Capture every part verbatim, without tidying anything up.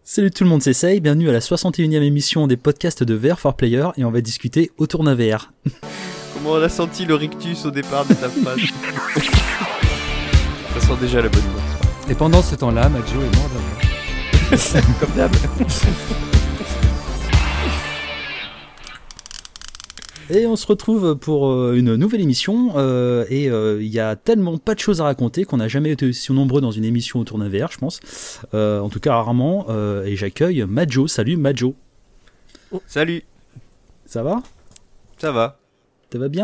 Salut tout le monde, c'est Say, bienvenue à la soixante et unième émission des podcasts de V R for Player et on va discuter autour d'un V R. Comment on a senti le rictus au départ de ta phrase. Ça sent déjà la bonne note. Et pendant ce temps-là, Majo est mort d'amour. Comme d'hab. Et on se retrouve pour une nouvelle émission euh, et il euh, y a tellement pas de choses à raconter qu'on n'a jamais été si nombreux dans une émission autour d'un V R, je pense. Euh, en tout cas rarement. Euh, et j'accueille Majo. Salut Majo. Oh. Salut. Ça va ? Ça va. Ça va bien ?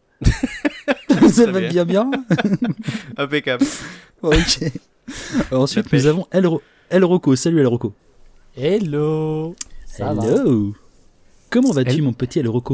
Ça va bien bien. Impeccable. Ok. Alors, ensuite nous avons El, Ro- El Rocco. Salut El Rocco. Hello. Ça Hello. va. Comment vas-tu El... mon petit El Rocco ?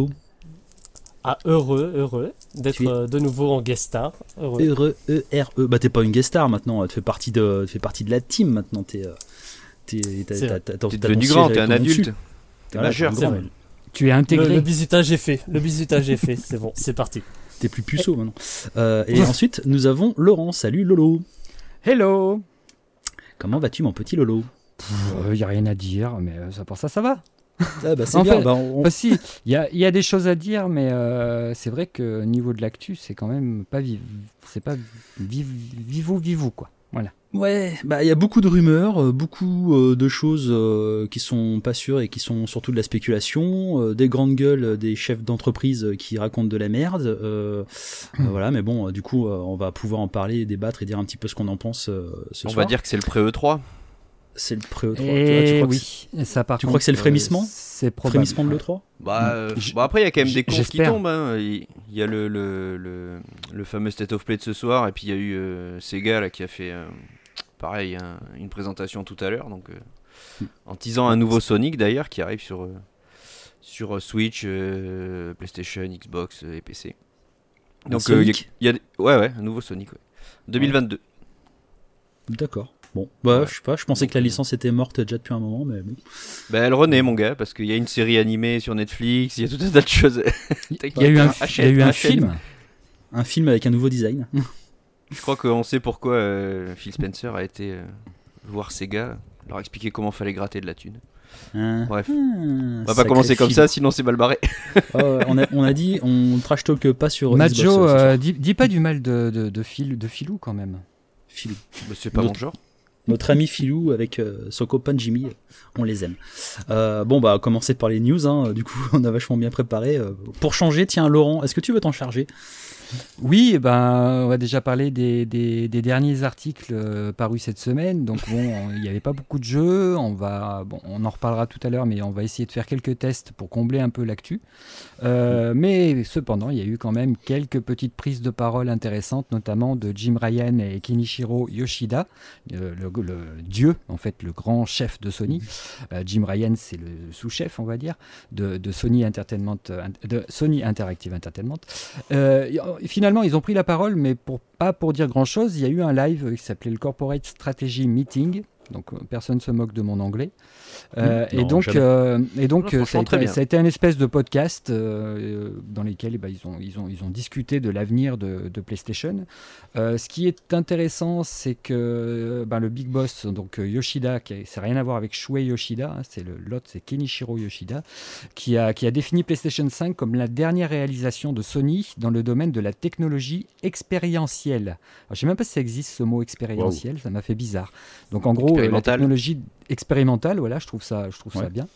Ah, heureux, heureux d'être es... euh, de nouveau en guest star. Heureux. Heureux, E R E. Bah, t'es pas une guest star maintenant, tu fais partie de, tu fais partie de la team maintenant. T'es, t'es, t'as, t'as, t'as, t'as, t'es devenu grand, t'es un adulte. T'es voilà, majeur. T'es tu es intégré. Le, le bisutage est fait, le bisutage est fait, c'est bon, c'est parti. T'es plus puceau maintenant. Euh, et ensuite, nous avons Laurent. Salut Lolo. Hello. Comment vas-tu mon petit Lolo ? Il euh, y a rien à dire, mais euh, ça pour ça, ça va. Ah bah c'est en bien. Fait, bah on... bah si, il y a, y a des choses à dire, mais euh, c'est vrai que au niveau de l'actu, c'est quand même pas vive, c'est pas vive, vivou vivou quoi. Voilà. Ouais, bah il y a beaucoup de rumeurs, beaucoup euh, de choses euh, qui sont pas sûres et qui sont surtout de la spéculation, euh, des grandes gueules, des chefs d'entreprise qui racontent de la merde. Euh, mmh. euh, voilà, mais bon, euh, du coup, euh, on va pouvoir en parler, débattre et dire un petit peu ce qu'on en pense euh, ce on soir. On va dire que c'est le pré-E trois. C'est le pré-E trois. Et tu, vois, tu crois oui, que ça par Tu contre, crois que c'est le frémissement ? euh, C'est probable. Frémissement de l'E trois ? Bah, euh, bah après il y a quand même des cons qui J'espère. tombent. Hein. Il y a le, le, le, le fameux State of Play de ce soir et puis il y a eu euh, Sega là, qui a fait euh, pareil un, une présentation tout à l'heure. Donc euh, en teasant un nouveau Sonic d'ailleurs qui arrive sur, euh, sur Switch, euh, PlayStation, Xbox euh, et P C. Donc il euh, y, y a ouais ouais un nouveau Sonic ouais. deux mille vingt-deux. Ouais. D'accord. Bon, bah ouais. je sais pas, je pensais que la licence était morte déjà depuis un moment, mais bon. Bah elle renaît mon gars, parce qu'il y a une série animée sur Netflix, il y a tout un tas de choses. Il y a eu un, achète, y a eu un film. Un film avec un nouveau design. Je crois qu'on sait pourquoi euh, Phil Spencer a été euh, voir Sega, leur expliquer comment fallait gratter de la thune. Ah, Bref, ah, on va pas commencer comme ça, sinon c'est mal barré. oh, on, a, on a dit, on trash talk pas sur Majo, euh, dis, dis pas du mal de, de, de, Phil, de Philou quand même. Philou. Bah, c'est pas notre, mon genre. Notre ami Philou avec euh, son copain Jimmy, on les aime. Euh, bon, bah, commencer par les news, hein, du coup, on a vachement bien préparé. Euh, pour changer, tiens, Laurent, est-ce que tu veux t'en charger ? Oui, ben, on va déjà parler des, des, des derniers articles euh, parus cette semaine. Donc bon, il n'y avait pas beaucoup de jeux. On va, bon, on en reparlera tout à l'heure, mais on va essayer de faire quelques tests pour combler un peu l'actu. Euh, mais cependant, il y a eu quand même quelques petites prises de parole intéressantes, notamment de Jim Ryan et Kenichiro Yoshida, euh, le, le dieu, en fait, le grand chef de Sony. Euh, Jim Ryan, c'est le sous-chef, on va dire, de, de Sony Entertainment, de Sony Interactive Entertainment. Euh, Finalement, ils ont pris la parole, mais pour, pas pour dire grand-chose. Il y a eu un live qui s'appelait le Corporate Strategy Meeting. Donc, personne ne se moque de mon anglais. Euh, mmh, et, non, donc, euh, et donc, non, ça, a été, ça a été un espèce de podcast euh, dans lequel bah, ils, ont, ils, ont, ils ont discuté de l'avenir de, de PlayStation. Euh, ce qui est intéressant, c'est que bah, le big boss, donc Yoshida, qui n'a rien à voir avec Shuei Yoshida, hein, c'est le, l'autre, c'est Kenichiro Yoshida, qui a, qui a défini PlayStation cinq comme la dernière réalisation de Sony dans le domaine de la technologie expérientielle. Alors, je ne sais même pas si ça existe ce mot expérientiel, wow. Ça m'a fait bizarre. Donc en gros, la technologie expérimentale, voilà, je trouve ça, je trouve ouais. ça bien.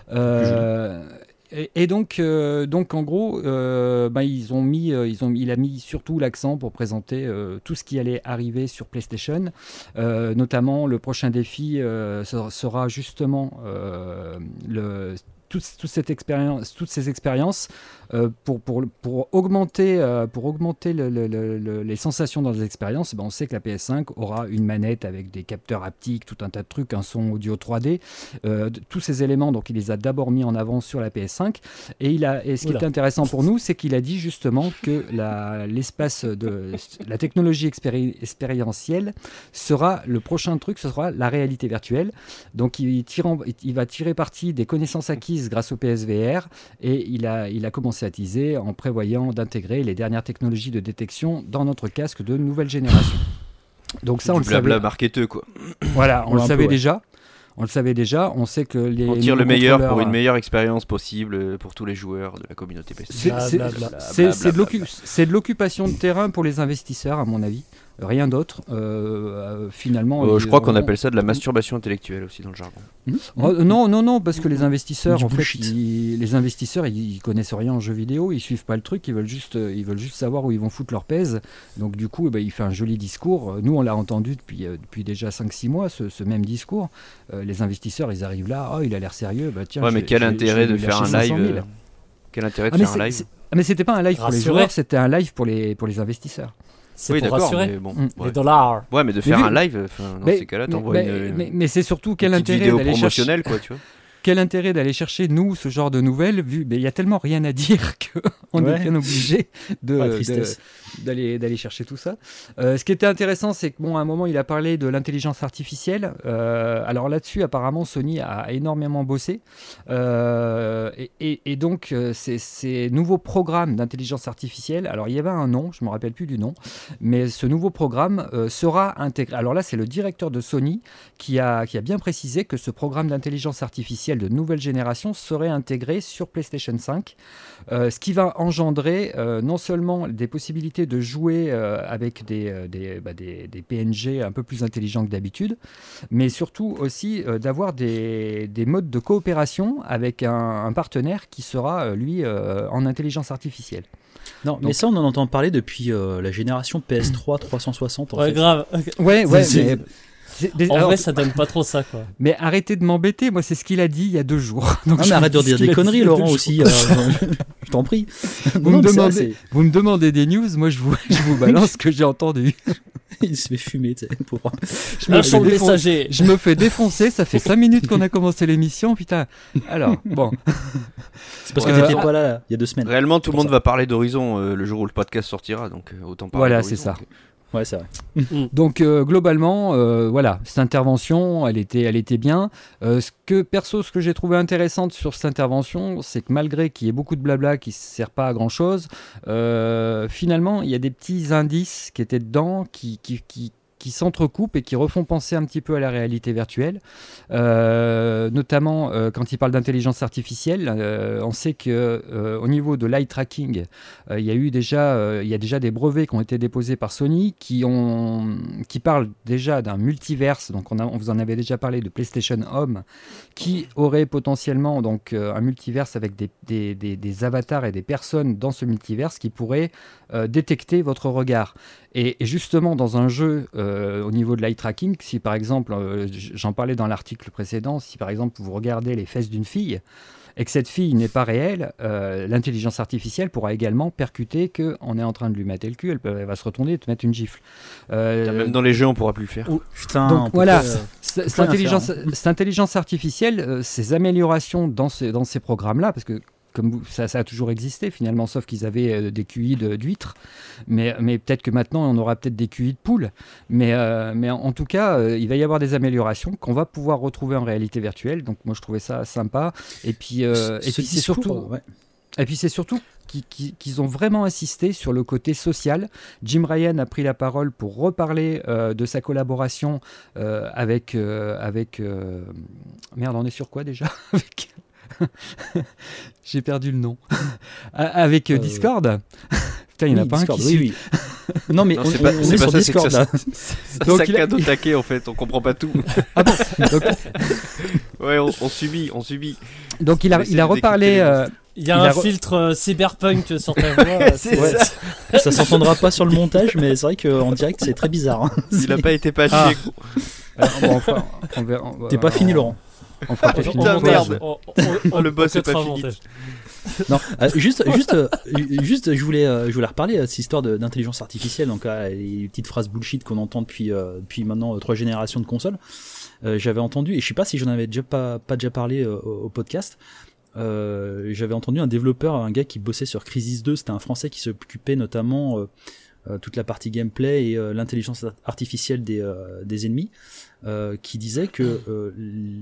Euh, et, et donc, euh, donc en gros, euh, bah, ils ont mis, euh, ils ont, il a mis surtout l'accent pour présenter euh, tout ce qui allait arriver sur PlayStation, euh, notamment le prochain défi euh, sera justement euh, le toute, toute cette expérience, toutes ces expériences euh, pour, pour, pour augmenter, euh, pour augmenter le, le, le, les sensations dans les expériences. Ben on sait que la P S cinq aura une manette avec des capteurs haptiques, tout un tas de trucs, un son audio trois D, euh, tous ces éléments. Donc il les a d'abord mis en avant sur la P S cinq. Et, il a, et ce qui Oula. est intéressant pour nous, c'est qu'il a dit justement que la, l'espace de la technologie expéri, expérientielle sera le prochain truc, ce sera la réalité virtuelle. Donc il, tire en, il va tirer parti des connaissances acquises grâce au P S V R et il a, il a commencé à teaser en prévoyant d'intégrer les dernières technologies de détection dans notre casque de nouvelle génération. Donc ça, du on le blabla savait. marketeux, quoi. Voilà, on, on le savait peu, ouais. déjà. On le savait déjà, on sait que les On tire le meilleur pour une euh, meilleure expérience possible pour tous les joueurs de la communauté P C. C'est, Bla, c'est, bla, bla. c'est, c'est, de l'occu- c'est de l'occupation de terrain pour les investisseurs, à mon avis. Rien d'autre. Euh, euh, finalement, Euh, ils- je crois qu'on on- appelle ça de la masturbation intellectuelle aussi dans le jargon. Oh, non, non, non, parce que les investisseurs, Du en fait, bullshit. ils, les investisseurs, ils, ils connaissent rien en jeux vidéo, ils suivent pas le truc, ils veulent juste, euh, ils veulent juste savoir où ils vont foutre leur pèse. Donc du coup, eh ben, il fait un joli discours. Nous, on l'a entendu depuis, euh, depuis déjà cinq six mois, ce, ce même discours. Euh, les investisseurs, ils arrivent là, oh, il a l'air sérieux. Bah, tiens, Ouais, je mais vais- quel je vais- intérêt je vais de lui faire lâcher un cinq cent live mille. euh, Quel intérêt de Ah, mais faire un c'est, live c'est- ah, mais c'était pas un live pour les Rassurer. joueurs, c'était un live pour les, pour les investisseurs. C'est Oui, pour d'accord, rassurer mais bon. Mm. les Ouais. dollars. Ouais, mais de faire vu- un live, enfin, dans Mais- ces cas-là, mais- t'envoies mais, une, mais- mais c'est surtout une quel petite intérêt vidéo d'aller chercher. promotionnelle, quoi, tu vois. Quel intérêt d'aller chercher, nous, ce genre de nouvelles, vu il y a tellement rien à dire qu'on Ouais. est bien obligé de, Ouais, de- tristesse. d'aller, d'aller chercher tout ça. Euh, ce qui était intéressant, c'est que, bon, à un moment, il a parlé de l'intelligence artificielle. Euh, alors là-dessus, apparemment, Sony a énormément bossé. Euh, et, et- et donc, euh, ces, ces nouveaux programmes d'intelligence artificielle, alors il y avait un nom, je ne me rappelle plus du nom, mais ce nouveau programme euh, sera intégré. Alors là, c'est le directeur de Sony qui a, qui a bien précisé que ce programme d'intelligence artificielle de nouvelle génération serait intégré sur PlayStation cinq, euh, ce qui va engendrer euh, non seulement des possibilités de jouer euh, avec des, euh, des, bah, des, des P N G un peu plus intelligents que d'habitude, mais surtout aussi euh, d'avoir des, des modes de coopération avec un, un partenaire qui sera, euh, lui, euh, en intelligence artificielle. Non, mais Donc- ça, on en entend parler depuis euh, la génération P S trois trois cent soixante. En Ouais, fait. grave. Ouais, ouais, C'est- mais... c'est- des- En alors, vrai, ça donne pas trop ça, quoi. mais arrêtez de m'embêter, moi c'est ce qu'il a dit il y a deux jours. Donc Non, je mais vous arrête de dis ce dire qu'il des a dit conneries, il y a deux Laurent, jours. aussi. euh, je je t'en prie. Vous, Non, me mais c'est vrai, demandez, vous me demandez des news, moi je vous, je vous balance ce que j'ai entendu. c'est- Il se fait fumer, tu sais, pauvre. Je me, Un fais champ de défon- messager. je me fais défoncer, ça fait cinq minutes qu'on a commencé l'émission, putain. Alors, bon. C'est parce que Euh, t'étais ah. pas là, là, il y a deux semaines. Réellement, tout le pour monde ça. va parler d'Horizon euh, le jour où le podcast sortira, donc euh, autant parler Voilà, d'Horizon. c'est ça. Ouais, c'est vrai. Donc euh, globalement, euh, voilà, cette intervention, elle était, elle était bien. Euh, ce que perso, ce que j'ai trouvé intéressant sur cette intervention, c'est que malgré qu'il y ait beaucoup de blabla qui ne sert pas à grand chose, euh, finalement, il y a des petits indices qui étaient dedans, qui, qui, qui, qui s'entrecoupent et qui refont penser un petit peu à la réalité virtuelle. Euh, notamment euh, quand il parle d'intelligence artificielle, euh, on sait que euh, au niveau de l'eye tracking, euh, il y a eu déjà, euh, il y a déjà des brevets qui ont été déposés par Sony qui ont, qui parlent déjà d'un multiverse. Donc on, a, on vous en avait déjà parlé de PlayStation Home, qui aurait potentiellement donc euh, un multiverse avec des, des, des, des avatars et des personnes dans ce multiverse qui pourraient euh, détecter votre regard. Et, et justement, dans un jeu, euh, au niveau de l'eye tracking, si par exemple, euh, j'en parlais dans l'article précédent, si par exemple vous regardez les fesses d'une fille et que cette fille n'est pas réelle, euh, l'intelligence artificielle pourra également percuter qu'on est en train de lui mater le cul, elle, peut- elle va se retourner et te mettre une gifle. Euh, Putain, même dans les jeux, on pourra plus le faire. Putain, Donc, on peut voilà. pas, euh, c- cette, rien intelligence, faire, cette intelligence artificielle, euh, ces améliorations dans ces, dans ces programmes-là, parce que comme vous- ça, ça a toujours existé finalement, sauf qu'ils avaient euh, des Q I de- d'huîtres, mais, mais peut-être que maintenant on aura peut-être des Q I de poules, mais, euh, mais en, en tout cas euh, il va y avoir des améliorations qu'on va pouvoir retrouver en réalité virtuelle, donc moi je trouvais ça sympa, et puis, euh, ce et puis c'est discours, surtout... ouais. Et puis c'est surtout qu'ils qu'ils- qu'ils ont vraiment insisté sur le côté social. Jim Ryan a pris la parole pour reparler euh, de sa collaboration euh, avec... euh, avec euh, Merde, on est sur quoi déjà Avec- J'ai perdu le nom. Avec euh, Euh, Discord. Putain, il n'y en a Oui, pas Discord, un qui oui, suit. oui. Non, mais Non, on, c'est pas- on c'est est pas sur ça, c'est que Discord ça- là. C'est Donc, un il a- cadeau taquet en fait, on comprend pas tout. Ah bon donc, Ouais, on, on subit, on subit. donc il a, On essaie il a de reparlé... décrypter les euh, Il y a Il un a re- filtre euh, cyberpunk sur ta voix. euh, C'est Ouais. ça. Ça s'entendra pas sur le montage, mais c'est vrai qu'en direct c'est très bizarre. hein. Il a pas été patché. Ah. gros. euh, bon, enfin, on verra- on- T'es pas on- fini, Laurent. On fera on- peut-être on- une Putain, on- montage. merde. on- on- on- Le boss on est pas cutera fini. montage. Non, euh, juste, juste, euh, juste, je voulais, euh, je voulais reparler de cette histoire de- d'intelligence artificielle. Donc, euh, les petites phrases bullshit qu'on entend depuis, euh, depuis maintenant euh, trois générations de consoles. Euh, j'avais entendu, et je sais pas si j'en avais déjà pas, pas déjà parlé euh, au, au podcast. Euh, j'avais entendu un développeur, un gars qui bossait sur Crysis deux. C'était un Français qui s'occupait notamment euh, euh, toute la partie gameplay et euh, l'intelligence artificielle des, euh, des ennemis, euh, qui disait que euh, l-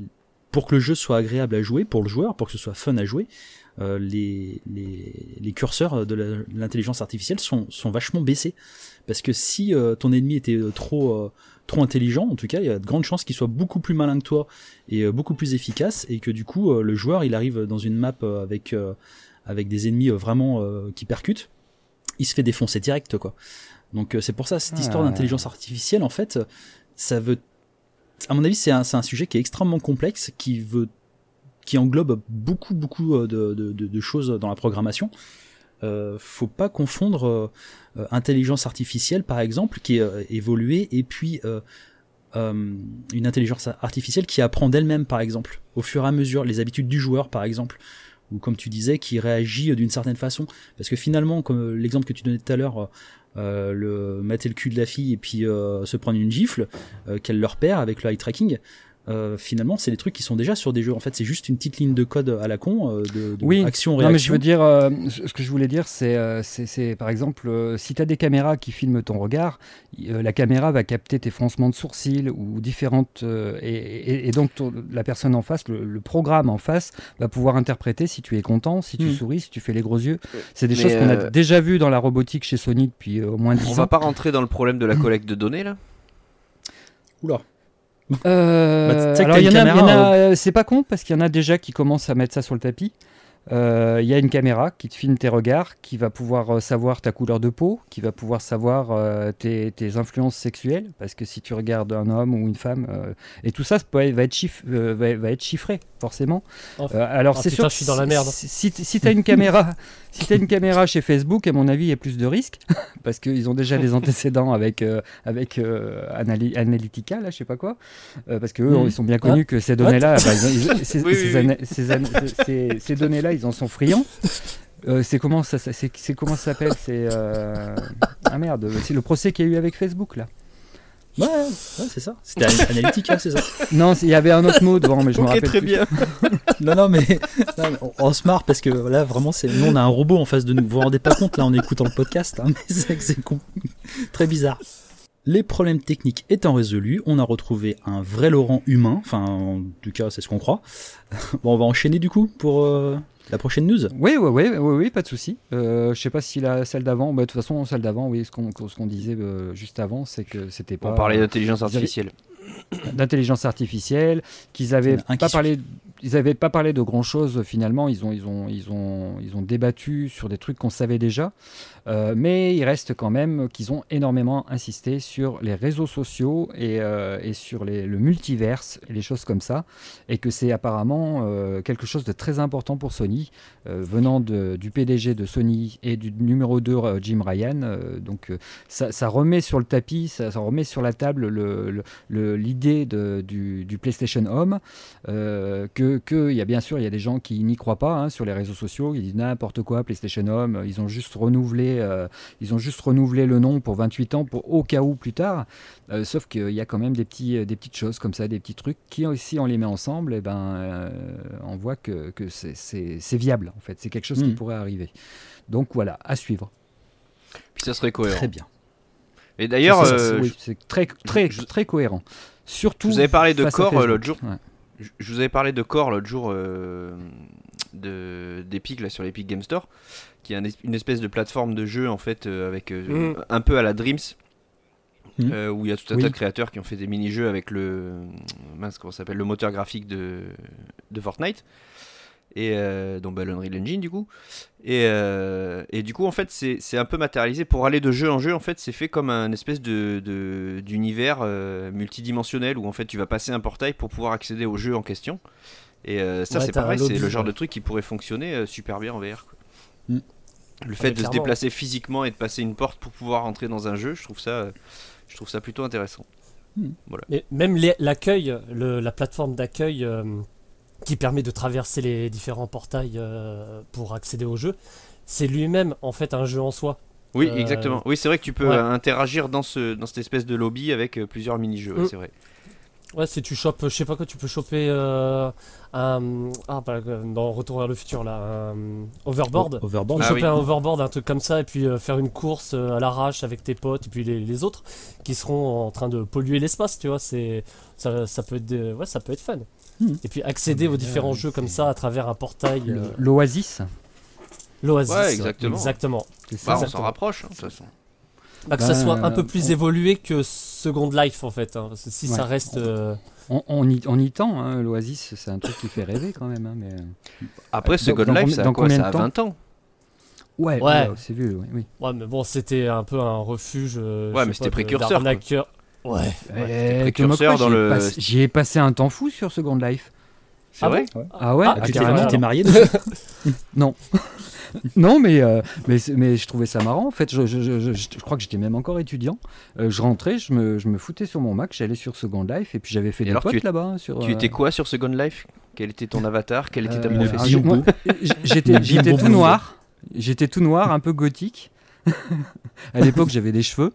pour que le jeu soit agréable à jouer pour le joueur, pour que ce soit fun à jouer, euh, les, les, les curseurs de, la, de l'intelligence artificielle sont, sont vachement baissés. Parce que si euh, ton ennemi était trop, euh, trop intelligent, en tout cas, il y a de grandes chances qu'il soit beaucoup plus malin que toi et euh, beaucoup plus efficace, et que du coup, euh, le joueur, il arrive dans une map euh, avec, euh, avec des ennemis euh, vraiment euh, qui percutent, il se fait défoncer direct, quoi. Donc euh, c'est pour ça, cette histoire ah. d'intelligence artificielle, en fait, ça veut... À mon avis, c'est un, c'est un sujet qui est extrêmement complexe, qui veut, qui englobe beaucoup, beaucoup de, de, de, de choses dans la programmation. Euh, faut pas confondre euh, intelligence artificielle, par exemple, qui est euh, évoluée, et puis euh, euh, une intelligence artificielle qui apprend d'elle-même, par exemple, au fur et à mesure, les habitudes du joueur, par exemple, ou comme tu disais, qui réagit d'une certaine façon. Parce que finalement, comme l'exemple que tu donnais tout à l'heure, euh, le mater le cul de la fille et puis euh, se prendre une gifle, euh, qu'elle leur perd avec le eye tracking. Euh, finalement, c'est des trucs qui sont déjà sur des jeux. En fait, c'est juste une petite ligne de code à la con, euh, de, de oui. action-réaction. Non, mais je veux dire, euh, ce que je voulais dire, c'est, euh, c'est, c'est par exemple, euh, si tu as des caméras qui filment ton regard, euh, la caméra va capter tes froncements de sourcils ou différentes. Euh, et, et, et donc, ton, la personne en face, le, le programme en face, va pouvoir interpréter si tu es content, si tu mmh. souris, si tu fais les gros yeux. C'est des mais choses euh... qu'on a déjà vues dans la robotique chez Sony depuis euh, au moins dix ans. On va pas rentrer dans le problème de la collecte de données, là ? Oula. Euh, bah, alors il y en a, caméra, y en a euh... c'est pas con parce qu'il y en a déjà qui commencent à mettre ça sur le tapis. Il euh, y a une caméra qui te filme tes regards, qui va pouvoir euh, savoir ta couleur de peau, qui va pouvoir savoir euh, tes, tes influences sexuelles, parce que si tu regardes un homme ou une femme, euh, et tout ça va être, chiff, euh, va, va être chiffré, forcément. Oh, euh, alors oh, c'est putain, sûr, je suis dans la merde. Si, si, si tu as une caméra, si t'as une caméra chez Facebook, à mon avis, il y a plus de risques, parce qu'ils ont déjà des antécédents avec, euh, avec euh, Anali- Analytica, là, je sais pas quoi, euh, parce qu'eux, mmh. ils sont bien connus que ces données-là, bah, ils, ils, ces, oui, ces, oui, ana- oui. Ces, ana- ces, ces données-là, ils en sont friands. Euh, c'est comment ça, ça c'est, c'est comment ça s'appelle c'est euh... ah merde, c'est le procès qu'il y a eu avec Facebook là. Ouais, ouais, c'est ça. C'était Analytica, c'est ça. Non, il y avait un autre mot devant, mais je okay, me rappelle très plus. bien. non, non, mais non, on, on se marre parce que là, vraiment, c'est nous, on a un robot en face de nous. Vous vous rendez pas compte là en écoutant le podcast, hein, mais c'est, c'est con... très bizarre. Les problèmes techniques étant résolus, on a retrouvé un vrai Laurent humain. Enfin, en tout cas, c'est ce qu'on croit. Bon, on va enchaîner du coup pour euh, la prochaine news. Oui, oui, oui, oui, oui, pas de souci. Euh, je sais pas si la celle d'avant, bah, de toute façon, celle d'avant, oui, ce qu'on, ce qu'on disait euh, juste avant, c'est que c'était pas. On parlait d'intelligence artificielle. D'intelligence artificielle, qu'ils avaient pas parlé, ils avaient pas parlé de grand chose finalement. Ils ont, ils ont, ils ont, ils ont débattu sur des trucs qu'on savait déjà, euh, mais il reste quand même qu'ils ont énormément insisté sur les réseaux sociaux et, euh, et sur les, le multiverse et les choses comme ça, et que c'est apparemment euh, quelque chose de très important pour Sony, euh, venant de, du P D G de Sony et du numéro deux Jim Ryan. Euh, donc euh, ça, ça remet sur le tapis, ça, ça remet sur la table le, le, le l'idée de, du, du PlayStation Home, euh, que, que y a bien sûr il y a des gens qui n'y croient pas hein, sur les réseaux sociaux, ils disent n'importe quoi PlayStation Home, ils ont juste renouvelé, euh, ils ont juste renouvelé le nom pour vingt-huit ans pour au cas où plus tard, euh, sauf qu'il y a quand même des, petits, des petites choses comme ça, des petits trucs qui si on les met ensemble, et ben, euh, on voit que, que c'est, c'est, c'est viable en fait, c'est quelque chose mmh. qui pourrait arriver. Donc voilà, à suivre. Puis ça serait cohérent. Très bien. Et d'ailleurs, c'est, ça, euh, c'est, oui, c'est très, très, je, très cohérent. Surtout. Je vous avais parlé de Core l'autre jour. Ouais. Je, je vous avais parlé de Core l'autre jour euh, de d'Epic là sur l'Epic Game Store, qui est un, une espèce de plateforme de jeu en fait euh, avec euh, mmh. un peu à la Dreams, mmh. euh, où il y a tout un oui. tas de créateurs qui ont fait des mini-jeux avec le mince comment ça s'appelle le moteur graphique de de Fortnite. Et euh, donc bah, l'Unreal Engine du coup et, euh, et du coup en fait c'est, c'est un peu matérialisé pour aller de jeu en jeu en fait c'est fait comme un espèce de, de d'univers euh, multidimensionnel où en fait tu vas passer un portail pour pouvoir accéder au jeu en question et euh, ça ouais, c'est pareil c'est le genre ouais. de truc qui pourrait fonctionner euh, super bien en V R quoi. Mm. Le fait ouais, de se déplacer physiquement et de passer une porte pour pouvoir entrer dans un jeu je trouve ça euh, je trouve ça plutôt intéressant. Mm. Voilà. Mais même les, l'accueil le, la plateforme d'accueil euh... qui permet de traverser les différents portails euh, pour accéder au jeu, c'est lui-même en fait un jeu en soi. Oui, euh... exactement. Oui, c'est vrai que tu peux ouais. interagir dans, ce, dans cette espèce de lobby avec euh, plusieurs mini-jeux, mmh. ouais, c'est vrai. Ouais, si tu chopes, je sais pas quoi, tu peux choper euh, un... Ah, bah, dans Retour vers le futur, là, un overboard. O- overboard. Tu peux ah, choper oui. un overboard, un truc comme ça, et puis euh, faire une course euh, à l'arrache avec tes potes, et puis les, les autres, qui seront en train de polluer l'espace, tu vois, c'est... Ça, ça peut être... De... Ouais, ça peut être fun. Mmh. Et puis accéder aux différents euh, jeux comme ça à travers un portail. Le- euh, L'Oasis. L'Oasis. Ouais, exactement. exactement. C'est ça. Bah, on s'en Exactement. rapproche, hein, de toute façon. Bah, que Bah, ça soit un peu plus on- évolué que Second Life en fait. Hein, parce que si Ouais. ça reste. euh, On, on y, on y tend, hein, l'Oasis, c'est un truc qui fait rêver quand même. Hein, mais... Après, Dans- Second dans Life, combien- ça a dans quoi combien Ça de a temps vingt ans. Ouais, Ouais. ouais, c'est vu, oui. oui. Ouais, mais bon, c'était un peu un refuge. euh, Ouais, je mais sais c'était pas, de- précurseur, d'arnaqueur. Ouais. Eh, précurseur tu me moques pas, dans j'y ai le- passé- J'y ai passé un temps fou sur Second Life. C'est Ah vrai bon Ah ouais, Ah, ah, tu t'es, carrément. tu t'es marié dessus? Non. non, mais, euh, mais, c'est- mais je trouvais ça marrant. En fait, je, je, je, je, je crois que j'étais même encore étudiant. Euh, je rentrais, je me, je me foutais sur mon Mac, j'allais sur Second Life et puis j'avais fait Et des alors, potes tu es- là-bas. hein, Sur, Tu euh, étais quoi sur Second Life? Quel était ton avatar? Quelle était ta euh, profession? alors, moi, j- J'étais, j'étais Bimbo tout noir. J'étais tout noir, un peu gothique. À l'époque, j'avais des cheveux.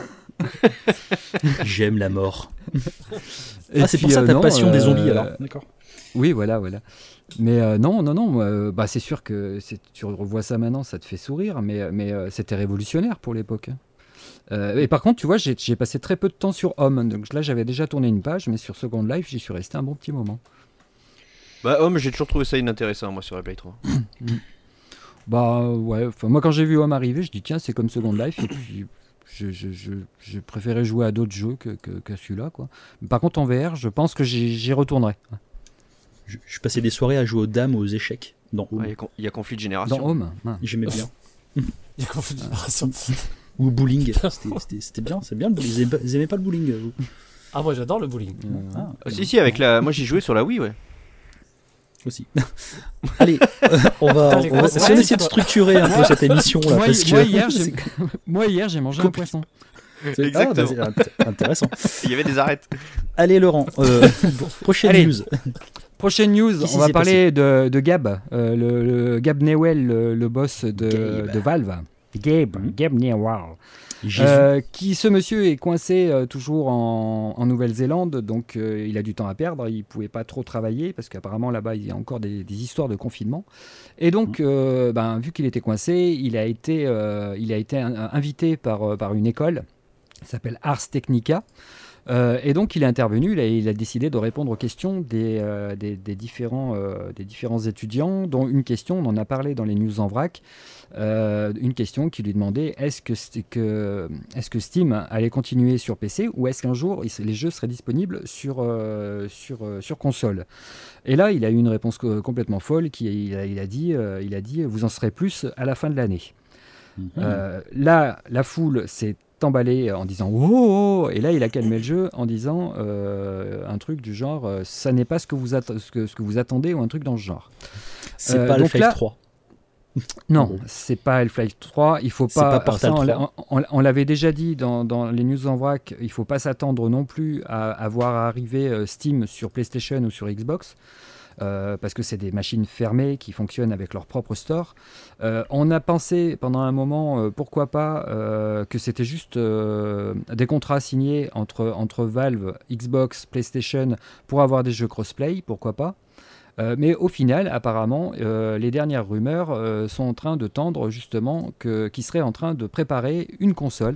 J'aime la mort. Et Ah, c'est puis, pour ça euh, ta non, passion des euh, zombies alors. D'accord. Oui, voilà, voilà. Mais euh, non, non, non, euh, bah, c'est sûr que c'est- tu revois ça maintenant, ça te fait sourire, mais, mais euh, c'était révolutionnaire pour l'époque. hein. Euh, et par contre, tu vois, j'ai j'ai passé très peu de temps sur Home, donc là j'avais déjà tourné une page, mais sur Second Life, j'y suis resté un bon petit moment. Bah, Home, j'ai toujours trouvé ça inintéressant, moi, sur Replay trois. Bah ouais, enfin, moi quand j'ai vu Home arriver, je dis tiens, c'est comme Second Life, et puis je, je, je, je préférais jouer à d'autres jeux que, que, que celui-là, quoi. Mais par contre, en V R, je pense que j'y j'y retournerai. Je, je passais des soirées à jouer aux dames, aux échecs. Dans Home. Il y a con- il y a conflit de génération. Dans Home hein. J'aimais bien. Il y a conflit de génération. Ou au bowling. C'était, c'était, c'était bien, c'est bien le bowling. Ils aimaient pas, ils aimaient pas le bowling, vous? Ah, moi j'adore le bowling. Euh, Ah, Ah, si, si, avec la. Moi, j'y jouais sur la Wii, ouais. aussi. Allez, euh, on va, Putain, les on va grosses si on têtes, essaie de quoi. structurer un peu cette émission là, moi, parce que moi, hier, j'ai... c'est- moi hier j'ai mangé un Coupe. poisson. c'est- ah, bah, c'est int- intéressant. Il y avait des arêtes. Allez Laurent, euh, prochaine Allez. news. Prochaine news, Qu'est-ce on qui va s'est parler de, de Gab, euh, le, le Gab Newell, le, le boss de, Gabe. de Valve. Gabe, Mhm. Gab Newell. Jésus. Euh, qui ce monsieur est coincé euh, toujours en, en Nouvelle-Zélande, donc euh, il a du temps à perdre, il pouvait pas trop travailler parce qu'apparemment là-bas il y a encore des, des histoires de confinement. Et donc, euh, ben, vu qu'il était coincé, il a été, euh, il a été un- invité par, euh, par une école qui s'appelle Ars Technica. Euh, et donc il est intervenu, il a, il a décidé de répondre aux questions des, euh, des, des différents, euh, des différents étudiants, dont une question, on en a parlé dans les news en vrac, euh, une question qui lui demandait est-ce que, st- que, est-ce que Steam allait continuer sur P C ou est-ce qu'un jour il- les jeux seraient disponibles sur, euh, sur, euh, sur console. Et là il a eu une réponse co- complètement folle, qui, il, a, il, a dit, euh, il a dit vous en serez plus à la fin de l'année. Mhm. Euh, là, la foule s'est emballée en disant oh, oh, oh et là il a calmé le jeu en disant euh, un truc du genre euh, ça n'est pas ce que, vous atte- ce, que, ce que vous attendez ou un truc dans ce genre. C'est euh, pas donc Half-Life là- trois. Non, Bon. c'est pas Half-Life trois, il faut C'est pas, pas alors ça, Portal on l'a- trois. on, on- on l'avait déjà dit dans, dans les news en vrac, il faut pas s'attendre non plus à, à voir arriver euh, Steam sur PlayStation ou sur Xbox. euh, parce que c'est des machines fermées qui fonctionnent avec leur propre store. Euh, on a pensé pendant un moment, euh, pourquoi pas, euh, que c'était juste euh, des contrats signés entre, entre Valve, Xbox, PlayStation pour avoir des jeux crossplay, pourquoi pas. Euh, mais au final, apparemment, euh, les dernières rumeurs euh, sont en train de tendre justement que, qu'ils seraient en train de préparer une console.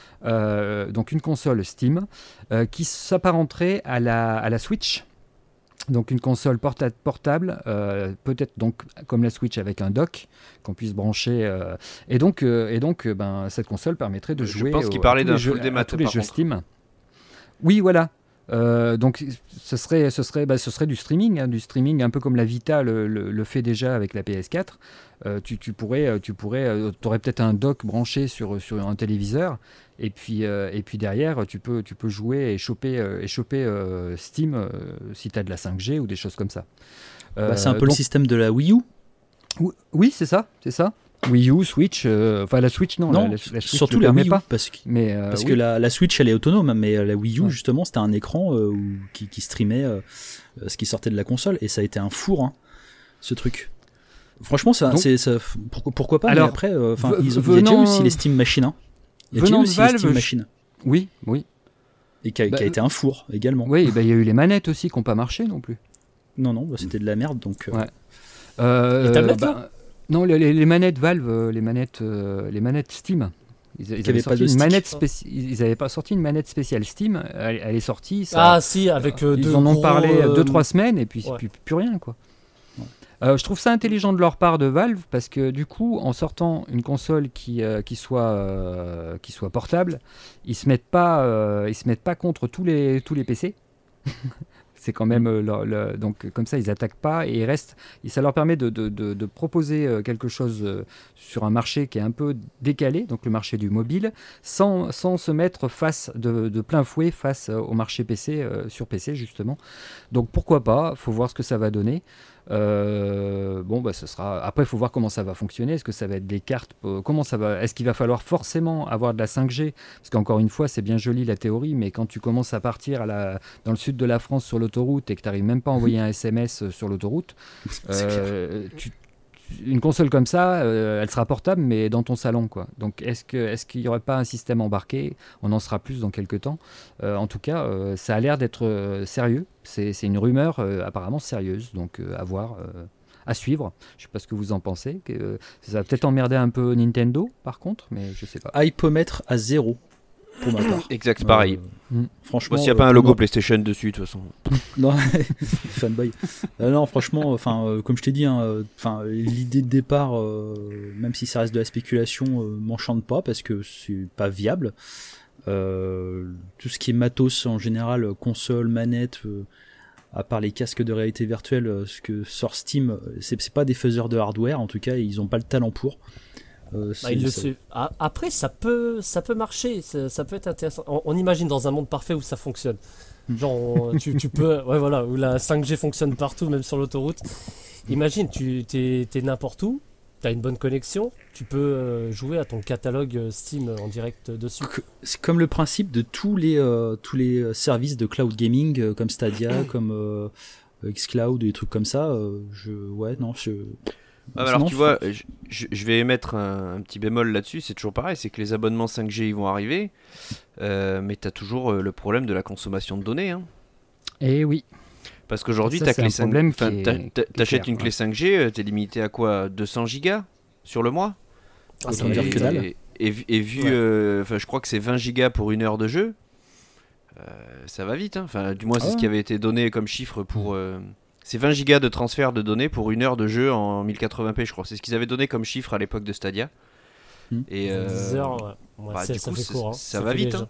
Euh, donc une console Steam euh, qui s'apparenterait à la, à la Switch. Donc une console porta- portable, euh, peut-être donc comme la Switch avec un dock qu'on puisse brancher. euh, et donc, euh, et donc euh, ben, cette console permettrait de Je jouer pense au- qu'il à parlait tous les d'un jeux- full à démat, tous les par jeux contre. Steam. Oui, voilà. Euh, donc ce serait, ce, serait, bah, ce serait du streaming, hein, du streaming un peu comme la Vita le, le, le fait déjà avec la P S quatre. Euh, tu, tu pourrais, tu pourrais, euh, aurais peut-être un dock branché sur, sur un téléviseur, et puis, euh, et puis derrière tu peux, tu peux jouer et choper, euh, et choper euh, Steam euh, si tu as de la cinq G ou des choses comme ça. Bah, c'est Euh, un peu le donc- système de la Wii U. ou- Oui, c'est ça, c'est ça. Wii U, Switch, euh, enfin la Switch non, Non, la, la- la Switch surtout le la permet Wii U, pas. parce que Mais euh, Parce oui. que la, la Switch elle est autonome, mais la Wii U Ouais. justement c'était un écran euh, où- qui, qui streamait euh, euh, ce qui sortait de la console et ça a été un four hein, ce truc. Franchement ça, Donc- c'est, ça pourquoi, pourquoi pas Alors, mais après euh, enfin ve- ils ont il y a déjà venant- eu aussi les Steam Machines hein. Il y a déjà venant eu de aussi les Valve, Steam je- Machines Oui, oui. et qui a, Bah, qui a été un four également. Oui, bah, il y a eu les manettes aussi qui n'ont pas marché non plus. Non non bah, c'était de la merde donc euh, Ouais. Euh, Les tablettes, bah, Non, les, les- les manettes Valve, euh, les manettes, euh, les manettes Steam. Ils, ils avaient sorti une manette spéci- ils n'avaient pas sorti une manette spéciale Steam. Elle, elle est sortie. Ça, ah si, avec euh, ils deux en ont gros, parlé euh, deux trois semaines et puis ouais. plus, plus rien quoi. Euh, je trouve ça intelligent de leur part de Valve parce que du coup, en sortant une console qui, euh, qui, soit, euh, qui soit portable, ils se mettent pas, euh, ils se mettent pas contre tous les, tous les P C. C'est quand même euh, leur, leur, donc comme ça ils attaquent pas et ils restent. Et ça leur permet de, de, de, de proposer euh, quelque chose euh, sur un marché qui est un peu décalé, donc le marché du mobile, sans, sans se mettre face de, de plein fouet face euh, au marché P C euh, sur P C justement. Donc pourquoi pas, faut voir ce que ça va donner. Euh, bon bah ce sera. Après il faut voir comment ça va fonctionner. Est-ce que ça va être des cartes euh, Comment ça va Est-ce qu'il va falloir forcément avoir de la cinq G? Parce qu'encore une fois c'est bien joli la théorie, mais quand tu commences à partir à la, dans le sud de la France sur l'autoroute et que tu n'arrives même pas à envoyer un S M S sur l'autoroute, euh, tu, une console comme ça, euh, elle sera portable mais dans ton salon quoi. Donc est-ce que est-ce qu'il n'y aurait pas un système embarqué? On en saura plus dans quelques temps. Euh, en tout cas, euh, ça a l'air d'être euh, sérieux. C'est, c'est une rumeur euh, apparemment sérieuse, donc euh, à voir, euh, à suivre. Je sais pas ce que vous en pensez. Que, euh, ça va peut-être emmerder un peu Nintendo par contre, mais je sais pas. Hypomètre à zéro pour ma part. Exact, pareil. Euh, franchement, s'il n'y a pas euh, un logo non. PlayStation dessus, de toute façon. Non, fanboy. Euh, non, franchement, enfin, euh, comme je t'ai dit, hein, enfin, l'idée de départ, euh, même si ça reste de la spéculation, euh, m'enchante pas parce que c'est pas viable. Euh, tout ce qui est matos en général, console, manette, euh, à part les casques de réalité virtuelle, euh, ce que sort Steam, c'est, c'est pas des faiseurs de hardware, en tout cas, ils ont pas le talent pour. Euh, bah, il le sait. Ah, après, ça peut, ça peut marcher, ça, ça peut être intéressant. On, on imagine dans un monde parfait où ça fonctionne. Genre, on, tu, tu peux, ouais, voilà, où la cinq G fonctionne partout, même sur l'autoroute. Imagine, tu t'es, t'es n'importe où, t'as une bonne connexion, tu peux euh, jouer à ton catalogue Steam en direct dessus. C'est comme le principe de tous les, euh, tous les services de cloud gaming, euh, comme Stadia, comme euh, xCloud, des trucs comme ça. Euh, je, ouais, non, je. Ah, alors tu vois, je, je vais émettre un, un petit bémol là-dessus, c'est toujours pareil, c'est que les abonnements cinq G ils vont arriver, euh, mais tu as toujours euh, le problème de la consommation de données. Hein. Et oui. Parce qu'aujourd'hui, tu achètes une clé ouais. cinq G, tu es limité à quoi, deux cents gigas sur le mois? Ah, ça veut dire que dalle. Et, et, et vu, ouais. euh, je crois que c'est vingt gigas pour une heure de jeu, euh, ça va vite. Hein. Enfin, du moins, c'est ah. ce qui avait été donné comme chiffre pour... Euh, c'est vingt gigas de transfert de données pour une heure de jeu en mille quatre-vingts p, je crois. C'est ce qu'ils avaient donné comme chiffre à l'époque de Stadia. Mmh. Et euh, dix heures, ouais. Ouais, bah, c'est, du ça coup, fait court. Hein. Ça, ça ça va vite. Hein.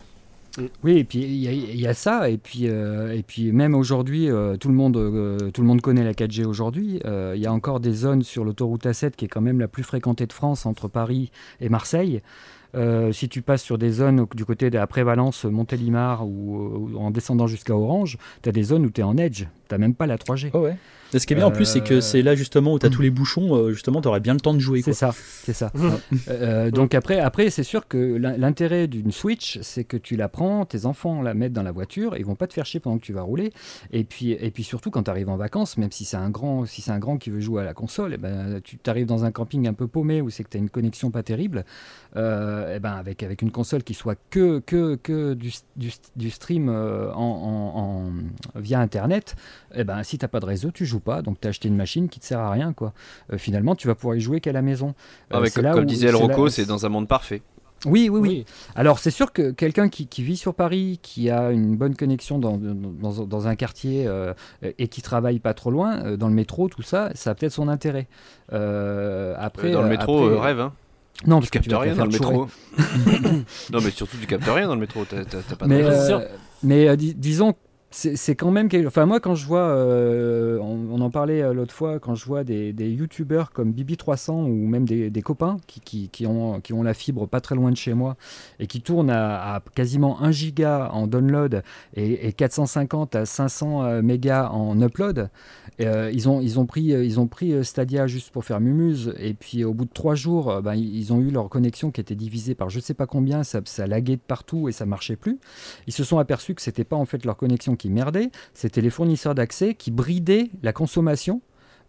Oui, et puis il y, y a ça, et puis, euh, et puis même aujourd'hui, euh, tout, le monde, euh, tout le monde connaît la quatre G aujourd'hui. Il euh, y a encore des zones sur l'autoroute A sept qui est quand même la plus fréquentée de France, entre Paris et Marseille. Euh, si tu passes sur des zones du côté de la Prévalence, Montélimar ou, ou en descendant jusqu'à Orange, tu as des zones où tu es en edge, tu n'as même pas la trois G. Oh ouais. Et ce qui est bien euh... en plus, c'est que c'est là justement où tu as tous les bouchons, justement tu aurais bien le temps de jouer. C'est quoi. ça, c'est ça. euh, donc après, après, c'est sûr que l'intérêt d'une Switch, c'est que tu la prends, tes enfants la mettent dans la voiture, ils vont pas te faire chier pendant que tu vas rouler. Et puis, et puis surtout quand tu arrives en vacances, même si c'est un grand, si c'est un grand qui veut jouer à la console, et ben, tu arrives dans un camping un peu paumé où c'est que tu as une connexion pas terrible, euh, et ben, avec, avec une console qui soit que, que, que du, du, du stream euh, en, en, en, via Internet, et ben, si tu n'as pas de réseau, tu joues pas, donc tu as acheté une machine qui te sert à rien quoi. Euh, finalement tu vas pouvoir y jouer qu'à la maison. Euh, ah, mais comme, comme disait El Rocco, c'est dans un monde parfait. Oui, oui, oui, oui. Alors c'est sûr que quelqu'un qui, qui vit sur Paris, qui a une bonne connexion dans, dans, dans un quartier euh, et qui travaille pas trop loin, euh, dans le métro, tout ça, ça a peut-être son intérêt. Euh, après, euh, dans le métro, après, euh, rêve hein. Non, tu captes rien dans le métro. Non, mais surtout tu captes rien dans le métro. T'as, t'as, t'as pas de mais euh, mais euh, dis, disons. C'est, c'est quand même... Enfin, moi, quand je vois... Euh, on, on en parlait euh, l'autre fois, quand je vois des, des youtubeurs comme Bibi trois cents ou même des, des copains qui, qui, qui, ont, qui ont la fibre pas très loin de chez moi et qui tournent à, à quasiment un giga en download et, et quatre cent cinquante à cinq cents euh, mégas en upload, euh, ils, ont, ils, ont pris, ils ont pris Stadia juste pour faire mumuse et puis au bout de trois jours, euh, ben, ils ont eu leur connexion qui était divisée par je sais pas combien, ça, ça laguait de partout et ça marchait plus. Ils se sont aperçus que c'était pas en fait leur connexion qui merdait, c'était les fournisseurs d'accès qui bridaient la consommation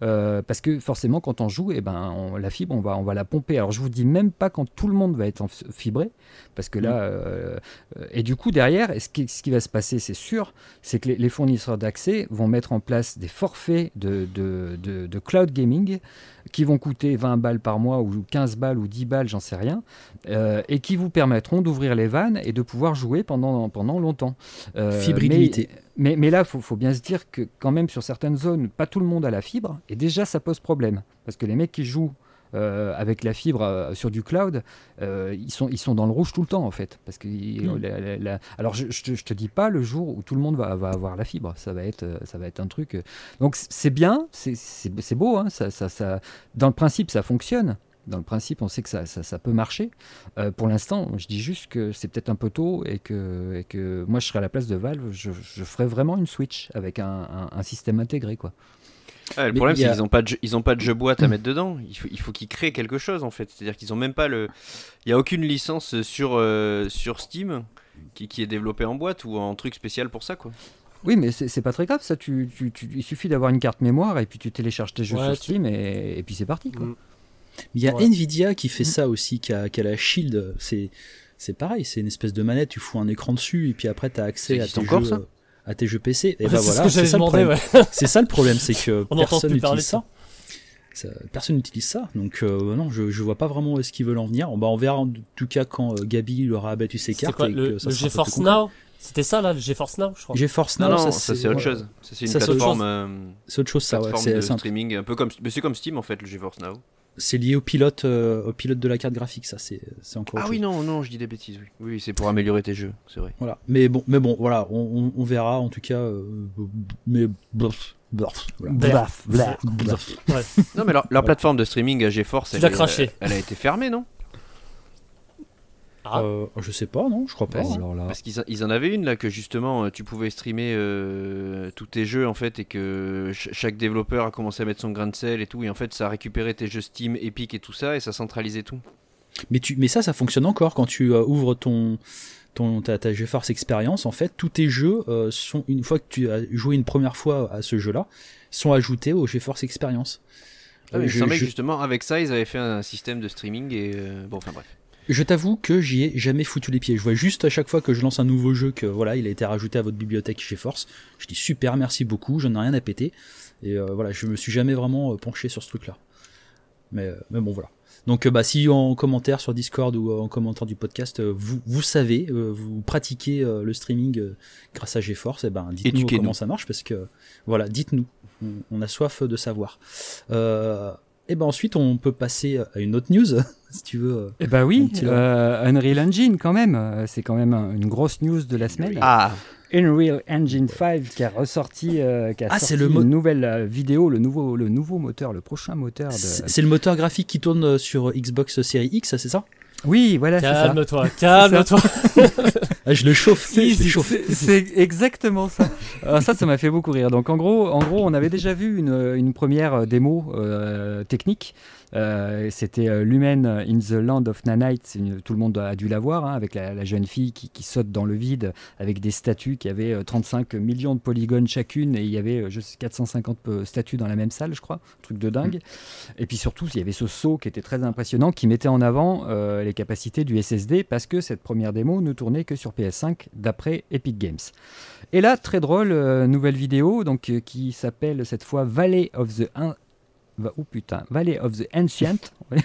euh, parce que forcément quand on joue, eh ben, on, la fibre on va, on va la pomper. Alors je vous dis même pas quand tout le monde va être en f- fibré, parce que là, euh, et du coup derrière, ce qui, ce qui va se passer, c'est sûr, c'est que les, les fournisseurs d'accès vont mettre en place des forfaits de, de, de, de cloud gaming qui vont coûter vingt balles par mois ou quinze balles ou dix balles, j'en sais rien, euh, et qui vous permettront d'ouvrir les vannes et de pouvoir jouer pendant, pendant longtemps. Euh, Fibre mais, illimitée. mais, mais là, il faut, faut bien se dire que quand même sur certaines zones, pas tout le monde a la fibre, et déjà ça pose problème, parce que les mecs qui jouent Euh, avec la fibre euh, sur du cloud, euh, ils, sont, ils sont dans le rouge tout le temps en fait. Parce que mmh. la, la, la... Alors je, je, te, je te dis pas le jour où tout le monde va, va avoir la fibre, ça va être, ça va être un truc. Euh... Donc c'est bien, c'est, c'est, c'est beau, hein, ça, ça, ça... dans le principe ça fonctionne. Dans le principe, on sait que ça, ça, ça peut marcher. Euh, pour l'instant, je dis juste que c'est peut-être un peu tôt et que, et que moi je serais à la place de Valve, je, je ferais vraiment une Switch avec un, un, un système intégré, quoi. Ah, le Mais problème, y a... c'est qu'ils n'ont pas, de, ils ont pas de jeu boîte à mettre dedans. Il faut, il faut qu'ils créent quelque chose en fait. C'est-à-dire qu'ils n'ont même pas le. Il n'y a aucune licence sur, euh, sur Steam qui, qui est développée en boîte ou en truc spécial pour ça, quoi. Oui, mais c'est, c'est pas très grave, ça. Tu, tu, tu, il suffit d'avoir une carte mémoire et puis tu télécharges tes jeux ouais, sur tu... Steam et, et puis c'est parti, quoi. Mm. Il y a ouais. Nvidia qui fait mm. ça aussi, qui a, qui a la Shield. C'est, c'est pareil, c'est une espèce de manette, tu fous un écran dessus et puis après tu as accès à tes encore, jeux. Ça à tes jeux P C, et ouais, bah c'est voilà, ce que c'est ça, demandé, ouais. c'est ça le problème, c'est que on personne n'utilise ça. ça. Personne n'utilise ça, donc euh, non, je, je vois pas vraiment où est-ce qu'ils veulent en venir. Bah, on verra en tout cas quand euh, Gabi leur a abattu ses cartes. Quoi, et le, que ça le sera GeForce Now, c'était ça là, le GeForce Now, je crois. GeForce Now, non, non, ça, ça c'est, c'est autre ouais. chose. Ça, c'est une ça, plateforme, c'est, euh, c'est autre chose, ça, ouais. plateforme C'est, de c'est un... streaming, un peu comme, mais c'est comme Steam en fait, le GeForce Now. C'est lié au pilote, euh, au pilote de la carte graphique, ça, c'est, c'est encore. Ah autre oui, chose. non, non, je dis des bêtises, oui. Oui, c'est pour améliorer tes jeux, c'est vrai. Voilà, mais bon, mais bon, voilà, on, on, on verra en tout cas, euh, mais bref. Bref, voilà. Bref, bref, bref. Ouais. Non, mais leur, leur voilà. plateforme de streaming à GeForce, elle, elle, elle a été fermée, non? Ah. Euh, je sais pas, non, je crois pas. Bah, alors là... Parce qu'ils ils en avaient une là que justement tu pouvais streamer euh, tous tes jeux en fait et que ch- chaque développeur a commencé à mettre son grain de sel et tout et en fait ça a récupéré tes jeux Steam, Epic et tout ça et ça centralisait tout. Mais tu, mais ça, ça fonctionne encore quand tu euh, ouvres ton, ton ta, ta GeForce Experience. En fait, tous tes jeux euh, sont une fois que tu as joué une première fois à ce jeu-là, sont ajoutés au GeForce Experience. Ah, mais euh, je, je, je... je... justement avec ça ils avaient fait un système de streaming et euh, bon enfin bref. Je t'avoue que j'y ai jamais foutu les pieds. Je vois juste à chaque fois que je lance un nouveau jeu que voilà, il a été rajouté à votre bibliothèque GeForce. Je dis super, merci beaucoup, j'en ai rien à péter. Et euh, voilà, je me suis jamais vraiment penché sur ce truc-là. Mais, euh, mais bon, voilà. Donc, euh, bah, si en commentaire sur Discord ou en commentaire du podcast, euh, vous, vous savez, euh, vous pratiquez euh, le streaming euh, grâce à GeForce, et ben, dites-nous Éduquez-nous. comment ça marche, parce que voilà, dites-nous. On, on a soif de savoir. Euh, et ben ensuite, on peut passer à une autre news, si tu veux. Eh ben oui, euh, Unreal Engine quand même, c'est quand même une grosse news de la semaine. Ah. Unreal Engine cinq qui a ressorti, euh, qui a ah, sorti c'est le une mo- nouvelle euh, vidéo, le nouveau, le nouveau moteur, le prochain moteur. De... C'est, c'est le moteur graphique qui tourne sur Xbox Series X, c'est ça ? Oui, voilà, calme-toi, c'est ça. Calme-toi, calme-toi. Ah, je le chauffe, c'est, je le chauffe. C'est, c'est exactement ça. Alors ça, ça m'a fait beaucoup rire. Donc en gros, en gros, on avait déjà vu une, une première démo euh, technique. Euh, c'était euh, Lumen in the Land of Nanite. Une, tout le monde a dû la voir, hein, avec la, la jeune fille qui, qui saute dans le vide avec des statues qui avaient euh, trente-cinq millions de polygones chacune, et il y avait euh, juste quatre cent cinquante euh, statues dans la même salle, je crois, un truc de dingue. Mmh. Et puis surtout, il y avait ce saut qui était très impressionnant, qui mettait en avant euh, les capacités du S S D, parce que cette première démo ne tournait que sur P S cinq d'après Epic Games. Et là, très drôle, euh, nouvelle vidéo donc, euh, qui s'appelle cette fois Valley of the un Oh putain, Valley of the Ancient.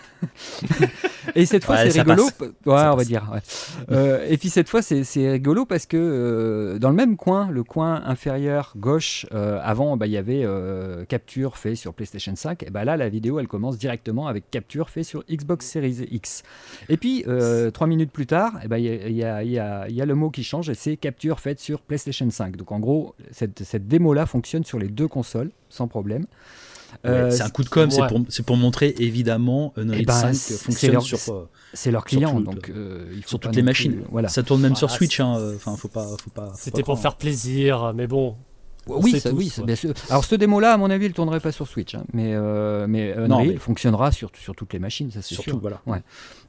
Et cette fois, ouais, c'est rigolo. Passe. Ouais, ça on passe. va dire. Ouais. Euh, et puis cette fois, c'est, c'est rigolo parce que euh, dans le même coin, le coin inférieur gauche, euh, avant, bah, il y avait euh, capture fait sur PlayStation cinq. Et bah, là, la vidéo, elle commence directement avec capture fait sur Xbox Series X. Et puis, euh, trois minutes plus tard, il bah, y, y, a, y, a, y a le mot qui change et c'est capture faite sur PlayStation cinq. Donc en gros, cette, cette démo-là fonctionne sur les deux consoles sans problème. Ouais, euh, c'est un coup de com', ouais. c'est, pour, c'est pour montrer évidemment Unreal ben, cinq fonctionne leur, sur, c'est, c'est leur client, sur tout, donc euh, il faut sur pas toutes les machines. Plus, voilà. Ça tourne même voilà, sur Switch, hein, enfin faut pas, faut pas. Faut C'était pas pour croire. faire plaisir, mais bon. Oui, ça, tous, oui, ouais. bien sûr. Alors ce démo-là, à mon avis, il tournerait pas sur Switch, hein, mais euh, mais Unreal Non, mais... fonctionnera sur sur toutes les machines, ça c'est Surtout, sûr. voilà. Ouais.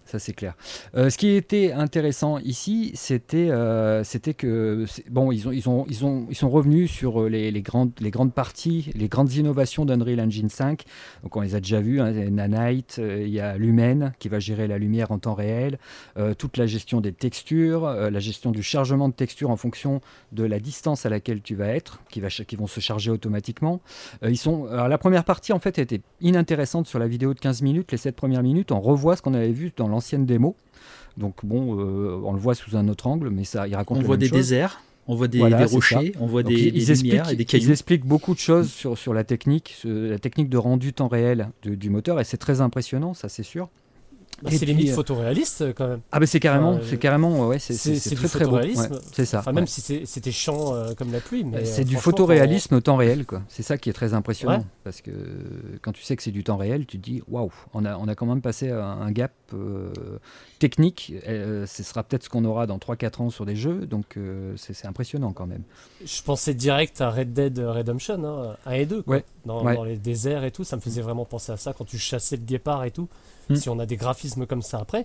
ça c'est clair. Euh, ce qui était intéressant ici, c'était, euh, c'était que c'est- bon, ils ont, ils ont, ils ont, ils sont revenus sur les, les grandes, les grandes parties, les grandes innovations d'Unreal Engine cinq. Donc on les a déjà vues. Hein, Nanite, euh, il y a Lumen qui va gérer la lumière en temps réel, euh, toute la gestion des textures, euh, la gestion du chargement de textures en fonction de la distance à laquelle tu vas être, qui, va, qui vont se charger automatiquement. Euh, ils sont, alors la première partie en fait était inintéressante sur la vidéo de quinze minutes. Les sept premières minutes, on revoit ce qu'on avait vu dans l'ancienne démo. Donc bon, euh, on le voit sous un autre angle, mais ça, il raconte On la voit même des chose. déserts, on voit des, Voilà, des c'est rochers, on voit Donc, des, ils, des ils lumières expliquent, et des ils cailloux. expliquent beaucoup de choses sur, sur la technique, sur la technique de rendu temps réel de- du moteur, et c'est très impressionnant, ça c'est sûr. Bah, Et c'est puis, limite euh, photoréaliste quand même. Ah ben c'est carrément, Enfin, c'est carrément, ouais, c'est, c'est- c'est, c'est c'est du très très beau. photoréalisme. Ouais, c'est ça. Enfin, ouais. même si c'est- c'était chiant euh, comme la pluie, mais c'est euh, du franchement, photoréalisme au temps réel, quoi. C'est ça qui est très impressionnant, Ouais. parce que quand tu sais que c'est du temps réel, tu te dis waouh, on a, on a quand même passé un, un gap euh, technique. Euh, ce sera peut-être ce qu'on aura dans trois quatre ans sur des jeux, donc euh, c'est, c'est impressionnant quand même. je pensais direct à Red Dead Redemption, hein, un et deux, quoi. Ouais. Dans, Ouais. dans les déserts et tout, ça me faisait vraiment penser à ça quand tu chassais le guépard et tout. Mm. Si on a des graphismes comme ça après.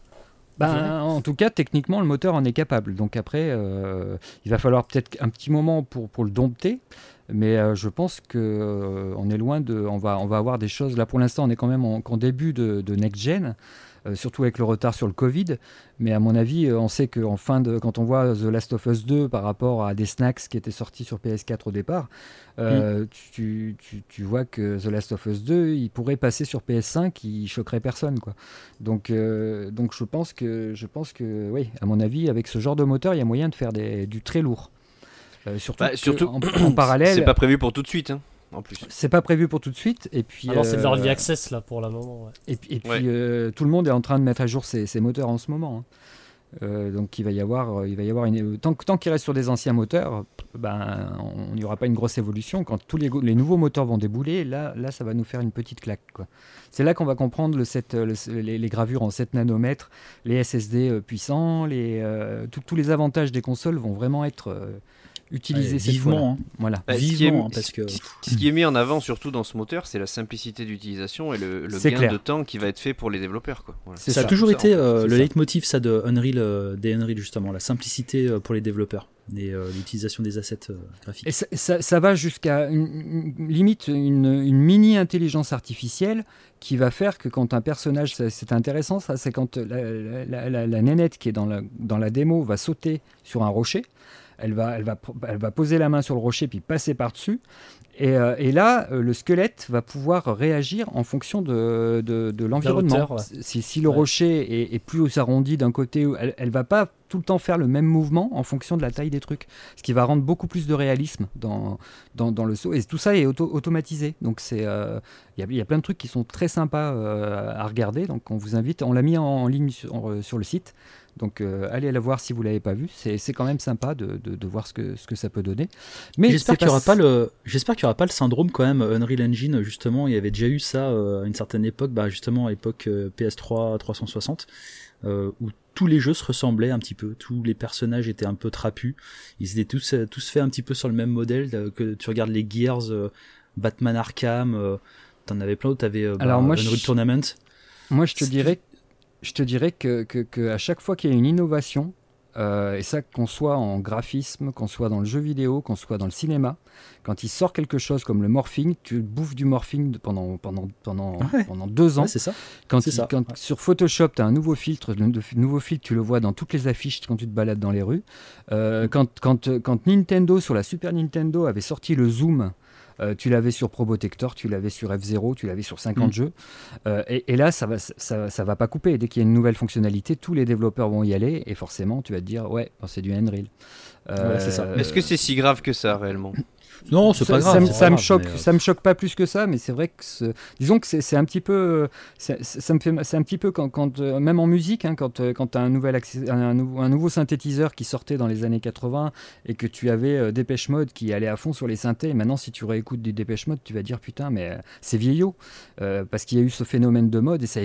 Ben, en tout cas, techniquement, le moteur en est capable. Donc après, euh, il va falloir peut-être un petit moment pour, pour le dompter. Mais euh, je pense qu'on euh, est loin de... On va, on va avoir des choses... Là, pour l'instant, on est quand même en, en début de, de next-gen, euh, surtout avec le retard sur le Covid. Mais à mon avis, euh, on sait qu'en fin de... Quand on voit The Last of Us deux par rapport à des snacks qui étaient sortis sur P S quatre au départ, euh, tu, tu, tu vois que The Last of Us deux, il pourrait passer sur P S cinq, il choquerait personne, quoi. Donc, euh, donc je pense que, je pense que, oui, à mon avis, avec ce genre de moteur, il y a moyen de faire des, du très lourd. Euh, surtout, Bah, que surtout en, en parallèle, c'est pas prévu pour tout de suite, hein, en plus. c'est pas prévu pour tout de suite. Et puis, Alors c'est de euh, l'early access là pour le moment. Ouais. et, puis- et puis Ouais. euh, tout le monde est en train de mettre à jour ses, ses moteurs en ce moment. hein. Euh, donc il va y avoir, il va y avoir une, tant, que- tant qu'il reste sur des anciens moteurs, ben on n'y aura pas une grosse évolution. Quand tous les, go- les nouveaux moteurs vont débouler, là, là ça va nous faire une petite claque, quoi. C'est là qu'on va comprendre le sept, le- les, les gravures en sept nanomètres, les S S D euh, puissants, les, euh, tout- tous les avantages des consoles vont vraiment être euh, utilisés Ouais, cette vivement, fois-là. hein. Voilà. Bah, ce qui est- Vivement, hein, parce que ce, ce qui est mis en avant surtout dans ce moteur, c'est la simplicité d'utilisation et le, le C'est gain clair. de temps qui va être fait pour les développeurs, quoi. Voilà. C'est ça a ça, toujours Ça, été en fait, euh, c'est le ça. leitmotiv ça de Unreal, euh, des Unreal justement, la simplicité euh, pour les développeurs, et euh, l'utilisation des assets euh, graphiques. Et ça, ça- ça va jusqu'à une, une- limite une, une mini intelligence artificielle qui va faire que quand un personnage, ça, c'est intéressant, ça, c'est quand la, la- la- la nénette qui est dans la, dans la démo va sauter sur un rocher, elle va, elle va, elle va poser la main sur le rocher puis passer par-dessus. Et, euh, et là, euh, le squelette va pouvoir réagir en fonction de, de, de l'environnement. hauteur, ouais. Si, si le Ouais. rocher est, est plus arrondi d'un côté, elle, elle va pas tout le temps faire le même mouvement en fonction de la taille des trucs, ce qui va rendre beaucoup plus de réalisme dans, dans, dans le saut. Et tout ça est auto- automatisé. Donc c'est, euh, il y, a, il y a plein de trucs qui sont très sympas euh, à regarder. Donc on vous invite, on l'a mis en, en ligne sur, en- sur le site. Donc euh, allez la voir si vous l'avez pas vu. C'est, c'est quand même sympa de, de, de voir ce que, ce que ça peut donner. Mais J'espère c'est qu'il n'y aura pas pas le, j'espère qu'il y aura pas le syndrome quand même Unreal Engine, justement. Il y avait déjà eu ça euh, à une certaine époque, bah justement à l'époque euh, P S trois trois cent soixante, euh, où tous les jeux se ressemblaient un petit peu, tous les personnages étaient un peu trapus, ils étaient tous euh, tous faits un petit peu sur le même modèle. euh, que tu regardes les Gears, euh, Batman Arkham, euh, t'en avais plein d'autres, t'avais euh, bah, Alors moi, Unreal je- Tournament. Moi, je te C'est- dirais, je te dirais que, que, que à chaque fois qu'il y a une innovation, euh, et ça qu'on soit en graphisme, qu'on soit dans le jeu vidéo, qu'on soit dans le cinéma, quand il sort quelque chose comme le morphing, tu bouffes du morphing de- pendant, pendant, pendant, Ouais. pendant deux ans. Ouais, c'est ça. Quand, c'est il- ça, quand ouais. sur Photoshop, tu as un nouveau filtre, le de- nouveau filtre, tu le vois dans toutes les affiches quand tu te balades dans les rues. Euh, quand, quand, quand Nintendo, sur la Super Nintendo, avait sorti le zoom, euh, tu l'avais sur Probotector, tu l'avais sur F zéro, tu l'avais sur cinquante Mm. jeux. Euh, et, et là, ça va, ça, ça va pas couper. Dès qu'il y a une nouvelle fonctionnalité, tous les développeurs vont y aller et forcément, tu vas te dire, ouais, bon, c'est du Unreal. Euh, Ouais, c'est ça. Est-ce que c'est si grave que ça, réellement? Non, c'est ça, pas grave. ça me- c'est ça pas me grave, choque, mais, euh, ça me choque pas plus que ça, mais c'est vrai que ce- disons que c'est c'est un petit peu, euh, c'est- c'est- ça me fait, c'est un petit peu quand, quand euh, même en musique, hein, quand euh, quand t'as un nouvel accès- un, nouveau, un nouveau synthétiseur qui sortait dans les années quatre-vingts et que tu avais euh, Dépêche Mode qui allait à fond sur les synthés. Et maintenant, si tu réécoutes du Dépêche Mode, tu vas dire putain, mais euh, c'est vieillot, Euh, parce qu'il y a eu ce phénomène de mode et ça a été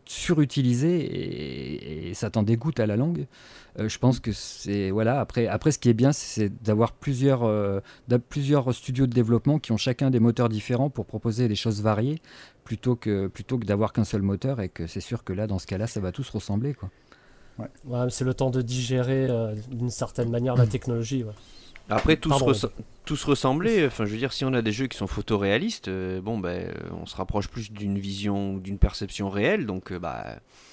surutilisé et, et ça t'en dégoûte à la longue. Euh, je pense que c'est voilà. Après, après, ce qui est bien, c'est d'avoir plusieurs, euh, plusieurs studios de développement qui ont chacun des moteurs différents pour proposer des choses variées, plutôt que plutôt que d'avoir qu'un seul moteur. Et que c'est sûr que là, dans ce cas-là, ça va tous ressembler, quoi. Ouais. Ouais, c'est le temps de digérer euh, d'une certaine manière la technologie. Ouais. Après, tous, res- tous ressembler, enfin, je veux dire, si on a des jeux qui sont photoréalistes, euh, bon, ben, on se rapproche plus d'une vision ou d'une perception réelle, donc, euh, bah.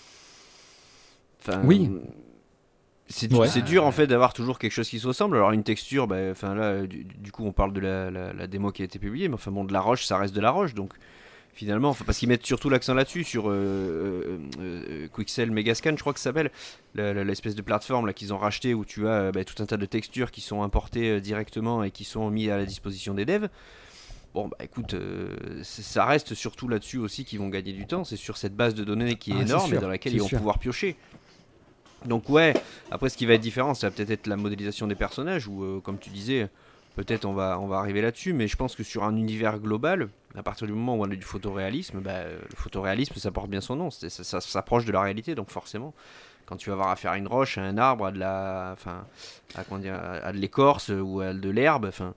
Oui. C'est, ouais. c'est dur en fait d'avoir toujours quelque chose qui se ressemble. Alors, une texture, bah, enfin, là, du, du coup, on parle de la, la, la démo qui a été publiée, mais enfin, bon, de la roche, ça reste de la roche, donc. Finalement, enfin, parce qu'ils mettent surtout l'accent là-dessus, sur euh, euh, euh, Quixel Megascan, je crois que ça s'appelle, la, la, l'espèce de plateforme là, qu'ils ont racheté où tu as euh, bah, tout un tas de textures qui sont importées euh, directement et qui sont mises à la disposition des devs. Bon, bah écoute, euh, ça reste surtout là-dessus aussi qu'ils vont gagner du temps. C'est sur cette base de données qui est ah, énorme c'est et dans laquelle ils vont sûr. pouvoir piocher. Donc, ouais, après, ce qui va être différent, ça va peut-être être la modélisation des personnages, où, euh, comme tu disais. Peut-être on va, on va arriver là-dessus, mais je pense que sur un univers global, à partir du moment où on a du photoréalisme, bah, le photoréalisme, ça porte bien son nom, c'est, ça, ça s'approche de la réalité, donc forcément, quand tu vas avoir affaire à une roche, à un arbre, à de la, enfin, à, comment dire, à de l'écorce ou à de l'herbe, enfin,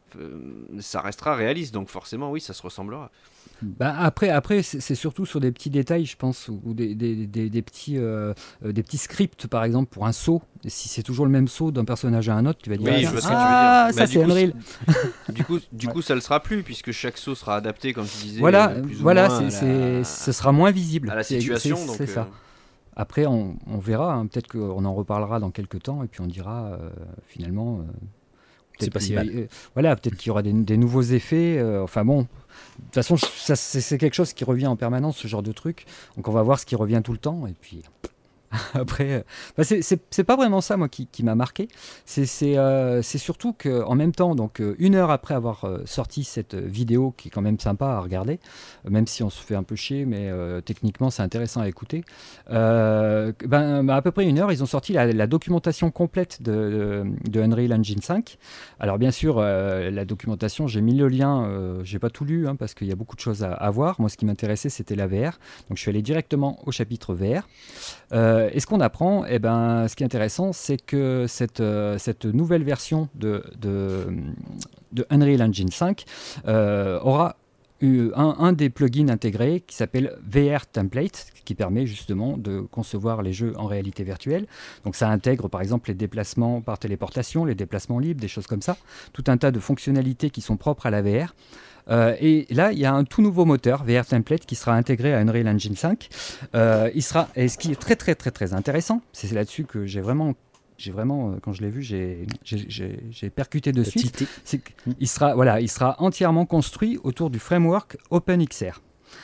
ça restera réaliste, donc forcément, oui, ça se ressemblera. Bah après, après c'est, c'est surtout sur des petits détails, je pense, ou des, des, des, des, petits, euh, des petits scripts, par exemple, pour un saut. Et si c'est toujours le même saut d'un personnage à un autre, tu vas dire oui, ah, je vois ce ah, que tu veux dire. ça bah, c'est Unreal. Du coup, du coup, ouais. ça le sera plus puisque chaque saut sera adapté, comme tu disais. Voilà, plus voilà, ou moins c'est, la... c'est, ce sera moins visible. À la situation, c'est, donc. C'est euh... ça. Après, on, on verra. Hein, peut-être qu'on en reparlera dans quelques temps et puis on dira euh, finalement. Euh, c'est pas si mal. Euh, voilà, peut-être qu'il y aura des, des nouveaux effets. Euh, enfin bon. De toute façon, ça, c'est, c'est quelque chose qui revient en permanence, ce genre de truc. Donc on va voir ce qui revient tout le temps. Et puis après, bah c'est, c'est, c'est pas vraiment ça, moi, qui, qui m'a marqué. C'est, c'est, euh, c'est surtout qu'en même temps, donc une heure après avoir euh, sorti cette vidéo, qui est quand même sympa à regarder, même si on se fait un peu chier, mais euh, techniquement, c'est intéressant à écouter. Euh, ben, ben, à peu près une heure, ils ont sorti la, la documentation complète de, de, de Unreal Engine cinq. Alors bien sûr, euh, la documentation, j'ai mis le lien, euh, j'ai pas tout lu, hein, parce qu'il y a beaucoup de choses à, à voir. Moi, ce qui m'intéressait, c'était la V R. Donc je suis allé directement au chapitre V R. Euh, Et ce qu'on apprend, eh ben, ce qui est intéressant, c'est que cette, euh, cette nouvelle version de, de, de Unreal Engine cinq euh, aura eu un, un des plugins intégrés qui s'appelle V R Template, qui permet justement de concevoir les jeux en réalité virtuelle. Donc ça intègre par exemple les déplacements par téléportation, les déplacements libres, des choses comme ça, tout un tas de fonctionnalités qui sont propres à la V R. Euh, et là, il y a un tout nouveau moteur, V R Template, qui sera intégré à Unreal Engine cinq. Euh, il sera, et ce qui est très très très très intéressant, c'est là-dessus que j'ai vraiment, j'ai vraiment, quand je l'ai vu, j'ai, j'ai, j'ai, j'ai percuté de suite. C'est qu'il sera, voilà, il sera entièrement construit autour du framework OpenXR.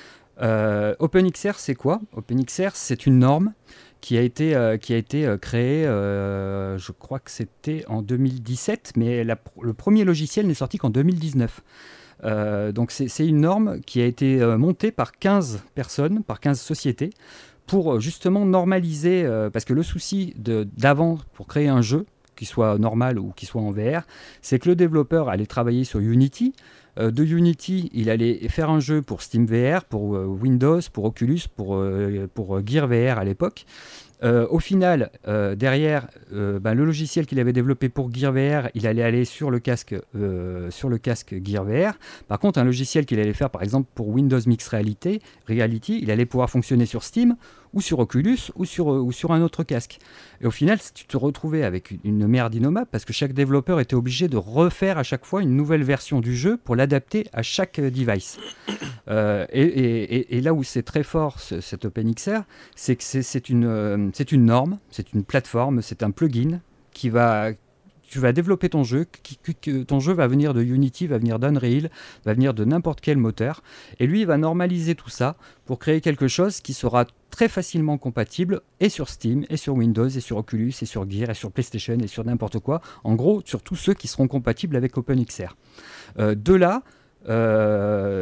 Euh, OpenXR, c'est quoi ? OpenXR, c'est une norme qui a été, euh, qui a été euh, créée, euh, je crois que c'était en deux mille dix-sept, mais la, le premier logiciel n'est sorti qu'en deux mille dix-neuf. Euh, donc c'est, c'est une norme qui a été euh, montée par quinze personnes, par quinze sociétés, pour euh, justement normaliser, euh, parce que le souci de, d'avant, pour créer un jeu, qu'il soit normal ou qu'il soit en V R, c'est que le développeur allait travailler sur Unity. Euh, de Unity, il allait faire un jeu pour Steam V R, pour euh, Windows, pour Oculus, pour, euh, pour Gear V R à l'époque. Euh, au final, euh, derrière, euh, ben, le logiciel qu'il avait développé pour Gear V R, il allait aller sur le casque, euh, sur le casque Gear V R. Par contre, un logiciel qu'il allait faire, par exemple, pour Windows Mixed Reality, Reality, il allait pouvoir fonctionner sur Steam, ou sur Oculus, ou sur, ou sur un autre casque. Et au final, tu te retrouvais avec une merde innommable, parce que chaque développeur était obligé de refaire à chaque fois une nouvelle version du jeu pour l'adapter à chaque device. Euh, et, et, et là où c'est très fort, ce, cet OpenXR, c'est que c'est, c'est, une, euh, c'est une norme, c'est une plateforme, c'est un plugin qui va... Tu vas développer ton jeu, qui, qui, ton jeu va venir de Unity, va venir d'Unreal, va venir de n'importe quel moteur. Et lui, il va normaliser tout ça pour créer quelque chose qui sera très facilement compatible et sur Steam, et sur Windows, et sur Oculus, et sur Gear, et sur PlayStation, et sur n'importe quoi. En gros, sur tous ceux qui seront compatibles avec OpenXR. Euh, de là... Euh,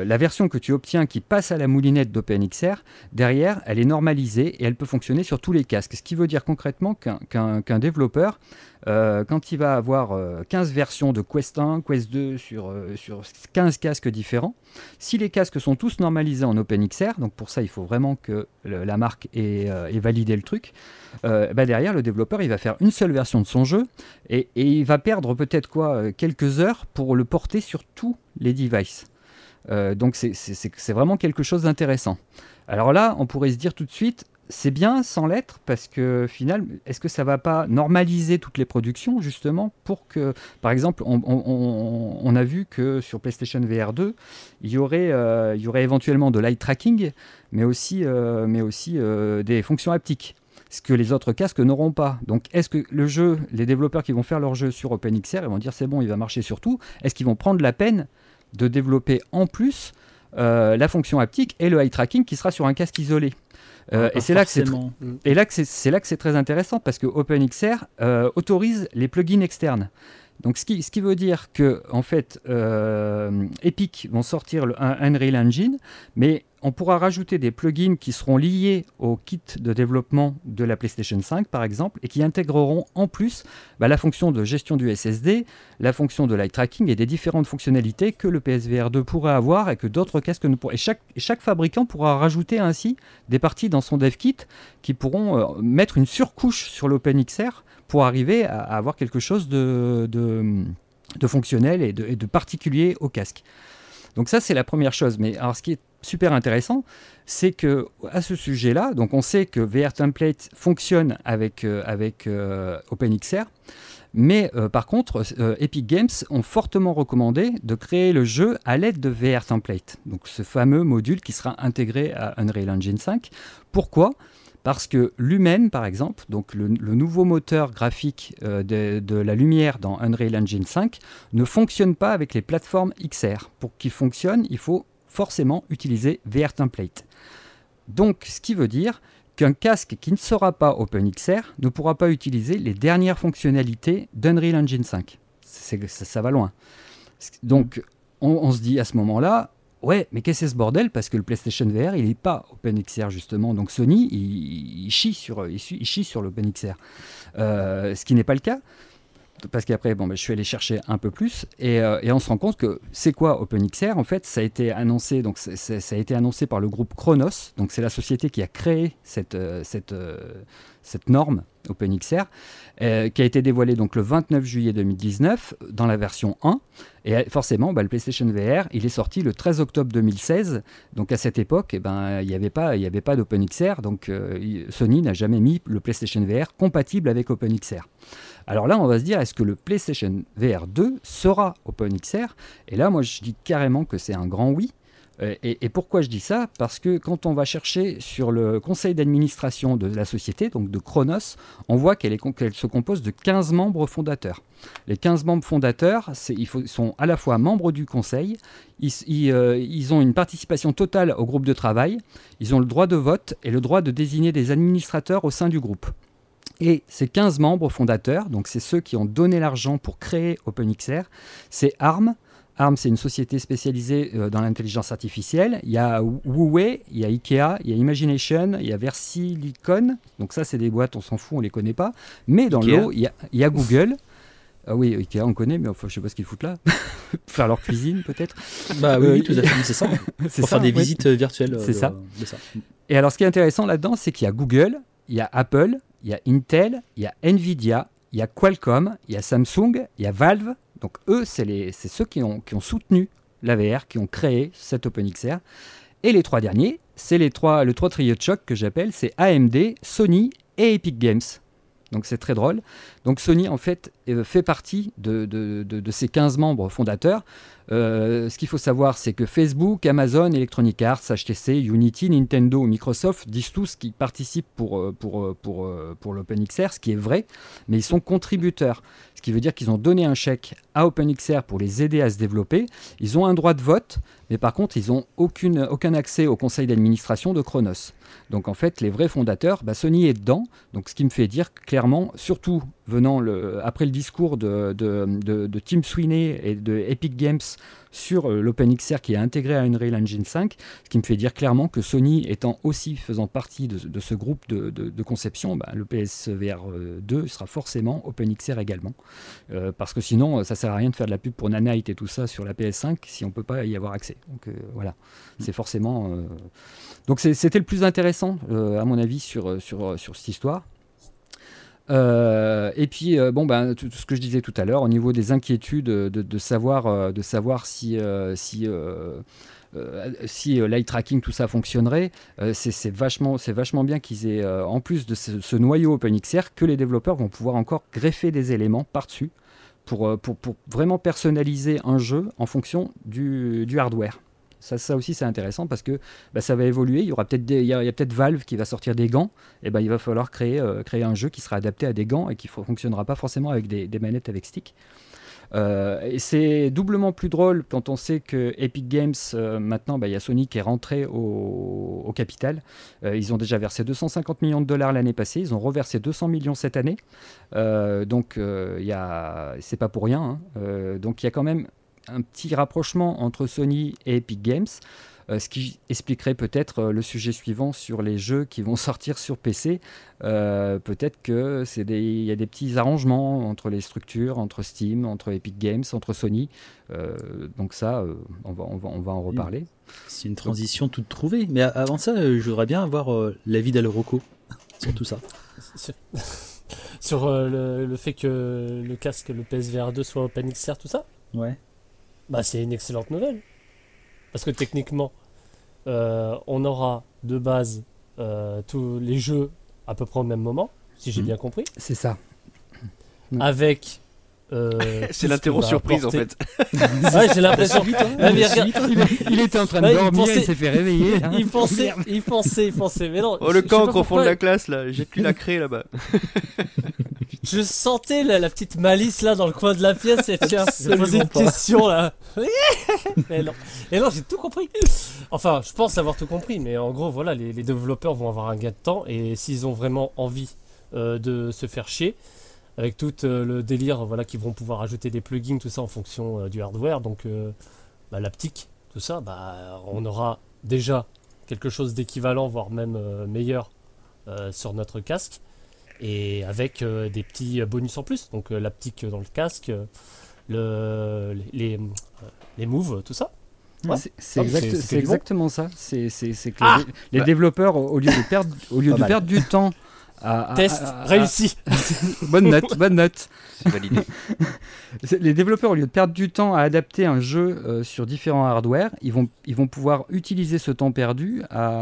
la version que tu obtiens qui passe à la moulinette d'OpenXR, derrière, elle est normalisée et elle peut fonctionner sur tous les casques. Ce qui veut dire concrètement qu'un, qu'un, qu'un développeur, euh, quand il va avoir euh, quinze versions de Quest un, Quest deux sur, euh, sur quinze casques différents, si les casques sont tous normalisés en OpenXR, donc pour ça il faut vraiment que le, la marque ait, euh, ait validé le truc, euh, bah derrière le développeur il va faire une seule version de son jeu et, et il va perdre peut-être quoi, quelques heures pour le porter sur tous les devices. Euh, donc c'est, c'est, c'est, c'est vraiment quelque chose d'intéressant. Alors là, on pourrait se dire tout de suite, c'est bien sans l'être, parce que finalement, est-ce que ça ne va pas normaliser toutes les productions, justement, pour que, par exemple, on, on, on, on a vu que sur PlayStation V R deux, il y aurait, euh, il y aurait éventuellement de l'eye tracking, mais aussi, euh, mais aussi euh, des fonctions haptiques, ce que les autres casques n'auront pas. Donc, est-ce que le jeu, les développeurs qui vont faire leur jeu sur OpenXR, ils vont dire c'est bon, il va marcher sur tout, est-ce qu'ils vont prendre la peine de développer en plus euh, la fonction haptique et le eye tracking qui sera sur un casque isolé. Euh, et c'est là, que c'est tr- et là que c'est, c'est là que c'est très intéressant parce que OpenXR euh, autorise les plugins externes. Donc ce qui, ce qui veut dire que en fait, euh, Epic vont sortir le, un Unreal Engine, mais on pourra rajouter des plugins qui seront liés au kit de développement de la PlayStation cinq, par exemple, et qui intégreront en plus bah, la fonction de gestion du S S D, la fonction de l'eye tracking et des différentes fonctionnalités que le P S V R deux pourrait avoir et que d'autres casques ne pourraient. Et chaque, et chaque fabricant pourra rajouter ainsi des parties dans son dev kit qui pourront euh, mettre une surcouche sur l'OpenXR pour arriver à, à avoir quelque chose de, de, de fonctionnel et de, et de particulier au casque. Donc ça, c'est la première chose. Mais alors, ce qui est super intéressant, c'est que à ce sujet-là, donc on sait que V R Template fonctionne avec, euh, avec euh, OpenXR, mais euh, par contre, euh, Epic Games ont fortement recommandé de créer le jeu à l'aide de V R Template, donc ce fameux module qui sera intégré à Unreal Engine cinq. Pourquoi ? Parce que Lumen, par exemple, donc le, le nouveau moteur graphique euh, de, de la lumière dans Unreal Engine cinq, ne fonctionne pas avec les plateformes X R. Pour qu'il fonctionne, il faut forcément utiliser V R Template. Donc, ce qui veut dire qu'un casque qui ne sera pas OpenXR ne pourra pas utiliser les dernières fonctionnalités d'Unreal Engine cinq. C'est, ça, ça va loin. Donc, on, on se dit à ce moment-là, ouais, mais qu'est-ce que c'est ce bordel ? Parce que le PlayStation V R, il n'est pas OpenXR, justement. Donc Sony, il, il, chie, sur, il, il chie sur l'OpenXR. Euh, ce qui n'est pas le cas. Parce qu'après, bon, bah, je suis allé chercher un peu plus. Et, euh, et on se rend compte que c'est quoi OpenXR ? En fait, ça a été annoncé, donc c'est, c'est, ça a été annoncé par le groupe Chronos. Donc c'est la société qui a créé cette, euh, cette, euh, cette norme OpenXR, euh, qui a été dévoilée donc, le vingt-neuf juillet deux mille dix-neuf dans la version un. Et forcément, bah, le PlayStation V R, il est sorti le treize octobre deux mille seize. Donc à cette époque, eh ben, il n'y avait pas, il n'y avait pas d'OpenXR. Donc euh, Sony n'a jamais mis le PlayStation V R compatible avec OpenXR. Alors là, on va se dire, est-ce que le PlayStation V R deux sera OpenXR ? Et là, moi, je dis carrément que c'est un grand oui. Et, et pourquoi je dis ça ? Parce que quand on va chercher sur le conseil d'administration de la société, donc de Chronos, on voit qu'elle, est, qu'elle se compose de quinze membres fondateurs. Les quinze membres fondateurs, c'est, il faut, sont à la fois membres du conseil, ils, ils, euh, ils ont une participation totale au groupe de travail, ils ont le droit de vote et le droit de désigner des administrateurs au sein du groupe. Et ces quinze membres fondateurs, donc c'est ceux qui ont donné l'argent pour créer OpenXR, c'est ARM. ARM, c'est une société spécialisée euh, dans l'intelligence artificielle. Il y a Huawei, il y a Ikea, il y a Imagination, il y a Versilicon. Donc ça, c'est des boîtes, on s'en fout, on ne les connaît pas. Mais dans Ikea. le lot, il y a, il y a Google. Ah oui, Ikea, on connaît, mais enfin, je ne sais pas ce qu'ils foutent là. Faire leur cuisine, peut-être. Bah oui, euh, tout à fait, c'est ça. C'est pour ça, faire des ouais. visites virtuelles. C'est de, ça. De ça. Et alors, ce qui est intéressant là-dedans, c'est qu'il y a Google, il y a Apple, il y a Intel, il y a Nvidia, il y a Qualcomm, il y a Samsung, il y a Valve. Donc eux, c'est, les, c'est ceux qui ont, qui ont soutenu la V R, qui ont créé cet OpenXR. Et les trois derniers, c'est les trois, le trois trio de choc que j'appelle, c'est A M D, Sony et Epic Games. Donc c'est très drôle. Donc Sony, en fait, euh, fait partie de, de, de, de ces quinze membres fondateurs. Euh, ce qu'il faut savoir, c'est que Facebook, Amazon, Electronic Arts, H T C, Unity, Nintendo, Microsoft disent tous qu'ils participent pour, pour, pour, pour l'OpenXR, ce qui est vrai, mais ils sont contributeurs. Ce qui veut dire qu'ils ont donné un chèque à OpenXR pour les aider à se développer. Ils ont un droit de vote, mais par contre, ils n'ont aucune, aucun accès au conseil d'administration de Chronos. Donc en fait, les vrais fondateurs, bah, Sony est dedans. Donc ce qui me fait dire clairement, surtout venant le, après le discours de, de, de, de Tim Sweeney et de Epic Games sur l'OpenXR qui est intégré à Unreal Engine cinq, ce qui me fait dire clairement que Sony étant aussi faisant partie de, de ce groupe de, de, de conception, bah, le P S V R deux sera forcément OpenXR également. Euh, parce que sinon, ça sert à rien de faire de la pub pour Nanite et tout ça sur la P S cinq si on ne peut pas y avoir accès. Donc euh, voilà, c'est forcément... Euh... Donc c'est, c'était le plus intéressant, euh, à mon avis, sur, sur, sur cette histoire. Euh, et puis euh, bon ben tout, tout ce que je disais tout à l'heure au niveau des inquiétudes de, de savoir euh, de savoir si euh, si euh, euh, si euh, l'eye tracking tout ça fonctionnerait, euh, c'est, c'est vachement c'est vachement bien qu'ils aient euh, en plus de ce, ce noyau OpenXR que les développeurs vont pouvoir encore greffer des éléments par-dessus pour pour pour vraiment personnaliser un jeu en fonction du, du hardware. Ça, ça aussi c'est intéressant parce que bah, ça va évoluer. Il y aura peut-être des, il y a, il y a peut-être Valve qui va sortir des gants. Et ben il va falloir créer euh, créer un jeu qui sera adapté à des gants et qui ne fonctionnera pas forcément avec des, des manettes avec stick. Euh, et c'est doublement plus drôle quand on sait que Epic Games euh, maintenant, bah, il y a Sony qui est rentré au, au capital. Euh, ils ont déjà versé deux cent cinquante millions de dollars l'année passée. Ils ont reversé deux cents millions cette année. Euh, donc euh, il y a, c'est pas pour rien. Hein. Euh, donc il y a quand même un petit rapprochement entre Sony et Epic Games, euh, ce qui expliquerait peut-être euh, le sujet suivant sur les jeux qui vont sortir sur P C. Euh, peut-être que c'est des, il y a des petits arrangements entre les structures, entre Steam, entre Epic Games, entre Sony. Euh, donc ça, euh, on va, on va, on va en reparler. C'est une transition toute trouvée. Mais avant ça, euh, je voudrais bien avoir euh, l'avis d'Alroco sur tout ça. Sur, sur euh, le, le fait que le casque, le P S V R deux soit OpenXR, tout ça. Ouais. Bah, c'est une excellente nouvelle. Parce que techniquement, euh, on aura de base euh, tous les jeux à peu près au même moment, si j'ai mmh. bien compris. C'est ça. Avec. Euh, c'est l'interro surprise apporter... en fait. Ouais, j'ai l'impression. Ah, mais regarde, il, il était en train de ouais, dormir, il, pensait... il s'est fait réveiller. Hein. Il pensait, il pensait, il pensait. Mais non. Oh, le cancre au fond de la classe là, j'ai plus la craie là-bas. Je sentais la, la petite malice là dans le coin de la pièce et tiens, j'ai posé une question là. Et non, et non, j'ai tout compris. Enfin, je pense avoir tout compris, mais en gros, voilà, les, les développeurs vont avoir un gain de temps et s'ils ont vraiment envie euh, de se faire chier, avec tout euh, le délire, voilà, qu'ils vont pouvoir ajouter des plugins, tout ça en fonction euh, du hardware, donc euh, bah, l'aptique, tout ça, bah, on aura déjà quelque chose d'équivalent, voire même euh, meilleur euh, sur notre casque. Et avec euh, des petits bonus en plus, donc euh, l'aptique dans le casque, le, les, euh, les moves, tout ça. Ouais. C'est, c'est, exact, c'est, c'est, c'est exactement bon. ça. C'est, c'est, c'est que ah les, les bah. développeurs, au lieu de perdre, au lieu de perdre du temps à, à, test à, à, réussi. À... bonne note, bonne note. C'est validé. Les développeurs, au lieu de perdre du temps à adapter un jeu euh, sur différents hardware, ils vont, ils vont pouvoir utiliser ce temps perdu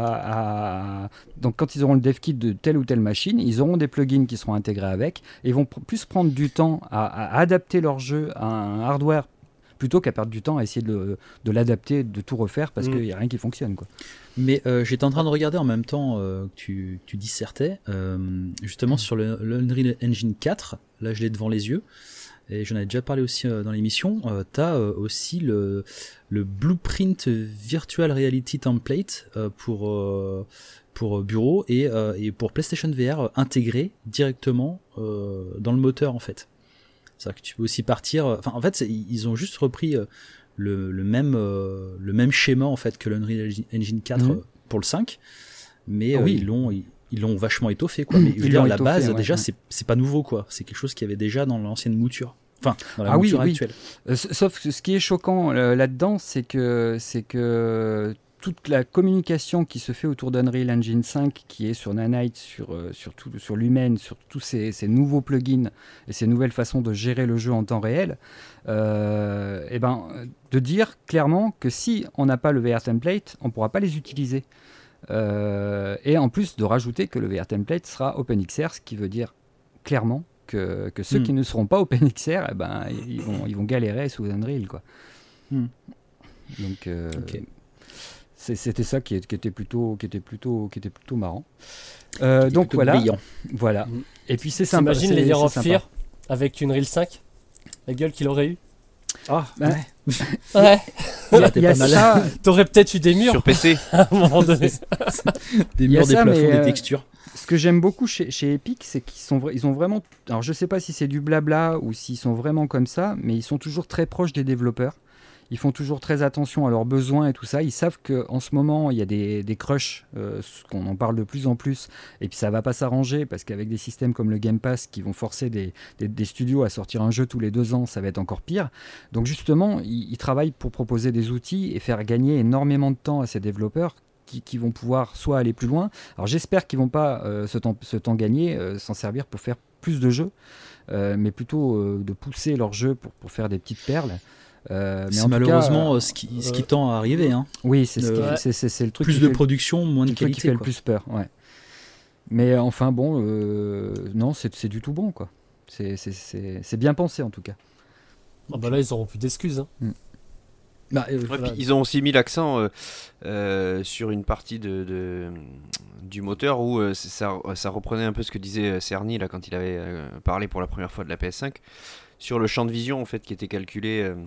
à, à... donc quand ils auront le dev kit de telle ou telle machine, ils auront des plugins qui seront intégrés avec et ils vont pr- plus prendre du temps à, à adapter leur jeu à un hardware plutôt qu'à perdre du temps à essayer de, le, de l'adapter, de tout refaire parce mmh. qu'il n'y a rien qui fonctionne, quoi. Mais euh, j'étais en train de regarder en même temps euh, que tu, tu dissertais, euh, justement mmh. sur le, le Unreal Engine quatre, là je l'ai devant les yeux, et j'en avais déjà parlé aussi euh, dans l'émission, euh, tu as euh, aussi le, le Blueprint Virtual Reality Template euh, pour, euh, pour bureau et, euh, et pour PlayStation V R euh, intégré directement euh, dans le moteur en fait. C'est-à-dire que tu peux aussi partir. Enfin, en fait, ils ont juste repris euh, le, le même euh, le même schéma en fait que l'Unreal Engine quatre mmh. euh, pour le cinq, mais ah, euh, oui. ils l'ont ils, ils l'ont vachement étoffé quoi. Mais je veux dire, la base ouais, déjà ouais. c'est c'est pas nouveau quoi. C'est quelque chose qu'il y avait déjà dans l'ancienne mouture. Enfin, dans la ah, mouture oui, actuelle. Oui. Euh, sauf que ce qui est choquant euh, là-dedans, c'est que c'est que toute la communication qui se fait autour d'Unreal Engine cinq, qui est sur Nanite, sur, euh, sur, tout, sur Lumen, sur tous ces, ces nouveaux plugins et ces nouvelles façons de gérer le jeu en temps réel, euh, et ben, de dire clairement que si on n'a pas le V R template, on ne pourra pas les utiliser. Euh, et en plus de rajouter que le V R template sera OpenXR, ce qui veut dire clairement que, que ceux mm. qui ne seront pas OpenXR, eh ben, ils, vont, ils vont galérer sous Unreal, quoi. Mm. Donc... Euh, okay. C'était ça qui, est, qui était plutôt, qui était plutôt, qui était plutôt marrant. Euh, donc voilà, brillant. voilà. Mmh. Et puis c'est sympa. T'imagines les Layers of Fear avec une Unreal cinq, la gueule qu'il aurait eu. Ah ouais. ouais. Il y a ça. T'aurais peut-être eu des murs sur P C à un moment donné. Des murs, des ça, plafonds, mais, des euh, textures. ce que j'aime beaucoup chez, chez Epic, c'est qu'ils sont, ils ont vraiment... Alors, je sais pas si c'est du blabla ou s'ils sont vraiment comme ça, mais ils sont toujours très proches des développeurs. Ils font toujours très attention à leurs besoins et tout ça. Ils savent qu'en ce moment, il y a des, des crushs, euh, qu'on en parle de plus en plus. Et puis ça ne va pas s'arranger parce qu'avec des systèmes comme le Game Pass qui vont forcer des, des, des studios à sortir un jeu tous les deux ans, ça va être encore pire. Donc justement, ils, ils travaillent pour proposer des outils et faire gagner énormément de temps à ces développeurs qui, qui vont pouvoir soit aller plus loin. Alors j'espère qu'ils ne vont pas, euh, ce, temps, ce temps gagné, euh, s'en servir pour faire plus de jeux, euh, mais plutôt euh, de pousser leurs jeux pour, pour faire des petites perles. Euh, c'est malheureusement cas, ce, qui, ce qui tend à arriver. Hein. Oui, c'est, ce euh, qui, c'est, c'est, c'est le truc. Plus de production, le, moins de qualité. Qui fait quoi. Le plus peur, ouais. Mais enfin bon, euh, non, c'est, c'est du tout bon, quoi. C'est, c'est, c'est, c'est bien pensé en tout cas. Ah bah là, ils auront plus d'excuses. Hein. Mm. Bah, euh, ouais, voilà. Ils ont aussi mis l'accent euh, euh, sur une partie de, de, du moteur où euh, ça, ça reprenait un peu ce que disait Cerny là, quand il avait euh, parlé pour la première fois de la P S cinq, sur le champ de vision en fait, qui était calculé... Euh,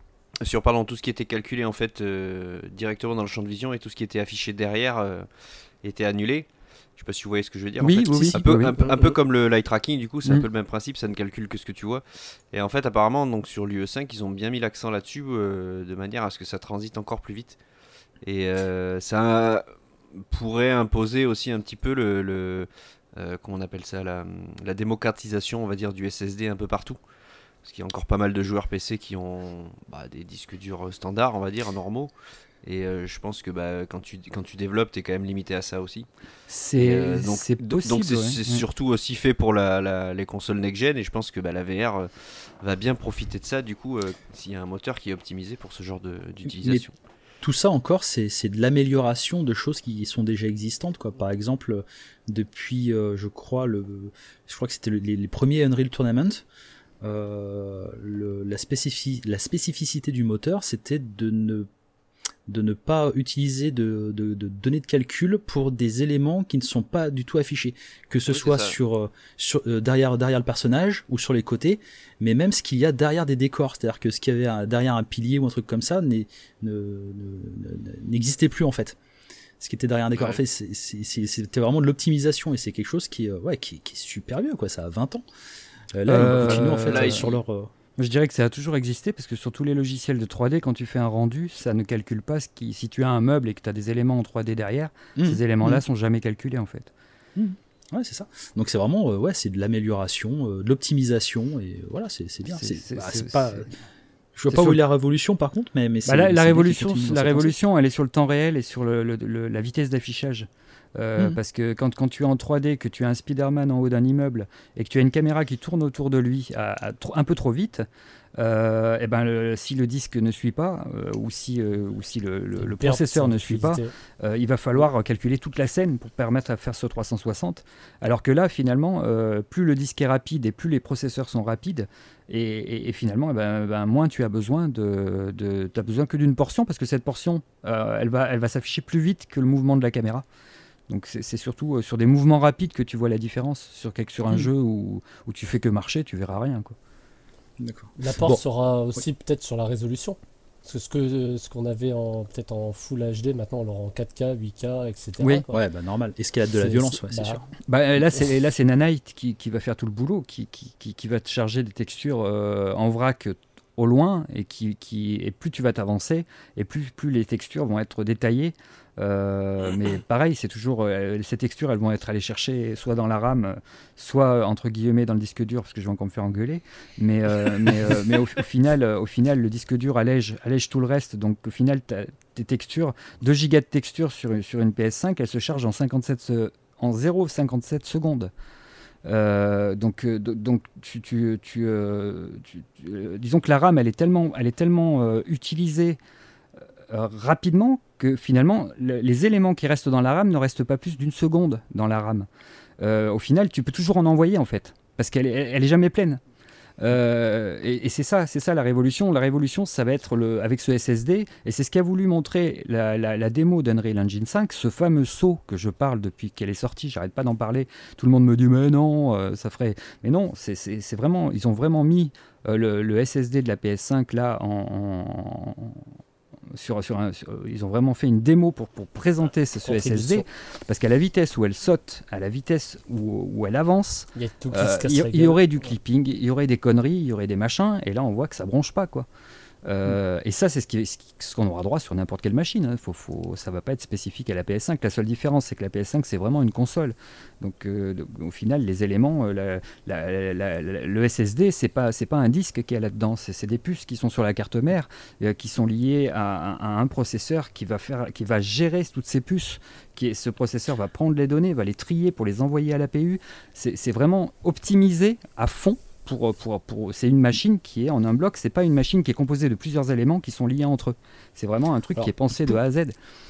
sur pardon, tout ce qui était calculé en fait euh, directement dans le champ de vision et tout ce qui était affiché derrière euh, était annulé. Je sais pas si vous voyez ce que je veux dire. Oui, en fait, oui, oui, un, peu, oui, un, oui. un peu comme le light tracking, du coup, c'est mmh. un peu le même principe, ça ne calcule que ce que tu vois. Et en fait, apparemment, donc sur l'U E cinq, ils ont bien mis l'accent là-dessus euh, de manière à ce que ça transite encore plus vite. Et euh, ça pourrait imposer aussi un petit peu le, le euh, comment on appelle ça, la, la démocratisation, on va dire, du S S D un peu partout. Parce qu'il y a encore pas mal de joueurs P C qui ont bah, des disques durs standards, on va dire, normaux. Et euh, je pense que bah, quand, tu, quand tu développes, tu es quand même limité à ça aussi. C'est, euh, donc, c'est possible. Donc c'est, ouais. c'est surtout aussi fait pour la, la, les consoles next-gen. Et je pense que bah, la V R euh, va bien profiter de ça, du coup, euh, s'il y a un moteur qui est optimisé pour ce genre de, d'utilisation. Mais tout ça encore, c'est, c'est de l'amélioration de choses qui sont déjà existantes, quoi. Par exemple, depuis, euh, je crois, le, je crois que c'était le, les, les premiers Unreal Tournament. Euh, le, la, spécifi- la spécificité du moteur, c'était de ne, de ne pas utiliser de, de, de données de calcul pour des éléments qui ne sont pas du tout affichés, que ce oui, soit sur, sur, euh, derrière, derrière le personnage ou sur les côtés, mais même ce qu'il y a derrière des décors, c'est-à-dire que ce qu'il y avait derrière un pilier ou un truc comme ça n'est, ne, ne, n'existait plus en fait. Ce qui était derrière un décor, ouais. En fait, c'est, c'est, c'est, c'était vraiment de l'optimisation et c'est quelque chose qui, ouais, qui, qui est super vieux, quoi. Ça a vingt ans. Là, euh, ils continuent en fait là, ils... sur leur. Euh... Je dirais que ça a toujours existé parce que sur tous les logiciels de trois D, quand tu fais un rendu, ça ne calcule pas ce qui. Si tu as un meuble et que tu as des éléments en trois D derrière, mmh. ces éléments-là mmh. sont jamais calculés en fait. Mmh. Ouais, c'est ça. Donc c'est vraiment, euh, ouais, c'est de l'amélioration, euh, de l'optimisation et euh, voilà, c'est, c'est bien. C'est, c'est, bah, c'est, c'est pas. C'est... Je vois pas où est la révolution par contre, mais, mais c'est. Bah là, c'est la révolution, la révolution, elle est sur le temps réel et sur le, le, le, la vitesse d'affichage. Euh, mmh. Parce que quand, quand tu es en trois D, que tu as un Spider-Man en haut d'un immeuble et que tu as une caméra qui tourne autour de lui à, à, un peu trop vite, euh, et ben le, si le disque ne suit pas euh, ou si, euh, ou si le, le, le processeur ne suit pas, euh, il va falloir calculer toute la scène pour permettre à faire ce trois cent soixante. Alors que là, finalement, euh, plus le disque est rapide et plus les processeurs sont rapides, et, et, et finalement, eh ben, ben, moins tu as besoin de, de t'as besoin que d'une portion parce que cette portion, euh, elle va, elle va s'afficher plus vite que le mouvement de la caméra. Donc c'est, c'est surtout euh, sur des mouvements rapides que tu vois la différence. Sur, quelque, sur un mmh. jeu où, où tu fais que marcher, tu verras rien, quoi. D'accord. L'apport bon. sera aussi oui. peut-être sur la résolution. Parce que ce, que, ce qu'on avait en, peut-être en Full H D, maintenant on l'aura en quatre K, huit K, et cetera. Oui, quoi. ouais, bah normal. Escalade de la c'est, violence, c'est, ouais, c'est bah, sûr. Bah, là, c'est, là, c'est Nanite qui, qui va faire tout le boulot, qui, qui, qui, qui va te charger des textures euh, en vrac au loin, et, qui, qui, et plus tu vas t'avancer, et plus, plus les textures vont être détaillées. Euh, mais pareil, c'est toujours euh, ces textures, elles vont être allées chercher soit dans la RAM, soit entre guillemets dans le disque dur, parce que je vais encore me faire engueuler. Mais, euh, mais, euh, mais au, au final, au final, le disque dur allège, allège tout le reste. Donc au final, tes textures, deux gigas de textures sur, sur une P S cinq, elles se chargent en cinquante-sept en zéro virgule cinquante-sept secondes. Euh, donc, euh, donc tu, tu, tu, euh, tu, tu euh, disons que la RAM, elle est tellement, elle est tellement euh, utilisée euh, rapidement que finalement, le, les éléments qui restent dans la RAM ne restent pas plus d'une seconde dans la RAM. Euh, au final, tu peux toujours en envoyer en fait, parce qu'elle est, elle est jamais pleine. Euh, et, et c'est ça, c'est ça la révolution. La révolution, ça va être le, avec ce S S D, et c'est ce qu'a voulu montrer la, la, la démo d'Unreal Engine cinq, ce fameux saut que je parle depuis qu'elle est sortie. J'arrête pas d'en parler. Tout le monde me dit mais non, euh, ça ferait. Mais non, c'est, c'est, c'est vraiment, ils ont vraiment mis euh, le, le S S D de la P S cinq là en, en sur, sur, un, sur ils ont vraiment fait une démo pour, pour présenter ce, ce S S D, parce qu'à la vitesse où elle saute, à la vitesse où, où elle avance, il y, a tout qui euh, se casse il, la il y aurait du clipping, il y aurait des conneries, il y aurait des machins, et là on voit que ça bronche pas, quoi. Euh, et ça, c'est ce, qui, ce qu'on aura droit sur n'importe quelle machine. Hein. Faut, faut, ça ne va pas être spécifique à la P S cinq. La seule différence, c'est que la P S cinq, c'est vraiment une console. Donc, euh, donc au final, les éléments, euh, la, la, la, la, le S S D, ce n'est pas, c'est pas un disque qui est là-dedans. C'est, c'est des puces qui sont sur la carte mère, euh, qui sont liées à, à, à un processeur qui va, faire, qui va gérer toutes ces puces. Qui est, ce processeur va prendre les données, va les trier pour les envoyer à l'A P U. C'est, c'est vraiment optimisé à fond. Pour, pour, pour, c'est une machine qui est en un bloc, c'est pas une machine qui est composée de plusieurs éléments qui sont liés entre eux. C'est vraiment un truc Alors, qui est pensé de A à Z.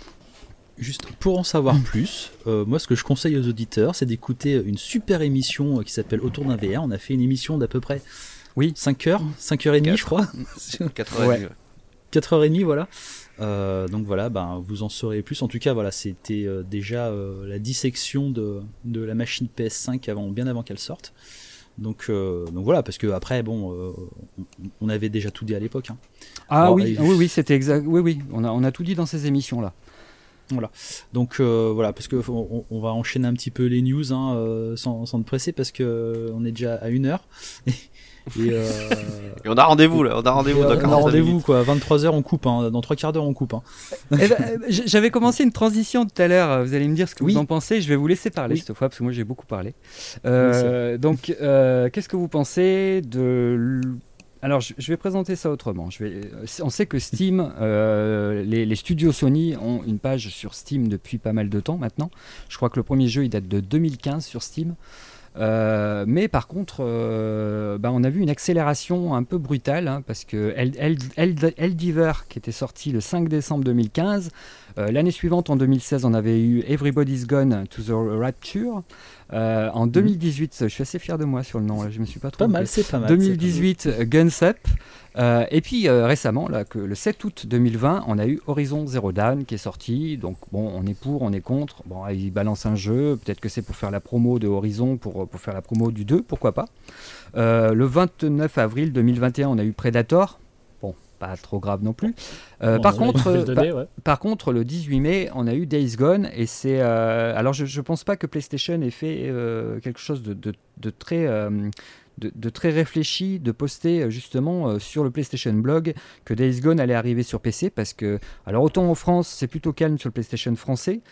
Juste pour en savoir plus, euh, moi ce que je conseille aux auditeurs, c'est d'écouter une super émission qui s'appelle Autour d'un V R. On a fait une émission d'à peu près oui. cinq heures, cinq heures trente je crois. quatre heures trente. Ouais. quatre heures trente, voilà. Euh, donc voilà, ben, vous en saurez plus. En tout cas, voilà, c'était euh, déjà euh, la dissection de, de la machine P S cinq avant, bien avant qu'elle sorte. Donc, euh, donc voilà, parce que après, bon, euh, on, on avait déjà tout dit à l'époque. Hein. Ah Alors, oui, oui, oui, c'était exact. Oui, oui, on a, on a tout dit dans ces émissions-là. Voilà. Donc euh, voilà, parce que on, on va enchaîner un petit peu les news, hein, euh, sans, sans te presser, parce que euh, on est déjà à une heure. Et, et, euh, et on a rendez-vous là, on a rendez-vous. On a rendez-vous quoi. vingt-trois heures on coupe, hein, dans trois quarts d'heure on coupe. Hein. Eh ben, j'avais commencé une transition tout à l'heure. Vous allez me dire ce que oui. vous en pensez. Je vais vous laisser parler oui. cette fois parce que moi j'ai beaucoup parlé. Euh, oui, donc, euh, qu'est-ce que vous pensez de Alors, je, je vais présenter ça autrement. Je vais, on sait que Steam, euh, les, les studios Sony ont une page sur Steam depuis pas mal de temps maintenant. Je crois que le premier jeu il date de deux mille quinze sur Steam. Euh, mais par contre, euh, bah on a vu une accélération un peu brutale hein, parce que Helldivers, qui était sorti le cinq décembre deux mille quinze, euh, l'année suivante en deux mille seize, on avait eu Everybody's Gone to the Rapture. Euh, en deux mille dix-huit, je suis assez fier de moi sur le nom, là, je me suis pas trompé. Pas mal, c'est pas mal. deux mille dix-huit, Guns Up. Euh, et puis euh, récemment, là, que le sept août deux mille vingt, on a eu Horizon Zero Dawn qui est sorti. Donc bon, on est pour, on est contre. Bon, ils balancent un jeu. Peut-être que c'est pour faire la promo de Horizon, pour, pour faire la promo du deux, pourquoi pas. Euh, le vingt-neuf avril deux mille vingt et un, on a eu Predator. Bon, pas trop grave non plus. Euh, bon, par, contre, le donner, par, ouais. par contre, le dix-huit mai, on a eu Days Gone. Et c'est, euh, alors, je ne pense pas que PlayStation ait fait euh, quelque chose de, de, de très... Euh, De, de très réfléchi, de poster justement euh, sur le PlayStation Blog que Days Gone allait arriver sur P C parce que, alors autant en France c'est plutôt calme sur le PlayStation français,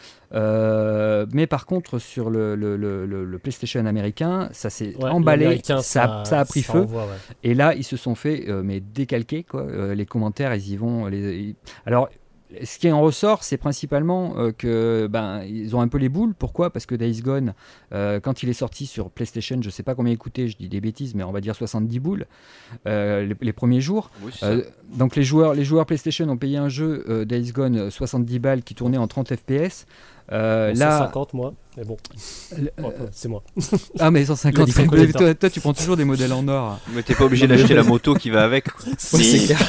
euh, mais par contre sur le, le, le, le PlayStation américain ça s'est ouais, emballé, ça, ça, ça a pris ça feu envoie, ouais. Et là ils se sont fait euh, mais décalquer quoi. Euh, les commentaires ils y vont les, ils... alors ce qui en ressort, c'est principalement euh, que ben ils ont un peu les boules. Pourquoi ? Parce que Days Gone, euh, quand il est sorti sur PlayStation, je sais pas combien il coûtait, je dis des bêtises, mais on va dire soixante-dix boules euh, les, les premiers jours. Oui, euh, donc les joueurs, les joueurs PlayStation ont payé un jeu euh, Days Gone soixante-dix balles qui tournait en trente F P S. Euh, bon, là, cent cinquante moi, mais bon, euh, oh, c'est moi. Ah mais cent cinquante, toi, toi tu prends toujours des modèles en or. Mais t'es pas obligé d'acheter la moto qui va avec. Ouais, c'est clair.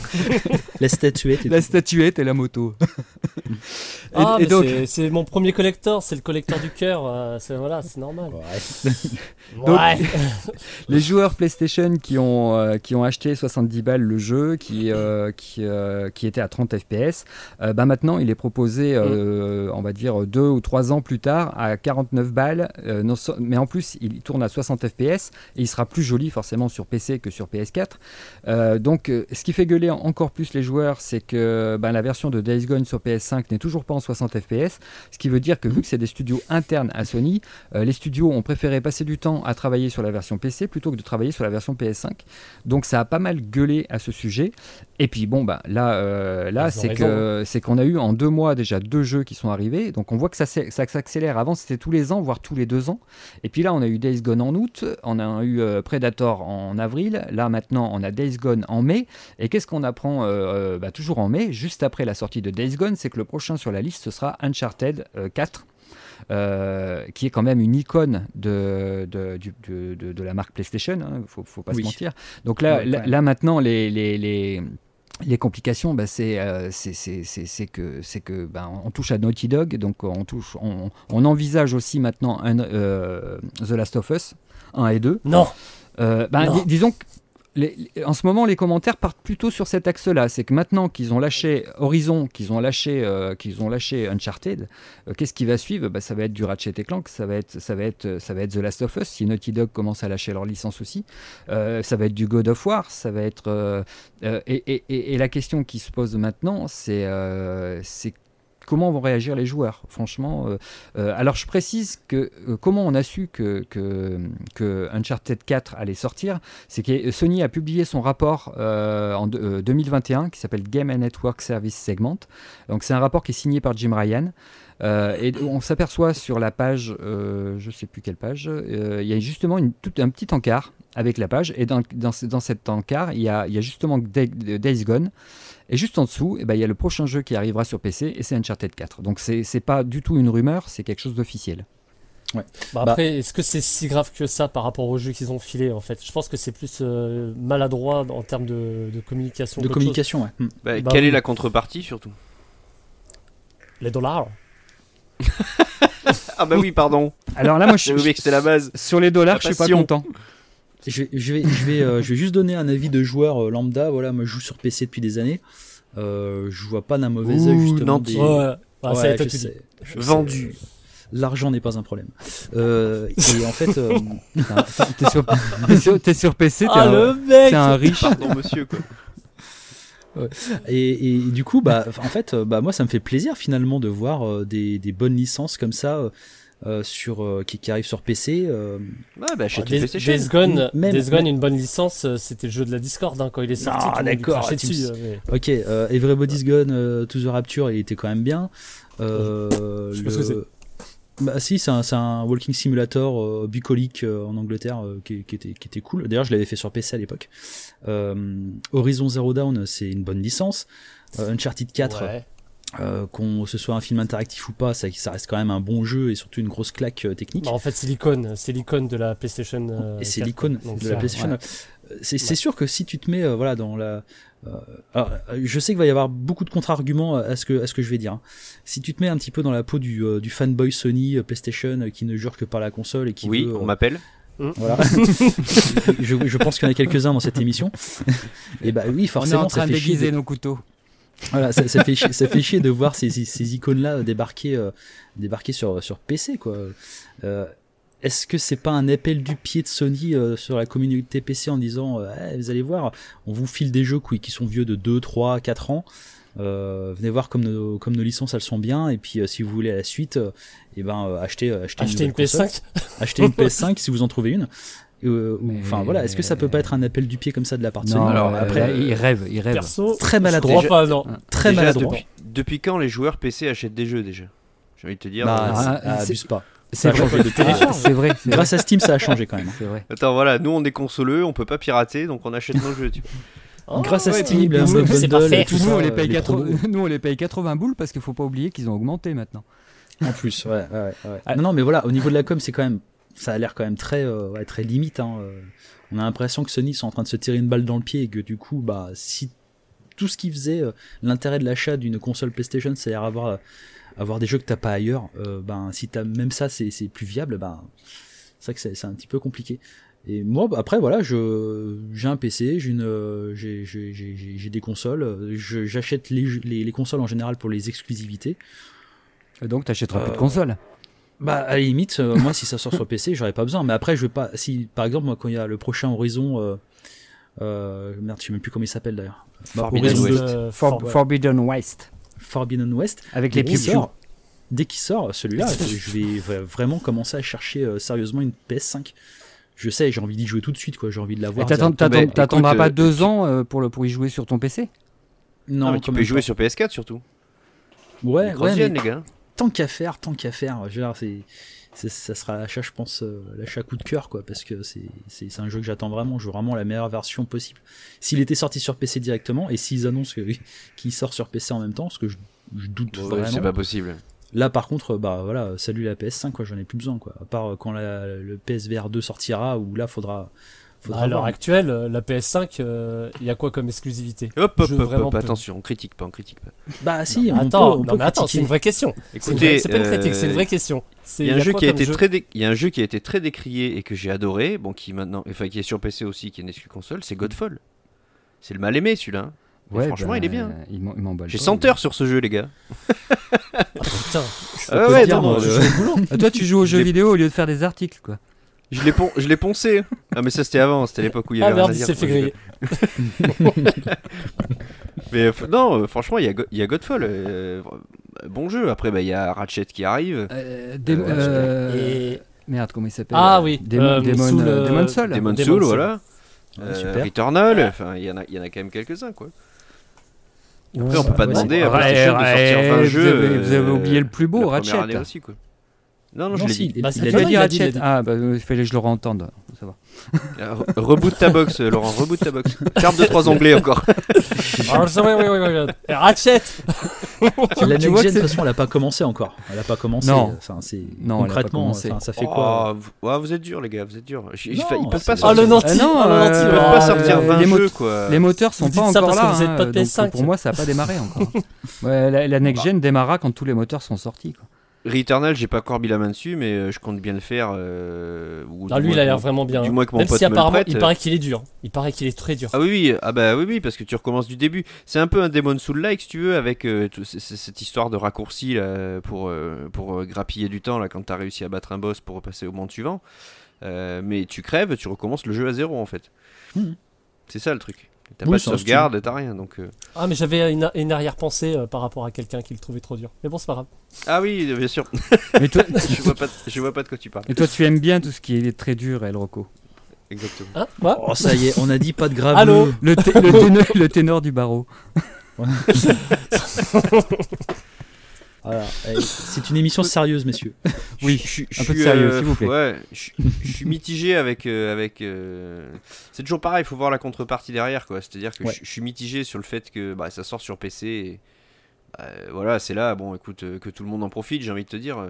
La statuette. Et la statuette et la moto. et, ah, et donc, c'est, c'est mon premier collector, c'est le collector du cœur. Euh, c'est voilà, c'est normal. Ouais. Donc, ouais. Les joueurs PlayStation qui ont euh, qui ont acheté soixante-dix balles le jeu, qui euh, qui euh, qui était à trente F P S, euh, bah maintenant il est proposé, euh, mm. on va dire deux ou trois ans plus tard à quarante-neuf balles, euh, non, mais en plus il tourne à soixante F P S et il sera plus joli forcément sur P C que sur P S quatre. Euh, donc euh, ce qui fait gueuler encore plus les joueurs, c'est que bah, la version de Days Gone sur P S cinq n'est toujours pas en soixante F P S, ce qui veut dire que vu que c'est des studios internes à Sony, euh, les studios ont préféré passer du temps à travailler sur la version P C plutôt que de travailler sur la version P S cinq. Donc ça a pas mal gueulé à ce sujet. Et puis bon bah là, euh, là c'est, que, c'est qu'on a eu en deux mois déjà deux jeux qui sont arrivés. Donc on voit que ça, ça s'accélère. Avant c'était tous les ans, voire tous les deux ans. Et puis là on a eu Days Gone en août, on a eu euh, Predator en avril. Là maintenant on a Days Gone en mai. Et qu'est-ce qu'on apprend euh, bah, toujours en mai, juste après la sortie de Days Gone, c'est que le prochain sur la liste ce sera Uncharted euh, quatre. Euh, qui est quand même une icône de, de, de, de, de la marque PlayStation, il hein, ne faut, faut pas oui. se mentir. Donc là, ouais, là, là maintenant, les, les, les, les complications, bah, c'est, euh, c'est, c'est, c'est, c'est que, c'est que bah, on touche à Naughty Dog, donc on, touche, on, on envisage aussi maintenant un, euh, The Last of Us un et deux. Non, euh, bah, non. Dis, disons que les, en ce moment, les commentaires partent plutôt sur cet axe-là. C'est que maintenant qu'ils ont lâché Horizon, qu'ils ont lâché, euh, qu'ils ont lâché Uncharted, euh, qu'est-ce qui va suivre ? Bah, ça va être du Ratchet et Clank, ça va être, ça va être, ça va être The Last of Us. Si Naughty Dog commence à lâcher leur licence aussi, euh, ça va être du God of War, ça va être. Euh, euh, et, et, et, et la question qui se pose maintenant, c'est, euh, c'est comment vont réagir les joueurs, franchement. Euh, euh, alors je précise que euh, comment on a su que, que, que Uncharted quatre allait sortir, c'est que Sony a publié son rapport euh, en de, euh, deux mille vingt et un qui s'appelle Game and Network Service Segment. Donc c'est un rapport qui est signé par Jim Ryan. Euh, et on s'aperçoit sur la page, euh, je ne sais plus quelle page, euh, il y a justement une, tout, un petit encart avec la page, et dans, dans, dans cet encart, il y a, il y a justement Day, Days Gone, et juste en dessous, eh ben, il y a le prochain jeu qui arrivera sur P C, et c'est Uncharted quatre. Donc c'est, c'est pas du tout une rumeur, c'est quelque chose d'officiel. Ouais. Bah après, bah, est-ce que c'est si grave que ça par rapport au jeu qu'ils ont filé en fait ? Je pense que c'est plus euh, maladroit en termes de, de communication. De communication, chose. ouais. Bah, bah, quelle oui. est la contrepartie surtout ? Les dollars. Ah bah oui, pardon. Alors là, moi, je, oublié que c'était la base. Sur les dollars, je suis pas content. Je vais, je vais, je vais, euh, je vais juste donner un avis de joueur euh, lambda. Voilà, moi, je joue sur P C depuis des années. Euh, je vois pas d'un mauvais œil justement. Des... Ouais, ah, ouais, je je sais, je vendu. Sais, l'argent n'est pas un problème. Euh, et en fait, euh... t'es, sur, t'es, sur, t'es sur P C, t'es, ah, un, le mec t'es un riche. Pardon, monsieur, quoi. Ouais. Et, et du coup, bah, en fait, bah, moi, ça me fait plaisir finalement de voir euh, des, des bonnes licences comme ça euh, sur, euh, qui, qui arrivent sur P C. Euh... Ouais, bah, chez Des, Days Gone, même, Days Gone, une bonne licence, c'était le jeu de la Discord hein, quand il est sorti. Ah, d'accord. Dessus, mais... Ok, euh, Everybody's Gone euh, to the Rapture, il était quand même bien. Euh, Je sais le... pas ce que c'est. Bah si, c'est un, c'est un walking simulator euh, bucolique euh, en Angleterre euh, qui, qui, était, qui était cool. D'ailleurs, je l'avais fait sur P C à l'époque. Euh, Horizon Zero Dawn, c'est une bonne licence. Euh, Uncharted quatre, ouais. euh, qu'on ce soit un film interactif ou pas, ça, ça reste quand même un bon jeu et surtout une grosse claque euh, technique. Bah en fait, c'est l'icône, c'est l'icône de la PlayStation. Euh, et c'est quatre, l'icône donc, de la PlayStation. Ouais. C'est, c'est ouais. sûr que si tu te mets euh, voilà dans la Euh, alors, je sais qu'il va y avoir beaucoup de contre-arguments à ce que, à ce que je vais dire. Hein. Si tu te mets un petit peu dans la peau du, euh, du fanboy Sony, euh, PlayStation, euh, qui ne jure que par la console et qui oui, veut... on euh, m'appelle. Voilà. je, je pense qu'il y en a quelques-uns dans cette émission. Et bah oui, forcément, on est en train ça de fait déguiser chier de... nos couteaux. Voilà, ça, ça, fait chier, ça fait chier de voir ces, ces, ces icônes-là débarquer, euh, débarquer sur, sur P C, quoi. Euh, Est-ce que c'est pas un appel du pied de Sony euh, sur la communauté P C en disant euh, hey, vous allez voir, on vous file des jeux qui, qui sont vieux de deux, trois, quatre ans, euh, venez voir comme nos, comme nos licences elles sont bien, et puis euh, si vous voulez à la suite, euh, et ben, euh, achetez, achetez, achetez une, une P S cinq achetez une P S cinq si vous en trouvez une. Euh, enfin voilà, est-ce que ça peut pas être un appel du pied comme ça de la part de Sony? Non, alors euh, après, là, il rêve, il rêve. Perso, très maladroit. Je crois pas, non. Très déjà, maladroit. Depuis, depuis quand les joueurs P C achètent des jeux déjà? J'ai envie de te dire. Bah, euh, ah, abuse pas. C'est ça a vrai, changé depuis. ah, c'est vrai. C'est Grâce vrai. à Steam, ça a changé quand même. C'est vrai. Attends, voilà, nous on est consoleux, on peut pas pirater, donc on achète nos jeux. Tu vois. Oh, Grâce à ouais, Steam, puis, un nous, peu c'est pas bundle, fait. tout Nous, ça, on les paye les quatre-vingts promos. nous, on les paye quatre-vingts boules parce qu'il faut pas oublier qu'ils ont augmenté maintenant. En plus, ouais, ouais, ouais. Ah, non, non, mais voilà, au niveau de la com, c'est quand même, ça a l'air quand même très, euh, ouais, très limite. Hein. On a l'impression que Sony sont en train de se tirer une balle dans le pied et que du coup, bah, si tout ce qu'ils faisaient, euh, l'intérêt de l'achat d'une console PlayStation, c'est-à-dire avoir, euh, avoir des jeux que t'as pas ailleurs, euh, ben, si t'as même ça, c'est, c'est plus viable, ben, c'est vrai que c'est, c'est un petit peu compliqué. Et moi, bah, après, voilà, je, j'ai un P C, j'ai une, euh, j'ai, j'ai, j'ai, j'ai des consoles, je, j'achète les, les, les consoles en général pour les exclusivités. Et donc, t'achèteras Euh, plus de consoles. Bah à la limite, euh, moi si ça sort sur P C, j'aurais pas besoin. Mais après, je vais pas. Si par exemple, moi quand il y a le prochain Horizon, euh, euh, merde, je sais même plus comment il s'appelle d'ailleurs. Bah, Forbidden Horizon West. deux, Euh, For- For- ouais. Forbidden West. Forbidden West. Avec Dès les qu'il Pikachu. sort, dès qu'il sort, celui-là, je vais v- vraiment commencer à chercher euh, sérieusement une P S cinq. Je sais, j'ai envie d'y jouer tout de suite, quoi. J'ai envie de Et l'avoir. t'attends- directement. t'attends- bah, t'attendras écoute, pas euh, deux ans euh, pour, le, pour y jouer sur ton P C? Non, Ah, mais quand tu peux même y jouer pas. sur P S quatre surtout. Ouais, Les ouais, mais les gars. tant qu'à faire, tant qu'à faire, je veux dire, c'est, c'est, ça sera l'achat, je pense, euh, l'achat coup de cœur, quoi, parce que c'est, c'est, c'est un jeu que j'attends vraiment, je veux vraiment la meilleure version possible. S'il était sorti sur P C directement, et s'ils annoncent que, qu'il sort sur P C en même temps, ce que je, je doute Bon, ouais, vraiment. c'est pas possible. Là, par contre, bah voilà, salut la P S cinq, quoi, j'en ai plus besoin, quoi. À part quand la, le P S V R deux sortira, où là, faudra, Bah, à l'heure actuelle, la P S cinq, il euh, y a quoi comme exclusivité? Hop, hop, hop, hop attention, on critique pas, on critique pas. Bah si, non, on attends, peut, on non, peut mais attends, c'est une vraie question. Écoutez, c'est, une vraie, c'est pas une critique, euh, c'est une vraie question. Il y a un jeu qui a été jeu très, dé... il y a un jeu qui a été très décrié et que j'ai adoré, bon, qui maintenant, enfin, qui est sur P C aussi, qui est une exclu console, c'est Godfall. C'est le mal aimé celui-là. Ouais, franchement, bah, il est bien. Il m'emballe. J'ai cent heures sur ce jeu, les gars. Ah, putain. Ah ouais, dire, non, non, je... Toi, tu joues aux jeux vidéo au lieu de faire des articles, quoi. Je l'ai, pon- je l'ai poncé. Ah, mais ça, c'était avant. C'était l'époque où il y avait ah, merde, rien à dire. il s'est fait griller. Mais euh, non, euh, franchement, il y a, Go- y a Godfall. Euh, bon jeu. Après, bah, il y a Ratchet qui arrive. Euh, Dé- euh, euh, et... Merde, comment il s'appelle? Ah oui. Demon, euh, Demon, Soul, euh, Demon Soul. Demon Soul, Soul voilà. Ouais, euh, Returnal. Enfin, il y en a, il y en a quand même quelques-uns, quoi. Après, ouais, on peut pas ouais, demander à PlayStation de sortir vingt jeux. Vous avez, vous avez oublié le plus beau, Ratchet. Aussi, quoi. Non, non, je non, l'ai si, dit. Bah, il a dit Ratchet. Ah, bah, il fallait que je le réentende. Ça va. Reboot ta box, Laurent, reboot ta box. Carte de trois onglets encore. Alors, ça, oui, oui, oui, oui. Ratchet. La next gen, de toute façon, elle a pas commencé encore. Elle a pas commencé. Non. Enfin, c'est non, concrètement, ça, ça fait oh, quoi vous, ouais, vous êtes durs, les gars, vous êtes durs. Ils, non, ils peuvent pas sortir. Oh, le nanti. Ah, non, oh, euh, nanti. Ils peuvent pas sortir vingt jeux, quoi. Les moteurs sont pas encore là. Vous êtes pas de P S cinq. Pour moi, ça a pas démarré encore. La next gen démarrera quand tous les moteurs sont sortis, quoi. Returnal, j'ai pas encore mis la main dessus, mais euh, je compte bien le faire. Euh, ou ah, lui, il a l'air vraiment bien. Du moins que mon Même pote si me apparemment, le prête. il paraît qu'il est dur. Il paraît qu'il est très dur. Ah oui, oui, ah bah oui, oui, parce que tu recommences du début. C'est un peu un Demon Soul-like, si tu veux, avec euh, tout, c- c- cette histoire de raccourci là, pour, euh, pour euh, grappiller du temps là, quand t'as réussi à battre un boss pour passer au monde suivant. Euh, mais tu crèves, tu recommences le jeu à zéro en fait. Mmh. C'est ça le truc. T'as oui, pas de sauvegarde, style. T'as rien. Donc, euh... Ah, mais j'avais une, une arrière-pensée euh, par rapport à quelqu'un qui le trouvait trop dur. Mais bon, c'est pas grave. Ah oui, bien sûr. Mais toi... je, vois pas de, je vois pas de quoi tu parles. Et toi, tu aimes bien tout ce qui est très dur, El Rocco. Exactement. Hein Moi oh, ça y est, on a dit pas de grave. Allô le, t- le, ténor, le ténor du barreau. Voilà. C'est une émission sérieuse, messieurs. Oui, je, je, un peu de sérieux, euh, s'il vous plaît. Ouais, je, je suis mitigé avec. Euh, avec euh... C'est toujours pareil, il faut voir la contrepartie derrière, quoi. C'est-à-dire que ouais. je, je suis mitigé sur le fait que bah, ça sort sur P C. Et, bah, voilà, c'est là, bon, écoute, euh, que tout le monde en profite, j'ai envie de te dire.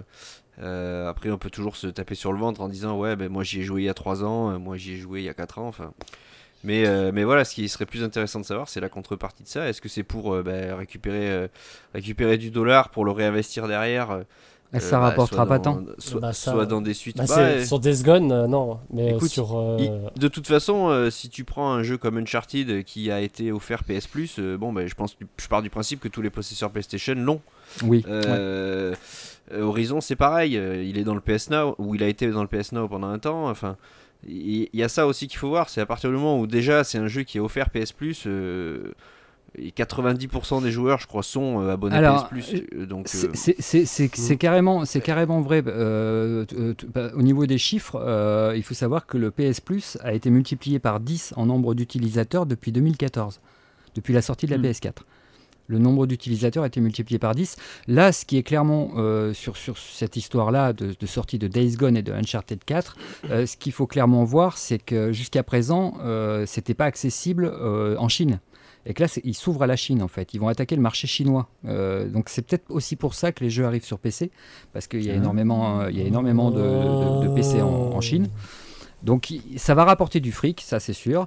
Euh, après, on peut toujours se taper sur le ventre en disant, ouais, ben moi j'y ai joué il y a trois ans, euh, moi j'y ai joué il y a quatre ans, enfin. Mais, euh, mais voilà, ce qui serait plus intéressant de savoir, c'est la contrepartie de ça. Est-ce que c'est pour euh, bah, récupérer, euh, récupérer du dollar pour le réinvestir derrière euh, Ça bah, rapportera pas tant. Soit, bah, ça, soit dans des suites. Bah, bah, et... Sur Days Gone, euh, non. Mais écoute, sur. Euh... il, de toute façon, euh, si tu prends un jeu comme Uncharted qui a été offert P S Plus, euh, bon, bah, je, pense, je pars du principe que tous les possesseurs PlayStation l'ont. Oui. Euh, ouais. Horizon, c'est pareil. Euh, il est dans le P S Now, ou il a été dans le P S Now pendant un temps. Enfin. Il y a ça aussi qu'il faut voir, c'est à partir du moment où déjà c'est un jeu qui est offert P S Plus, euh, et quatre-vingt-dix pour cent des joueurs, je crois, sont euh, abonnés Alors, P S Plus. Euh, donc, c'est, euh... c'est, c'est, c'est, c'est, carrément, c'est carrément vrai. Euh, t- t- bah, au niveau des chiffres, euh, il faut savoir que le P S Plus a été multiplié par dix en nombre d'utilisateurs depuis deux mille quatorze, depuis la sortie de la mmh. P S quatre. Le nombre d'utilisateurs a été multiplié par dix. Là, ce qui est clairement euh, sur, sur cette histoire-là de, de sortie de Days Gone et de Uncharted quatre, euh, ce qu'il faut clairement voir, c'est que jusqu'à présent, euh, ce n'était pas accessible euh, en Chine. Et que là, ils s'ouvrent à la Chine, en fait. Ils vont attaquer le marché chinois. Euh, donc, c'est peut-être aussi pour ça que les jeux arrivent sur P C, parce qu'il y a énormément, euh, il y a énormément de, de, de P C en, en Chine. Donc, ça va rapporter du fric, ça, c'est sûr.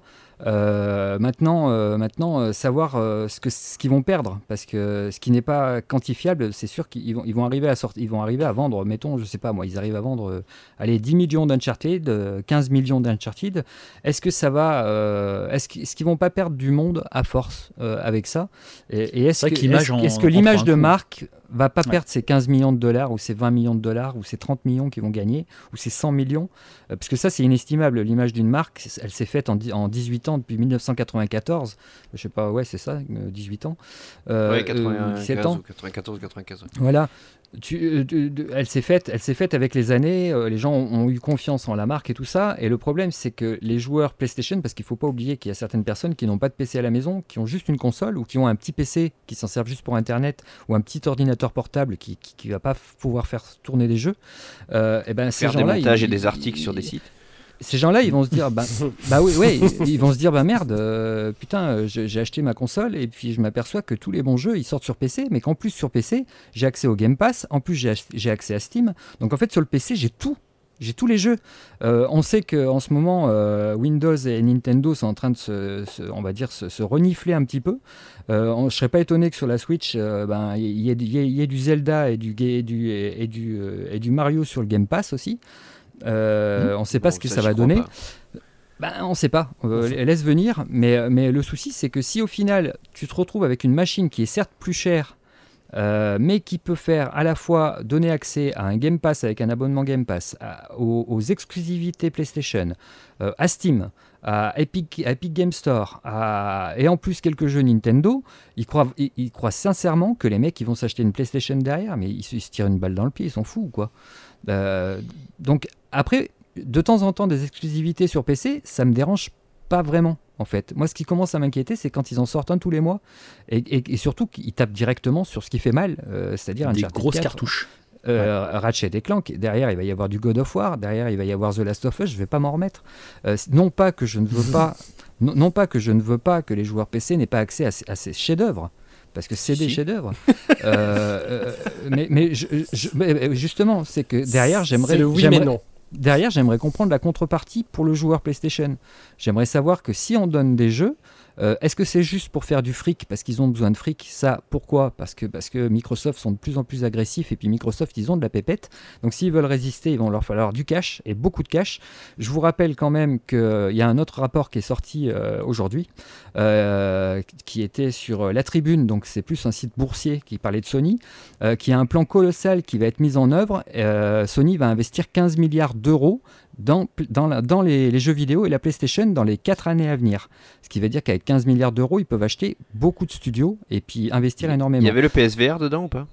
Euh, maintenant, euh, maintenant euh, savoir euh, ce, que, ce qu'ils vont perdre, parce que ce qui n'est pas quantifiable, c'est sûr qu'ils vont, ils vont, arriver à sortir, ils vont arriver à vendre, mettons, je sais pas moi, ils arrivent à vendre euh, allez, dix millions d'Uncharted, euh, quinze millions d'Uncharted. Est-ce que ça va, euh, est-ce, qu'ils, est-ce qu'ils vont pas perdre du monde à force euh, avec ça? Et, et est-ce, que, est-ce, en, est-ce que l'image de marque va pas ouais. perdre ses quinze millions de dollars, ou ses vingt millions de dollars, ou ses trente millions qu'ils vont gagner, ou ses cent millions, euh, parce que ça c'est inestimable, l'image d'une marque, elle s'est faite en, en dix-huit ans depuis dix-neuf cent quatre-vingt-quatorze, je sais pas, ouais c'est ça, dix-huit ans, euh, ouais, quatre-vingt-quinze, dix-sept ans, quatre-vingt-quatorze, quatre-vingt-quinze. Voilà. Tu, de, de, elle s'est faite, elle s'est faite avec les années. Euh, les gens ont, ont eu confiance en la marque et tout ça. Et le problème, c'est que les joueurs PlayStation, parce qu'il faut pas oublier qu'il y a certaines personnes qui n'ont pas de P C à la maison, qui ont juste une console ou qui ont un petit P C qui s'en servent juste pour Internet ou un petit ordinateur portable qui qui, qui va pas f- pouvoir faire tourner des jeux. Euh, et ben ces faire gens-là, des montages ils, et des articles ils, sur des sites. Ces gens-là, ils vont se dire, bah, bah oui, ouais, ils vont se dire, bah merde, euh, putain, j'ai acheté ma console et puis je m'aperçois que tous les bons jeux, ils sortent sur P C, mais qu'en plus sur P C, j'ai accès au Game Pass, en plus j'ai, ach- j'ai accès à Steam. Donc en fait, sur le P C, j'ai tout. j'ai tous les jeux. Euh, on sait qu'en ce moment, euh, Windows et Nintendo sont en train de se, se on va dire, se, se renifler un petit peu. Euh, on, je serais pas étonné que sur la Switch, euh, ben, il y, y, y, y ait du Zelda et du, et du, et du, et du Mario sur le Game Pass aussi. Euh, mmh. On ne sait pas bon, ce que ça, ça va donner. Ben, on ne sait pas. Euh, laisse venir. Mais, mais le souci, c'est que si au final, tu te retrouves avec une machine qui est certes plus chère, Euh, mais qui peut faire à la fois donner accès à un Game Pass avec un abonnement Game Pass, à, aux, aux exclusivités PlayStation, euh, à Steam, à Epic, à Epic Game Store, à, et en plus quelques jeux Nintendo, ils croient, ils, ils croient sincèrement que les mecs ils vont s'acheter une PlayStation derrière, mais ils, ils se tirent une balle dans le pied, ils sont fous ou quoi. Euh, donc après, de temps en temps des exclusivités sur P C, ça me dérange pas vraiment. En fait, moi, ce qui commence à m'inquiéter, c'est quand ils en sortent un tous les mois, et, et, et surtout qu'ils tapent directement sur ce qui fait mal, euh, c'est-à-dire un des grosses quatre, cartouches. Euh, ouais. Ratchet et Clank. Derrière, il va y avoir du God of War. Derrière, il va y avoir The Last of Us. Je vais pas m'en remettre. Euh, non pas que je ne veux pas, non, non pas que je ne veux pas que les joueurs P C n'aient pas accès à, à ces chefs-d'œuvre. Parce que c'est si. des chefs-d'œuvre. euh, euh, mais, mais, je, je, mais justement, c'est que derrière, j'aimerais. C'est le oui, j'aimerais, mais non. Derrière, j'aimerais comprendre la contrepartie pour le joueur PlayStation. J'aimerais savoir que si on donne des jeux, euh, est-ce que c'est juste pour faire du fric parce qu'ils ont besoin de fric? Ça, pourquoi? Parce que, parce que Microsoft sont de plus en plus agressifs et puis Microsoft, ils ont de la pépette. Donc s'ils veulent résister, il va leur falloir du cash et beaucoup de cash. Je vous rappelle quand même qu'il euh, y a un autre rapport qui est sorti euh, aujourd'hui euh, qui était sur la Tribune, donc c'est plus un site boursier qui parlait de Sony, euh, qui a un plan colossal qui va être mis en œuvre. Euh, Sony va investir quinze milliards d'euros dans, dans, la, dans les, les jeux vidéo et la PlayStation dans les quatre années à venir. Ce qui veut dire qu'avec quinze milliards d'euros, ils peuvent acheter beaucoup de studios et puis investir énormément. Il y avait le P S V R dedans ou pas?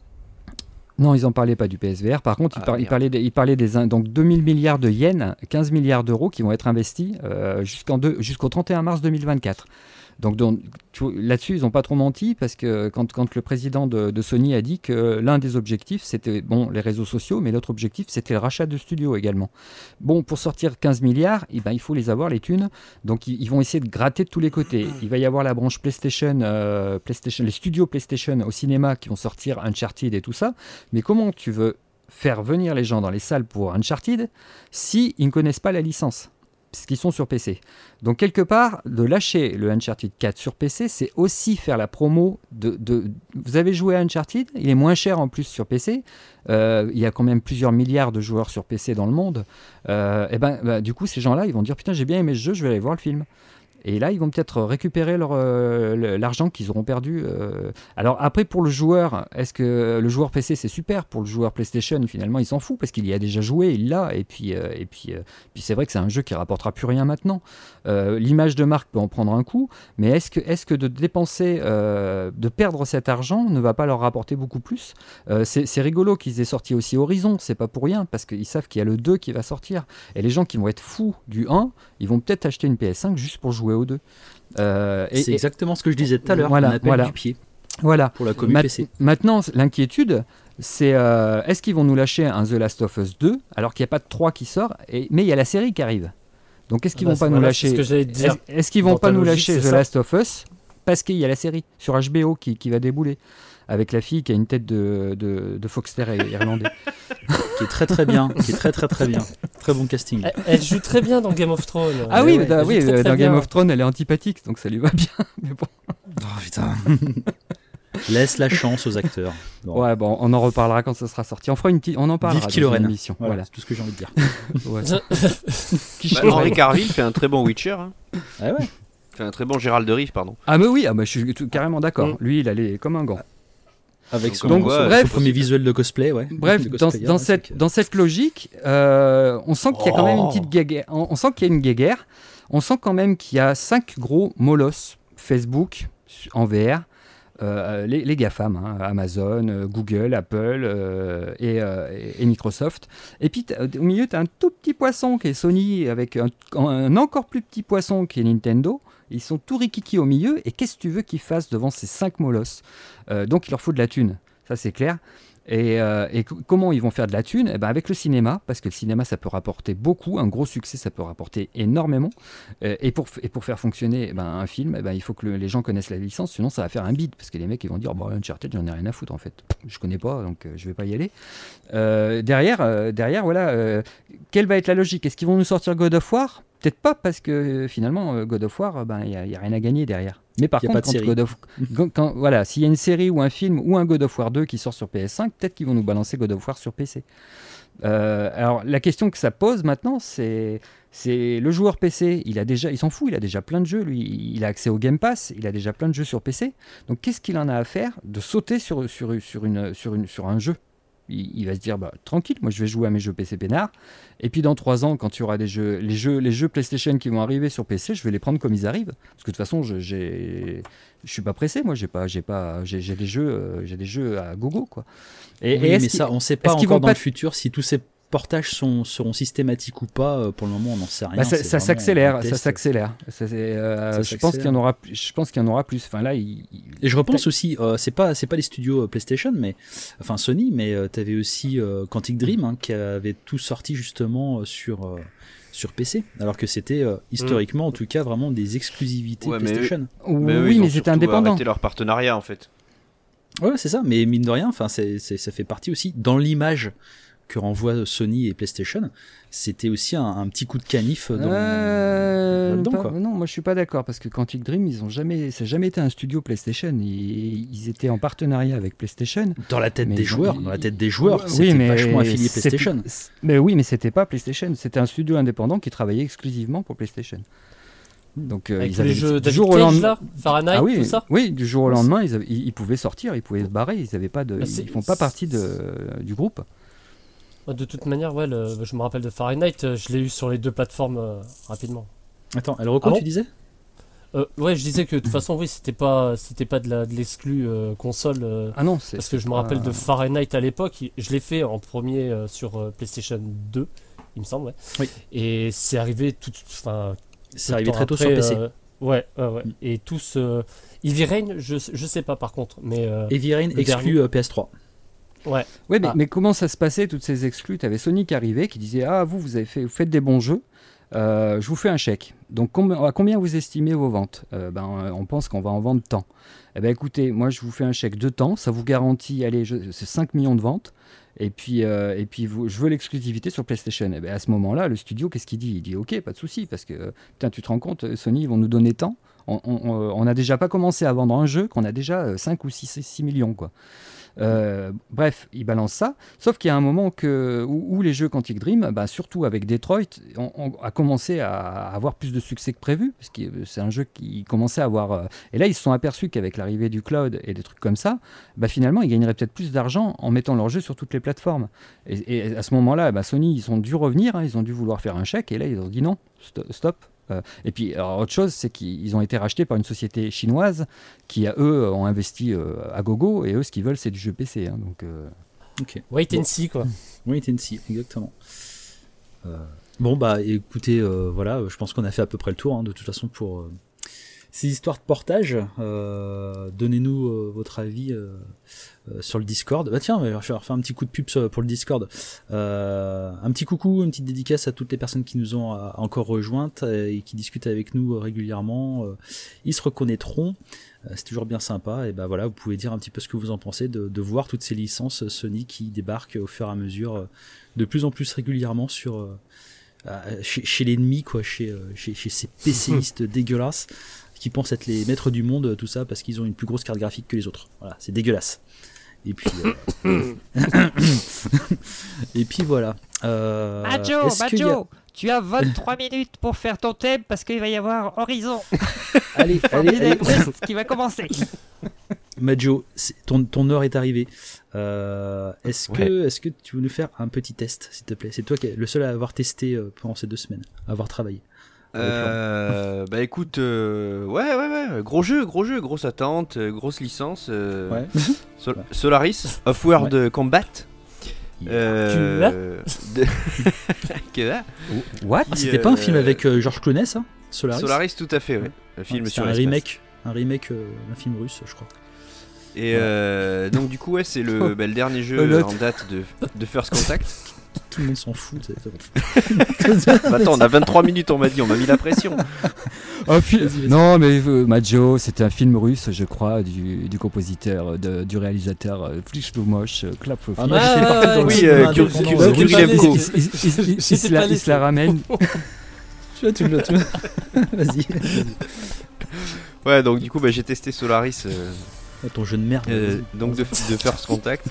Non, ils n'en parlaient pas du P S V R. Par contre, ah, ils, par, ils parlaient, des, ils parlaient des donc deux mille milliards de yens, quinze milliards d'euros qui vont être investis euh, jusqu'en deux, jusqu'au trente et un mars deux mille vingt-quatre. Donc, donc tu, là-dessus, ils n'ont pas trop menti parce que quand, quand le président de, de Sony a dit que l'un des objectifs, c'était bon, les réseaux sociaux, mais l'autre objectif, c'était le rachat de studios également. Bon, pour sortir quinze milliards, eh ben, il faut les avoir, les thunes. Donc, ils, ils vont essayer de gratter de tous les côtés. Il va y avoir la branche PlayStation, euh, PlayStation, les studios PlayStation au cinéma qui vont sortir Uncharted et tout ça. Mais comment tu veux faire venir les gens dans les salles pour Uncharted s'ils ne connaissent pas la licence ? Parce qu'ils sont sur P C. Donc quelque part, de lâcher le Uncharted quatre sur P C, c'est aussi faire la promo de... de... Vous avez joué à Uncharted, il est moins cher en plus sur P C. Euh, il y a quand même plusieurs milliards de joueurs sur P C dans le monde. Euh, et ben, bah, du coup, ces gens-là, ils vont dire « Putain, j'ai bien aimé ce jeu, je vais aller voir le film ». Et là, ils vont peut-être récupérer leur, euh, l'argent qu'ils auront perdu. Euh. Alors après, pour le joueur, est-ce que le joueur P C, c'est super? Pour le joueur PlayStation, finalement, il s'en fout parce qu'il y a déjà joué, il l'a. Et puis, euh, et puis, euh, puis c'est vrai que c'est un jeu qui rapportera plus rien maintenant. Euh, l'image de marque peut en prendre un coup, mais est-ce que, est-ce que de dépenser, euh, de perdre cet argent ne va pas leur rapporter beaucoup plus? euh, c'est, c'est rigolo qu'ils aient sorti aussi Horizon, c'est pas pour rien, parce qu'ils savent qu'il y a le deux qui va sortir. Et les gens qui vont être fous du un, ils vont peut-être acheter une P S cinq juste pour jouer au deux. Euh, et, c'est exactement ce que je disais tout à l'heure, voilà, on appelle voilà. du pied. Voilà. Pour la commu Ma- P C. Maintenant, l'inquiétude, c'est euh, est-ce qu'ils vont nous lâcher un The Last of Us deux alors qu'il n'y a pas de trois qui sort, et, mais il y a la série qui arrive. Donc est-ce qu'ils ah vont bah, pas voilà, nous lâcher c'est ce que j'allais te dire. Est-ce, est-ce qu'ils vont Dans pas nous logique, lâcher The ça. Last of Us parce qu'il y a la série sur H B O qui, qui va débouler avec la fille qui a une tête de, de, de Foxter irlandais. Qui est très très bien, qui est très très très bien. Très bon casting. Elle, elle joue très bien dans Game of Thrones. Ah ouais, oui, ouais, bah, oui très, très dans bien. Game of Thrones, elle est antipathique, donc ça lui va bien. Mais bon. Oh putain. Laisse la chance aux acteurs. Bon. Ouais, bon, on en reparlera quand ça sera sorti. On fera une petite, on en parlera. Vive Kylo Ren. Émission. Voilà, Voilà. c'est tout ce que j'ai envie de dire. Ouais. Bah, Henry Cavill fait un très bon Witcher. Hein. Ah ouais. Fait un très bon Gérald de Rive, pardon. Ah mais oui, ah bah, je suis tout, carrément d'accord. Mm. Lui, il allait comme un gant. Avec son, Donc, son bref, premier visuel de cosplay, ouais. Bref, De dans, cosplayer, dans ouais, cette, c'est que- dans cette logique, euh, on sent qu'il y a quand même une Oh. petite guéguerre. On, on sent qu'il y a une guéguerre. On sent quand même qu'il y a cinq gros molosses Facebook en V R. Euh, les, les GAFAM, hein, Amazon, euh, Google, Apple euh, et, euh, et- et Microsoft. Et puis t'as- au milieu, tu as un tout petit poisson qui est Sony avec un, un encore plus petit poisson qui est Nintendo. Ils sont tout rikiki au milieu. Et qu'est-ce que tu veux qu'ils fassent devant ces cinq molosses? Euh, Donc il leur faut de la thune, ça c'est clair. Et, euh, et c- comment ils vont faire de la thune? Eh ben avec le cinéma, parce que le cinéma, ça peut rapporter beaucoup. Un gros succès, ça peut rapporter énormément. Euh, et, pour, f- et pour faire fonctionner eh ben, un film, eh ben, il faut que le- les gens connaissent la licence, sinon ça va faire un bide. Parce que les mecs, ils vont dire, bon, Uncharted, j'en ai rien à foutre, en fait. Je connais pas, donc euh, je vais pas y aller. Euh, derrière, euh, derrière, voilà, euh, quelle va être la logique? Est-ce qu'ils vont nous sortir God of War? Peut-être pas, parce que euh, finalement, euh, God of War, il ben, n'y a, y a rien à gagner derrière. Mais par Y a contre, pas de quand série. God of, quand, quand- voilà, s'il y a une série ou un film ou un God of War deux qui sort sur P S cinq, peut-être qu'ils vont nous balancer God of War sur P C. Euh, alors, la question que ça pose maintenant, c'est, c'est le joueur P C, il a déjà, il s'en fout, il a déjà plein de jeux, lui, il a accès au Game Pass, il a déjà plein de jeux sur P C. Donc, qu'est-ce qu'il en a à faire de sauter sur, sur, sur, une, sur, une, sur un jeu? il, il va se dire, bah, tranquille, moi je vais jouer à mes jeux P C peinards. Et puis dans trois ans, quand il y aura des jeux, les jeux, les jeux PlayStation qui vont arriver sur P C, je vais les prendre comme ils arrivent. Parce que de toute façon, je, j'ai, je suis pas pressé, moi, j'ai pas, j'ai pas, j'ai, j'ai des jeux, euh, j'ai des jeux à gogo, quoi. Et, oui, et mais ça, on ne sait pas encore dans pas... le futur si tous ces portages sont, seront systématiques ou pas. Pour le moment, on n'en sait rien. Bah ça, ça s'accélère, ça test. s'accélère. Ça, euh, ça je pense qu'il y en aura, je pense qu'il y en aura plus. Enfin là, il, il... Et je repense aussi, euh, c'est pas, c'est pas les studios PlayStation, mais enfin Sony, mais euh, t'avais aussi euh, Quantic Dream hein, qui avait tout sorti justement sur. Euh, sur P C, alors que c'était euh, historiquement, mmh. en tout cas, vraiment des exclusivités ouais, PlayStation. Mais, mais oui, eux, mais c'était indépendant. Arrêté leur partenariat en fait. Ouais, c'est ça. Mais mine de rien, enfin, c'est, c'est, ça fait partie aussi dans l'image que renvoient Sony et PlayStation. C'était aussi un, un petit coup de canif dans, euh, là-dedans, pas, quoi. Non, moi je suis pas d'accord parce que Quantic Dream, ils ont jamais, ça n'a jamais été un studio PlayStation. Ils, ils étaient en partenariat avec PlayStation. Dans la tête des joueurs, ils, dans la tête des joueurs, oui, c'était mais vachement affilié PlayStation. Mais oui, mais c'était pas PlayStation. C'était un studio indépendant qui travaillait exclusivement pour PlayStation. Donc euh, ils avaient les jeux du jour au lendemain, Fahrenheit, ah oui, tout ça. Oui, du jour au lendemain, ils, avaient, ils, ils pouvaient sortir, ils pouvaient se barrer. Ils avaient pas de, bah ils font pas partie de, du groupe. De toute manière, ouais, le, je me rappelle de Fahrenheit, je l'ai eu sur les deux plateformes euh, rapidement. Attends, elle record, ah bon tu disais euh, Ouais, je disais que de toute façon, oui, c'était pas, c'était pas de, la, de l'exclu euh, console. Euh, ah non, c'est, parce que je me rappelle euh... de Fahrenheit à l'époque, je l'ai fait en premier euh, sur euh, PlayStation deux, il me semble, ouais. Oui. Et c'est arrivé tout, enfin, c'est arrivé très tôt après, sur P C. Euh, ouais, ouais, ouais. Mm. Et tous, euh, Heavy Rain, je, je sais pas par contre, mais. Euh, Heavy Rain exclu euh, P S trois. Ouais. Ouais, mais, ah. mais comment ça se passait toutes ces exclus? Tu avais Sony qui arrivait, qui disait ah vous vous avez fait, vous faites des bons jeux, euh, je vous fais un chèque. Donc com- à combien vous estimez vos ventes? euh, Ben on pense qu'on va en vendre tant. Eh ben écoutez, moi je vous fais un chèque de temps, ça vous garantit, allez, je, c'est cinq millions de ventes. Et puis euh, et puis vous, je veux l'exclusivité sur PlayStation. Et ben à ce moment-là, le studio qu'est-ce qu'il dit? Il dit ok, pas de souci, parce que putain tu te rends compte, Sony ils vont nous donner tant. On, on, on a déjà pas commencé à vendre un jeu qu'on a déjà cinq ou six millions quoi. Euh, bref, ils balancent ça. Sauf qu'il y a un moment que, où, où les jeux Quantic Dream, bah, surtout avec Detroit, on, on a commencé à avoir plus de succès que prévu, parce que c'est un jeu qui commençait à avoir... Euh, et là, ils se sont aperçus qu'avec l'arrivée du cloud et des trucs comme ça, bah, finalement, ils gagneraient peut-être plus d'argent en mettant leurs jeux sur toutes les plateformes. Et, et à ce moment-là, bah, Sony, ils ont dû revenir, hein, ils ont dû vouloir faire un chèque, et là, ils ont dit non, st- stop. Euh, et puis, alors, autre chose, c'est qu'ils ont été rachetés par une société chinoise qui, à eux, ont investi euh, à gogo, et eux, ce qu'ils veulent, c'est du jeu P C. Hein, donc, euh... okay. Wait and bon. see, quoi. Wait and see, exactement. Euh, bon, bah, écoutez, euh, voilà, je pense qu'on a fait à peu près le tour, hein, de toute façon, pour euh, ces histoires de portage. Euh, donnez-nous euh, votre avis euh, euh, sur le Discord. Bah tiens, je vais leur faire un petit coup de pub pour le Discord. Euh, un petit coucou, une petite dédicace à toutes les personnes qui nous ont euh, encore rejointes et qui discutent avec nous euh, régulièrement. Euh, ils se reconnaîtront. Euh, c'est toujours bien sympa. Et ben bah, voilà, vous pouvez dire un petit peu ce que vous en pensez de, de voir toutes ces licences Sony qui débarquent au fur et à mesure, euh, de plus en plus régulièrement sur euh, euh, chez, chez l'ennemi, quoi, chez, euh, chez, chez ces PCistes dégueulasses qui pensent être les maîtres du monde, tout ça, parce qu'ils ont une plus grosse carte graphique que les autres. Voilà, c'est dégueulasse. Et puis, euh... et puis voilà. Euh... Majo, Majo, a... tu as vingt-trois minutes pour faire ton thème parce qu'il va y avoir Horizon. Allez, allez, allez. qui va commencer. Majo, ton, ton heure est arrivée. Euh, est-ce, ouais. que, est-ce que tu veux nous faire un petit test, s'il te plaît? C'est toi qui es le seul à avoir testé pendant ces deux semaines, à avoir travaillé. Euh, bah écoute, euh, ouais, ouais, ouais, gros jeu, gros jeu, grosse attente, euh, grosse licence. Euh, ouais. Sol- ouais. Solaris, Off-World ouais. Combat. Euh, de... que What ah, C'était euh... pas un film avec euh, Georges Clooney, ça Solaris. Solaris, tout à fait, ouais. Un film ouais, sur un l'espace. remake, un remake, euh, un film russe, je crois. Et euh, donc du coup ouais c'est le, bah, le dernier jeu Oh, en date de, de First Contact. Tout le monde s'en fout. C'est... Bah, attends, on a vingt-trois minutes, on m'a dit, on m'a mis la pression. Un fi- Vas-y, vas-y. Non, mais euh, Majo, c'était un film russe, je crois, du, du compositeur, de, du réalisateur euh, Flishlomosh, euh, Clap for Ah, Fish. moi, j'étais Ouais, parti ouais, dans oui, le euh, cinéma Kir- indépendant. Kir- Euh, Kirill oui, Lemko. Il, il- il- il- il se la, il se la ramène. Tu vois, tu le- tu- Vas-y. vas-y. Ouais, donc du coup bah, j'ai testé Solaris, euh, Oh, ton jeu de merde. euh, vas-y. donc de, de First Contact.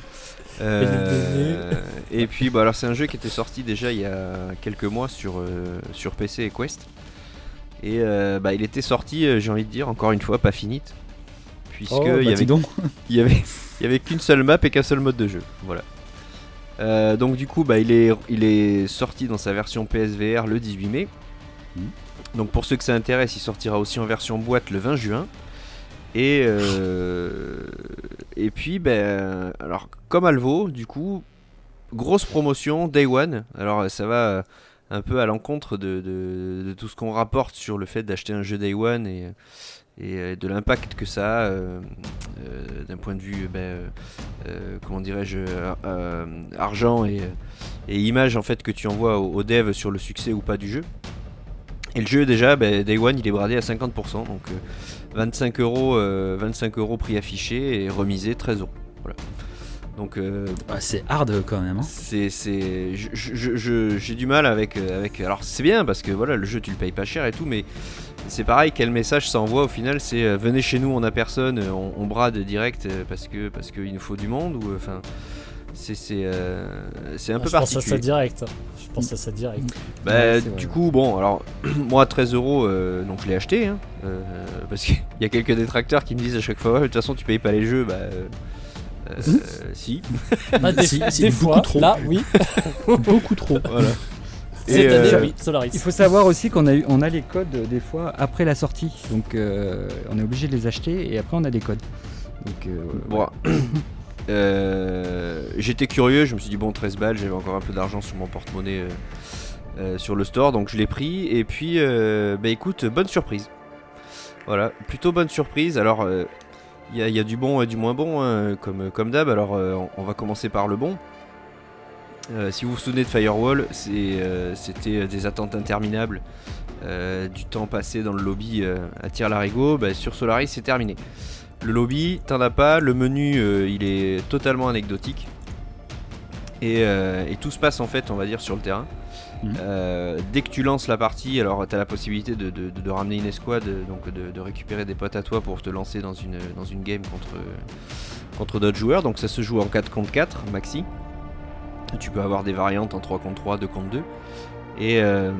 Euh, et puis bah, alors c'est un jeu qui était sorti déjà il y a quelques mois sur, euh, sur P C et Quest. Et euh, bah, il était sorti, euh, j'ai envie de dire, encore une fois, pas finite. Puisque Oh, il, bah, y dis avait, donc. il y avait, il y avait qu'une seule map et qu'un seul mode de jeu. Voilà. Euh, donc du coup bah, il, est, il est sorti dans sa version P S V R le dix-huit mai. Mmh. Donc pour ceux que ça intéresse, il sortira aussi en version boîte le vingt juin. Et, euh, et puis, ben, alors comme Alvo, du coup, grosse promotion Day One. Alors ça va un peu à l'encontre de, de, de tout ce qu'on rapporte sur le fait d'acheter un jeu Day One et, et de l'impact que ça a euh, euh, d'un point de vue, ben, euh, euh, comment dirais-je, euh, euh, argent et, et image en fait que tu envoies aux, aux devs sur le succès ou pas du jeu. Et le jeu déjà, ben, Day One, il est bradé à cinquante pour cent, donc euh, vingt-cinq euros, euh, vingt-cinq euros prix affiché et remisé treize euros. Voilà. Donc euh, Ah, c'est hard quand même. Hein. c'est, c'est, je, je, je, j'ai du mal avec, avec. Alors c'est bien parce que voilà, le jeu tu le payes pas cher et tout, mais c'est pareil. Quel message ça envoie au final? C'est euh, venez chez nous, on a personne, on, on brade direct euh, parce que parce qu'il nous faut du monde ou enfin. C'est, c'est, euh, c'est un Ah, peu je pense à particulier. ça direct. Je pense à ça direct. Bah, Ouais, c'est vrai. du coup, bon, alors, moi, treize euros, euh, donc je l'ai acheté, hein, euh, parce qu'il y a quelques détracteurs qui me disent à chaque fois, ouais, de toute façon, tu payes pas les jeux, bah, euh, euh, Mmh. si, Ah, des Si, si, des beaucoup fois, trop. là, oui. Beaucoup trop. voilà. Cette Et, année, euh, oui, Solaris. Il faut savoir aussi qu'on a, eu, on a les codes euh, des fois après la sortie, donc euh, on est obligé de les acheter et après on a des codes. Donc, euh, Bon, euh, j'étais curieux, je me suis dit, bon, treize balles, j'avais encore un peu d'argent sur mon porte-monnaie euh, euh, sur le store, donc je l'ai pris, et puis, euh, bah écoute, bonne surprise. Voilà, plutôt bonne surprise. Alors, il euh, y, y a du bon et du moins bon, hein, comme, comme d'hab. Alors, euh, on, on va commencer par le bon. Euh, si vous vous souvenez de Firewall, c'est, euh, c'était des attentes interminables, euh, du temps passé dans le lobby euh, à tire-larigot. Bah, sur Solaris, c'est terminé. Le lobby, t'en as pas. Le menu, euh, il est totalement anecdotique. Et, euh, et tout se passe en fait, on va dire, sur le terrain. Mmh. Euh, dès que tu lances la partie, alors tu as la possibilité de, de, de, de ramener une escouade, donc de, de récupérer des potes à toi pour te lancer dans une, dans une game contre, contre d'autres joueurs. Donc ça se joue en quatre contre quatre maxi. Tu peux avoir des variantes en trois contre trois, deux contre deux. Et, euh,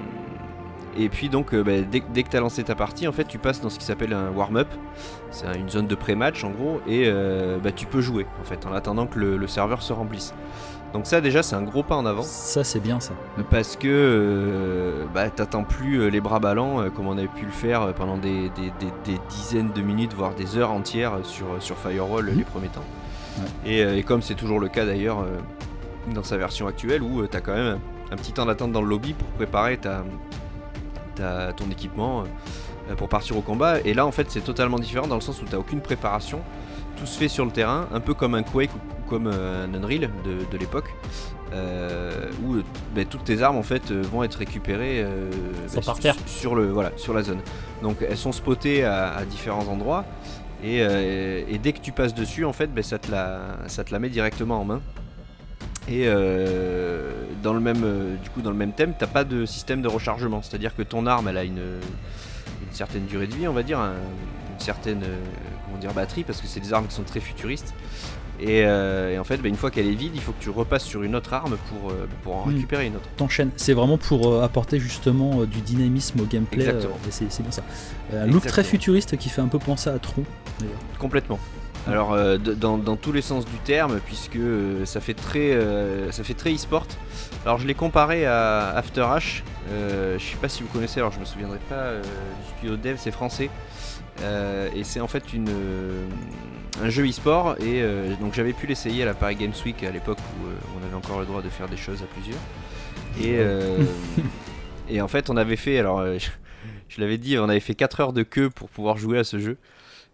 et puis donc euh, bah, dès, dès que tu as lancé ta partie, en fait tu passes dans ce qui s'appelle un warm-up. C'est une zone de pré-match en gros. Et euh, bah, tu peux jouer en fait en attendant que le, le serveur se remplisse. Donc ça déjà c'est un gros pas en avant. Ça, c'est bien ça. Parce que euh, bah, t'attends plus euh, les bras ballants euh, comme on avait pu le faire euh, pendant des, des, des, des dizaines de minutes, voire des heures entières euh, sur, sur Firewall euh, Mmh. les premiers temps. Ouais. Et, euh, et comme c'est toujours le cas d'ailleurs euh, dans sa version actuelle où euh, t'as quand même un, un petit temps d'attente dans le lobby pour préparer ta, ta, ton équipement euh, pour partir au combat. Et là en fait c'est totalement différent dans le sens où t'as aucune préparation. Tout se fait sur le terrain, un peu comme un Quake ou comme un Unreal de, de l'époque, euh, où bah, toutes tes armes en fait vont être récupérées euh, Sont bah, par sur, terre. sur le voilà sur la zone. Donc elles sont spotées à, à différents endroits et, euh, et dès que tu passes dessus en fait, bah, ça te la ça te la met directement en main. Et euh, dans le même euh, du coup dans le même thème, t'as pas de système de rechargement, c'est-à-dire que ton arme elle a une, une certaine durée de vie, on va dire, un, une certaine euh, comment dire batterie, parce que c'est des armes qui sont très futuristes. Et, euh, et en fait, bah, une fois qu'elle est vide, il faut que tu repasses sur une autre arme pour, euh, pour en Mm. récupérer une autre. T'enchaînes. C'est vraiment pour euh, apporter justement euh, du dynamisme au gameplay. Exactement. euh, et c'est, c'est bien ça. Euh, un look très Exactement. futuriste qui fait un peu penser à Tron. D'ailleurs. Complètement. Alors euh, de- dans, dans tous les sens du terme, puisque euh, ça fait très euh, ça fait très e-sport. Alors je l'ai comparé à After H. Euh, je sais pas si vous connaissez. Alors je me souviendrai pas euh, du studio dev, c'est français. Euh, et c'est en fait une euh, un jeu e-sport. Et euh, donc j'avais pu l'essayer à la Paris Games Week à l'époque où euh, on avait encore le droit de faire des choses à plusieurs. Et euh, et en fait on avait fait alors euh, je, je l'avais dit, on avait fait quatre heures de queue pour pouvoir jouer à ce jeu.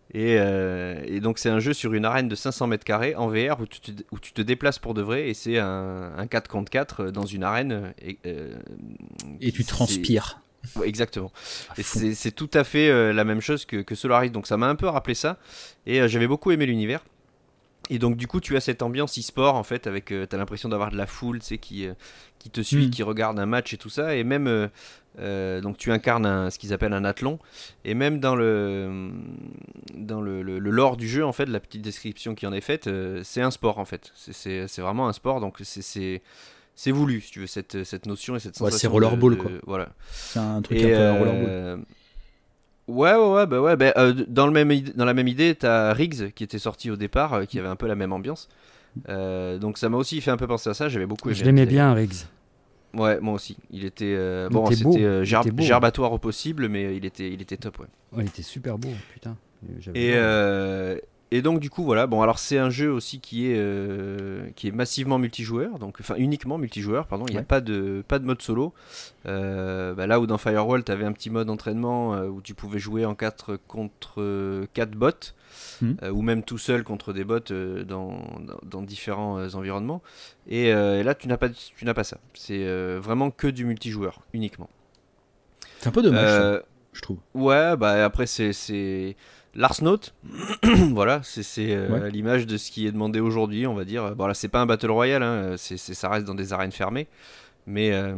Et, euh, et donc c'est un jeu sur une arène de cinq cents mètres carrés en V R où tu, te, où tu te déplaces pour de vrai et c'est un, un quatre contre quatre dans une arène. Et, euh, et tu transpires. Ouais, exactement. Et c'est, c'est tout à fait euh, la même chose que, que Solaris, donc ça m'a un peu rappelé ça. Et euh, j'avais beaucoup aimé l'univers. Et donc du coup tu as cette ambiance e-sport en fait avec euh, t'as l'impression d'avoir de la foule, tu sais, qui euh, qui te suit, mmh. qui regarde un match et tout ça, et même euh, euh, donc tu incarnes un, ce qu'ils appellent un athlon, et même dans le dans le, le, le lore du jeu en fait, la petite description qui en est faite, euh, c'est un sport en fait, c'est, c'est, c'est vraiment un sport, donc c'est, c'est c'est voulu si tu veux cette cette notion et cette sensation. Ouais, c'est rollerball de, quoi. Voilà. C'est un truc et, un peu euh, un rollerball. Ouais, ouais, ouais, bah ouais, bah, euh, dans, le même, dans la même idée, t'as Riggs qui était sorti au départ, euh, qui avait un peu la même ambiance. Euh, donc ça m'a aussi fait un peu penser à ça, j'avais beaucoup aimé. Je l'aimais bien, Riggs. Ouais, moi aussi. Il était, euh, il bon, était c'était beau. euh, gerb- il était beau. gerbatoire au possible, mais il était, il était top, ouais. Ouais, il était super beau, putain. J'avais et, euh, et donc du coup, voilà. Bon, alors c'est un jeu aussi qui est, euh, qui est massivement multijoueur, donc enfin uniquement multijoueur, pardon. Il n'y a ouais. pas de, pas de mode solo. Euh, bah, là où dans Firewall, tu avais un petit mode entraînement euh, où tu pouvais jouer en quatre contre quatre bots. Mmh. Euh, ou même tout seul contre des bots euh, dans, dans, dans différents euh, environnements. Et, euh, et là, tu n'as pas, tu n'as pas ça. C'est euh, vraiment que du multijoueur, uniquement. C'est un peu dommage, euh, ça, je trouve. Ouais, bah après, c'est, c'est... Larsnaut, voilà, c'est, c'est euh, ouais. l'image de ce qui est demandé aujourd'hui, on va dire. Bon, là, c'est pas un Battle Royale, hein, c'est, c'est, ça reste dans des arènes fermées. Mais... Euh,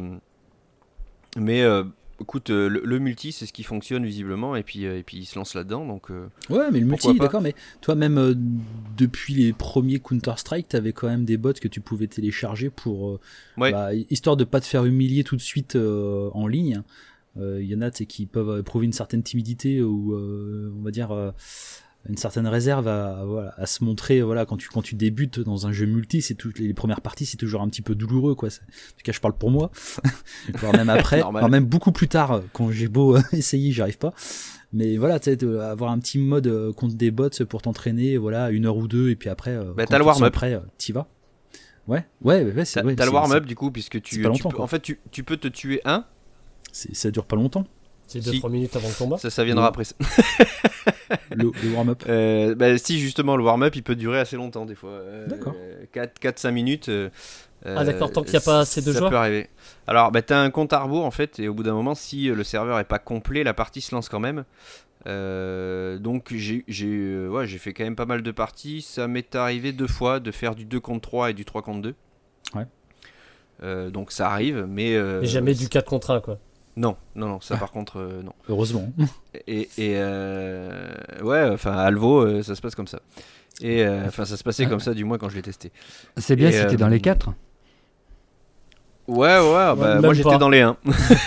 mais euh, écoute, euh, le, le multi, c'est ce qui fonctionne visiblement, et puis, euh, et puis il se lance là-dedans. Donc, euh, ouais, mais le multi, d'accord, mais toi, même euh, depuis les premiers Counter-Strike, t'avais quand même des bots que tu pouvais télécharger pour. Euh, ouais. bah, histoire de pas te faire humilier tout de suite euh, en ligne. Il euh, y en a qui peuvent éprouver une certaine timidité ou, euh, on va dire. Euh, une certaine réserve à, à, voilà, à se montrer voilà quand tu quand tu débutes dans un jeu multi, c'est toutes les premières parties, c'est toujours un petit peu douloureux quoi. C'est, en tout cas je parle pour moi. Voire même après, voire même beaucoup plus tard quand j'ai beau essayer, j'y arrive pas. Mais voilà, tu sais, avoir un petit mode euh, contre des bots pour t'entraîner, voilà, une heure ou deux, et puis après, euh, bah, t'as le warm-up. Après, euh, t'y vas. Ouais, ouais, ouais, c'est. T'as, ouais, t'as c'est, le warm-up c'est, du coup, puisque tu, tu peux, en fait, tu, tu peux te tuer un. C'est, ça dure pas longtemps. C'est deux trois si. minutes avant le combat. Ça, ça viendra oui. après ça. le, le warm-up euh, bah, si, justement, le warm-up, il peut durer assez longtemps, des fois. Euh, d'accord. quatre cinq minutes. Euh, ah, d'accord, tant qu'il n'y a pas assez de ça joueurs. Ça peut arriver. Alors, bah, t'as un compte à rebours, en fait, et au bout d'un moment, si le serveur est pas complet, la partie se lance quand même. Euh, donc, j'ai, j'ai, euh, ouais, j'ai fait quand même pas mal de parties. Ça m'est arrivé deux fois de faire du deux contre trois et du trois contre deux. Ouais. Euh, donc, ça arrive, mais. Euh, et jamais du quatre contre un, quoi. Non, non, non, ça ah. par contre, euh, non. Heureusement. Et, et euh, ouais, enfin, à Alvo, euh, ça se passe comme ça. Et enfin, euh, ça se passait comme ça, du moins quand je l'ai testé. C'est bien et, si euh, t'es dans les quatre. Ouais, ouais, bah, moi j'étais pas. dans les un.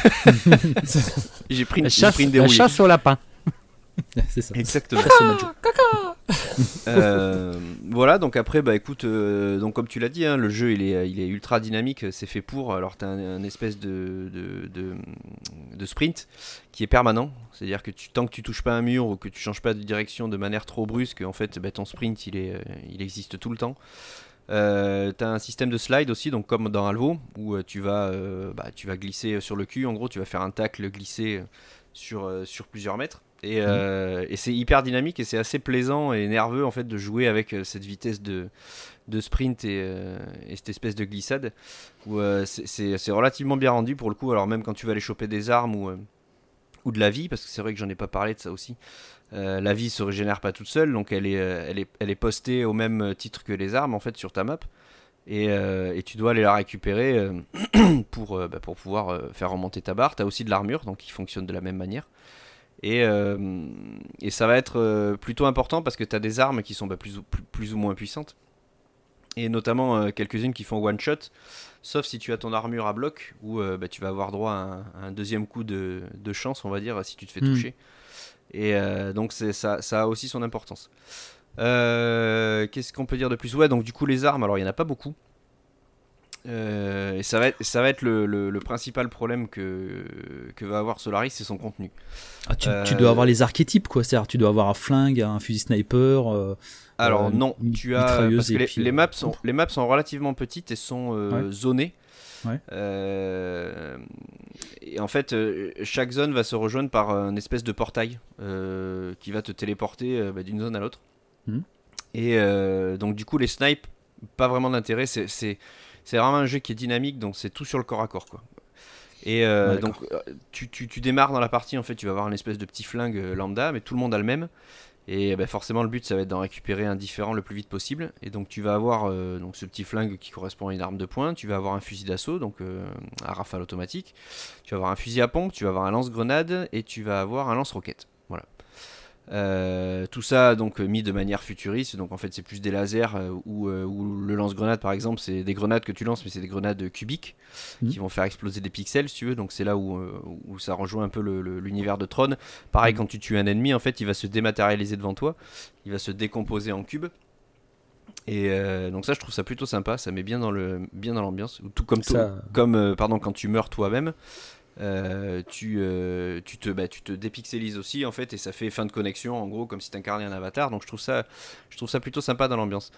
j'ai pris une, chasse, j'ai pris une dérouillée. Chasse au lapin. C'est ça. Exactement. Ah, caca. euh, voilà, donc après, bah écoute, euh, donc comme tu l'as dit, hein, le jeu il est, il est ultra dynamique, c'est fait pour. Alors t'as un, un espèce de, de, de, de sprint qui est permanent, c'est-à-dire que tu, tant que tu touches pas un mur ou que tu changes pas de direction de manière trop brusque, en fait, bah, ton sprint il, est, il existe tout le temps. Euh, t'as un système de slide aussi, donc comme dans Alvo, où euh, tu, vas, euh, bah, tu vas glisser sur le cul, en gros tu vas faire un tacle glissé sur, euh, sur plusieurs mètres. Et, euh, et c'est hyper dynamique et c'est assez plaisant et nerveux en fait de jouer avec euh, cette vitesse de, de sprint et, euh, et cette espèce de glissade où euh, c'est, c'est, c'est relativement bien rendu pour le coup. Alors même quand tu vas aller choper des armes ou, euh, ou de la vie, parce que c'est vrai que j'en ai pas parlé de ça aussi, euh, la vie se régénère pas toute seule, donc elle est, euh, elle, est, elle est postée au même titre que les armes en fait sur ta map. Et, euh, et tu dois aller la récupérer euh, pour, euh, bah, pour pouvoir euh, faire remonter ta barre. Tu as aussi de l'armure donc qui fonctionne de la même manière. Et, euh, et ça va être euh, plutôt important parce que tu as des armes qui sont bah, plus, ou, plus, plus ou moins puissantes. Et notamment euh, quelques-unes qui font one shot. Sauf si tu as ton armure à bloc où euh, bah, tu vas avoir droit à un, à un deuxième coup de, de chance, on va dire, si tu te fais mmh. toucher. Et euh, donc c'est, ça, ça a aussi son importance. Euh, qu'est-ce qu'on peut dire de plus ? Ouais, donc du coup les armes, alors il n'y en a pas beaucoup. Euh, et ça va être, ça va être le, le, le principal problème que, que va avoir Solaris, c'est son contenu. Ah, tu, Euh, tu dois avoir les archétypes, quoi. C'est-à-dire, tu dois avoir un flingue, un fusil sniper. Euh, Alors euh, non, mi- tu as mitrailleuse parce que et les, puis, les euh, maps sont les maps sont relativement petites et sont euh, Ouais. zonées. Ouais. Euh, et en fait, euh, chaque zone va se rejoindre par un espèce de portail euh, qui va te téléporter euh, bah, d'une zone à l'autre. Mhm. Et euh, donc du coup, les snipes, pas vraiment d'intérêt. C'est c'est c'est vraiment un jeu qui est dynamique, donc c'est tout sur le corps à corps, quoi. Et euh, Ouais, donc d'accord. euh, tu, tu, tu démarres dans la partie, en fait, tu vas avoir une espèce de petit flingue euh, lambda, mais tout le monde a le même. Et bah, forcément, le but, ça va être d'en récupérer un différent le plus vite possible. Et donc, tu vas avoir euh, donc, ce petit flingue qui correspond à une arme de poing. Tu vas avoir un fusil d'assaut, donc euh, un rafale automatique. Tu vas avoir un fusil à pompe, tu vas avoir un lance-grenade et tu vas avoir un lance-roquette. Voilà. Euh, tout ça donc mis de manière futuriste, donc en fait c'est plus des lasers euh, ou euh, où le lance-grenade par exemple c'est des grenades que tu lances mais c'est des grenades cubiques Mhm. qui vont faire exploser des pixels si tu veux, donc c'est là où, euh, où ça rejoint un peu le- le- l'univers de Tron. Pareil, Mhm. quand tu tues un ennemi en fait il va se dématérialiser devant toi, il va se décomposer en cubes. Et euh, donc ça je trouve ça plutôt sympa, ça met bien dans le bien dans l'ambiance, tout comme tout- Ça- comme euh, pardon quand tu meurs toi-même. Euh, tu, euh, tu, te, bah, tu te dépixelises aussi en fait et ça fait fin de connexion en gros comme si tu incarnais un avatar, donc je trouve ça, je trouve ça plutôt sympa dans l'ambiance.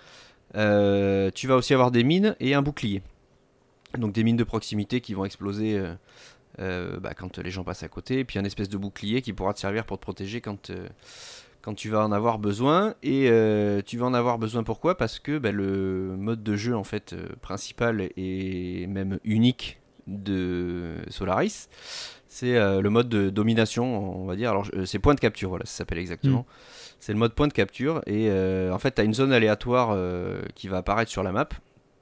Euh, tu vas aussi avoir des mines et un bouclier, donc des mines de proximité qui vont exploser euh, euh, bah, quand les gens passent à côté, et puis un espèce de bouclier qui pourra te servir pour te protéger quand, euh, quand tu vas en avoir besoin. Et euh, tu vas en avoir besoin pourquoi? Parce que bah, le mode de jeu en fait euh, principal et même unique de Solaris, c'est euh, le mode de domination, on va dire. Alors euh, c'est point de capture, voilà, ça s'appelle exactement. Mm. C'est le mode point de capture et euh, en fait tu as une zone aléatoire euh, qui va apparaître sur la map.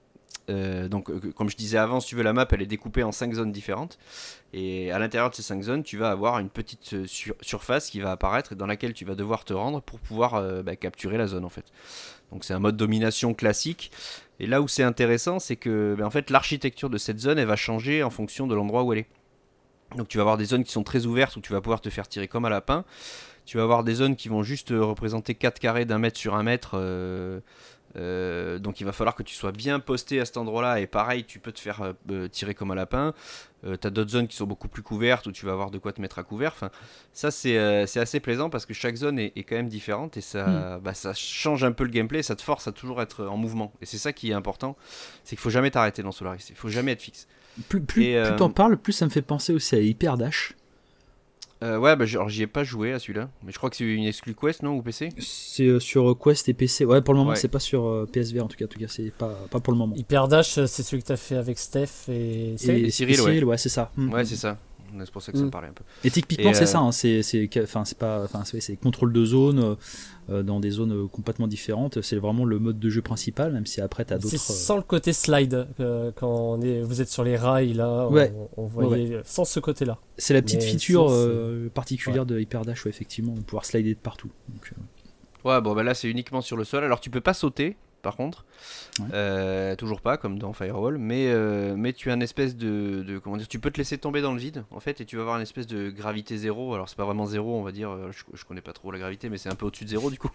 Euh, donc euh, comme je disais avant, si tu veux, la map elle est découpée en cinq zones différentes et à l'intérieur de ces cinq zones tu vas avoir une petite euh, sur- surface qui va apparaître et dans laquelle tu vas devoir te rendre pour pouvoir euh, bah, capturer la zone en fait. Donc c'est un mode domination classique. Et là où c'est intéressant, c'est que ben, en fait, l'architecture de cette zone, elle va changer en fonction de l'endroit où elle est. Donc tu vas avoir des zones qui sont très ouvertes où tu vas pouvoir te faire tirer comme un lapin. Tu vas avoir des zones qui vont juste euh, représenter quatre carrés d'un mètre sur un mètre. euh, euh, donc il va falloir que tu sois bien posté à cet endroit-là. Et pareil, tu peux te faire euh, euh, tirer comme un lapin. Euh, tu as d'autres zones qui sont beaucoup plus couvertes où tu vas avoir de quoi te mettre à couvert. Enfin, ça c'est euh, c'est assez plaisant parce que chaque zone est, est quand même différente et ça, bah, ça change un peu le gameplay, ça te force à toujours être en mouvement. Et c'est ça qui est important, c'est qu'il faut jamais t'arrêter dans Solaris, il faut jamais être fixe. Plus, plus, Et, plus euh, t'en parles, plus ça me fait penser aussi à Hyper Dash. Euh, ouais, bah j'- alors, j'y ai pas joué à celui-là, mais je crois que c'est une exclu Quest, non, ou P C? C'est euh, sur Quest et P C. Ouais, pour le moment, Ouais. c'est pas sur euh, P S V en tout cas. En tout cas, c'est pas, pas pour le moment. Hyper Dash, c'est celui que t'as fait avec Steph et Et, Cyril. Cyril, ouais. c'est ça. Mm. Ouais, c'est ça. C'est pour ça que ça Mm. me parlait un peu. Et typiquement, Et, c'est euh, ça. Hein, c'est, c'est, enfin, c'est pas, enfin, c'est, c'est contrôle de zone euh, dans des zones euh, complètement différentes. C'est vraiment le mode de jeu principal, même si après t'as d'autres. C'est euh, sans le côté slide, euh, quand on est, vous êtes sur les rails là, Ouais. on, on voyait sans ce côté-là. C'est la petite Mais feature sinon, c'est- euh, particulière de Hyper Dash, ouais, effectivement, de pouvoir slider de partout. Donc, euh, Ouais, bon, bah là, c'est uniquement sur le sol. Alors, tu peux pas sauter, par contre. Ouais. Euh, toujours pas, comme dans Firewall. Mais, euh, mais tu as une espèce de, de. Comment dire? Tu peux te laisser tomber dans le vide, en fait, et tu vas avoir une espèce de gravité zéro. Alors, c'est pas vraiment zéro, on va dire. euh, Je, je connais pas trop la gravité, mais c'est un peu au-dessus de zéro, du coup.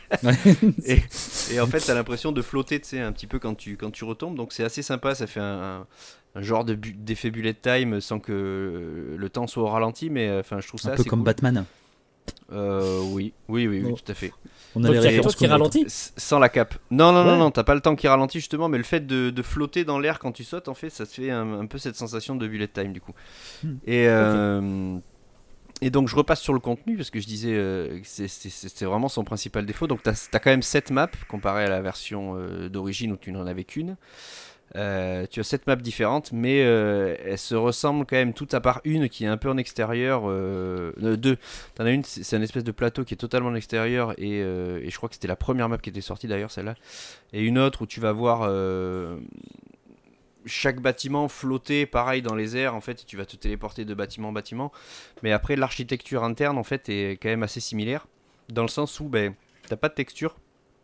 et, et en fait, t'as l'impression de flotter, tu sais, un petit peu quand tu, quand tu retombes. Donc, c'est assez sympa. Ça fait un. un un genre de bu- d'effet bullet time sans que euh, le temps soit au ralenti, mais euh, enfin je trouve ça un peu assez comme cool. Batman. Euh, oui, oui, oui, oui, Bon. tout à fait. On Donc, a les il y a références quelque chose qui qu'on a. ralentit. S- Sans la cape. Non, non, non, Ouais. non, t'as pas le temps qui ralentit justement, mais le fait de, de flotter dans l'air quand tu sautes, en fait, ça te fait un, un peu cette sensation de bullet time du coup. Hmm. Et, euh, et donc je repasse sur le contenu parce que je disais euh, que c'est- c'est c'est vraiment son principal défaut. Donc t'as as quand même sept maps comparé à la version euh, d'origine où tu n'en avais qu'une. Euh, tu as sept maps différentes, mais euh, elles se ressemblent quand même toutes à part une qui est un peu en extérieur. Euh, euh, deux, t'en as une, c'est c'est un espèce de plateau qui est totalement en extérieur et, euh, et je crois que c'était la première map qui était sortie d'ailleurs celle-là. Et une autre où tu vas voir euh, chaque bâtiment flotter pareil dans les airs en fait, et tu vas te téléporter de bâtiment en bâtiment. Mais après l'architecture interne en fait est quand même assez similaire dans le sens où ben t'as pas de texture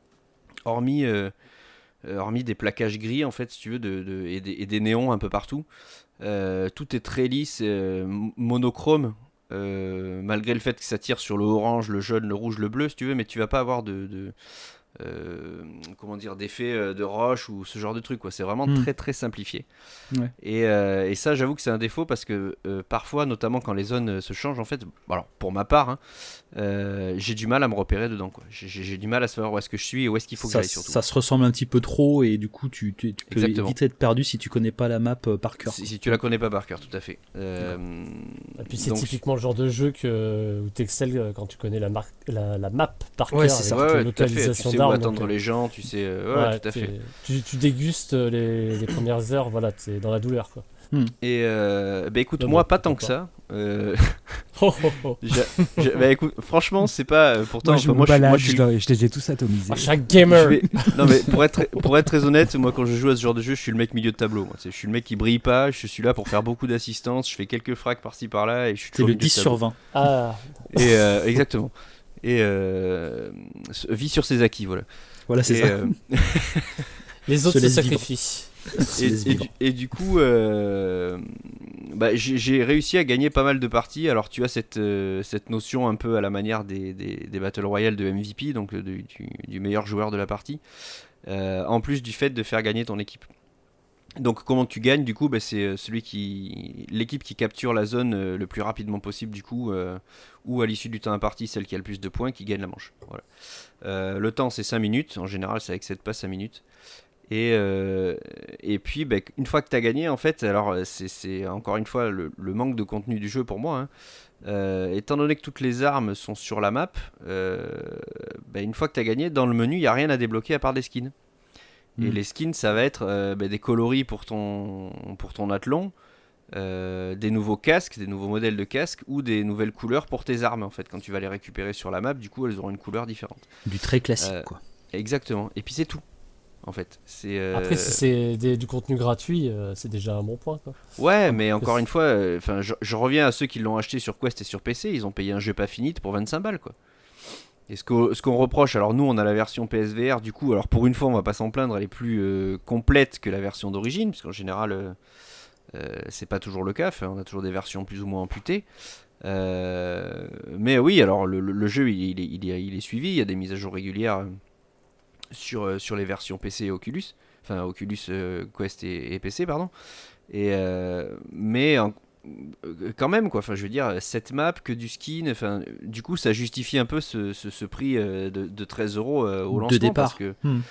hormis euh, euh, hormis des plaquages gris en fait si tu veux de, de- et, des, et des néons un peu partout. Euh, tout est très lisse, euh, m- monochrome, euh, malgré le fait que ça tire sur le orange, le jaune, le rouge, le bleu si tu veux, mais tu vas pas avoir de, de, euh, comment dire, d'effets euh, de roche ou ce genre de truc, quoi. C'est vraiment Mm. très très simplifié. Ouais. Et, euh, et ça, j'avoue que c'est un défaut parce que euh, parfois, notamment quand les zones euh, se changent, en fait, alors pour ma part, hein, euh, j'ai du mal à me repérer dedans, quoi. J'ai, j'ai, j'ai du mal à savoir où est-ce que je suis et où est-ce qu'il faut que ça, j'aille surtout. ça se ressemble un petit peu trop et du coup tu, tu, tu peux Exactement. vite être perdu si tu connais pas la map euh, par cœur. Si, si tu la connais pas par cœur, tout à fait. Euh, Et puis c'est donc, typiquement le genre de jeu que, où t'excelles quand tu connais la, mar- la, la map par Ouais, cœur. c'est ça. avec ouais, la ouais, tout à fait. Tu localisation sais où d'armes, attendre donc, les gens, tu sais. euh, ouais, ouais, tout à fait. t'es- Tu, tu dégustes les, les premières heures, voilà, t'es dans la douleur, quoi. Et euh, bah écoute, Non, moi bon, pas tant que pourquoi ça. Euh, Oh, oh, oh. j'ai- j'ai- bah écoute, franchement, c'est pas. euh, Pourtant, Moi, je enfin, me moi, je, suis- balade, moi, je suis. je, je les ai tous atomisés. Ah, chaque je gamer. vais- Non mais pour être pour être très honnête, moi quand je joue à ce genre de jeu, je suis le mec milieu de tableau. Moi. C'est- Je suis le mec qui brille pas. Je suis là pour faire beaucoup d'assistance. Je fais quelques frags par-ci par-là et je suis C'est toujours le milieu de dix tableau. sur vingt. Ah, Et euh, exactement. Et euh, vit sur ses acquis, voilà. Voilà, c'est Et, ça. euh, les autres Se se laisse vivre. sacrifient. Se et, laisse et vivre. du, et du coup, euh, bah, j'ai, j'ai réussi à gagner pas mal de parties. Alors tu as cette, euh, cette notion un peu à la manière des, des, des Battle Royale de M V P, donc de- du, du meilleur joueur de la partie, euh, en plus du fait de faire gagner ton équipe. Donc comment tu gagnes du coup, bah, c'est euh, celui qui, l'équipe qui capture la zone euh, le plus rapidement possible du coup, euh, ou à l'issue du temps imparti, celle qui a le plus de points qui gagne la manche. Voilà. Euh, le temps c'est cinq minutes, en général ça excède pas cinq minutes. Et, euh, et puis, bah, une fois que tu as gagné, en fait, alors c'est, c'est encore une fois le, le manque de contenu du jeu pour moi. Hein. Euh, étant donné que toutes les armes sont sur la map, euh, bah, une fois que tu as gagné, dans le menu, il n'y a rien à débloquer à part des skins. Et Mm. les skins, ça va être euh, bah, des coloris pour ton, pour ton athlon, euh, des nouveaux casques, des nouveaux modèles de casques, ou des nouvelles couleurs pour tes armes. En fait, quand tu vas les récupérer sur la map, du coup, elles auront une couleur différente. Du très classique, Euh, quoi. Exactement. Et puis c'est tout. En fait, c'est euh, Après, si c'est des- du contenu gratuit, euh, c'est déjà un bon point, quoi. ouais, mais que encore c'est- une fois, euh, enfin, je, je reviens à ceux qui l'ont acheté sur Quest et sur P C, ils ont payé un jeu pas fini pour vingt-cinq balles, quoi. Et ce qu'on, ce qu'on reproche, alors nous on a la version P S V R, du coup, alors pour une fois on va pas s'en plaindre, elle est plus euh, complète que la version d'origine, parce qu'en général euh, euh, c'est pas toujours le cas, enfin, on a toujours des versions plus ou moins amputées. Euh, mais oui, alors le, le- le jeu il, il est, il, est, il est suivi, il y a des mises à jour régulières euh, sur, euh, sur les versions P C et Oculus, enfin Oculus euh, Quest et, et P C, pardon. Et, euh, mais en- euh, quand même, quoi, enfin, je veux dire, cette map, que du skin, enfin, du coup, ça justifie un peu ce, ce, ce prix euh, de, de treize euros euh, au De lancement. départ. Parce que Hmm.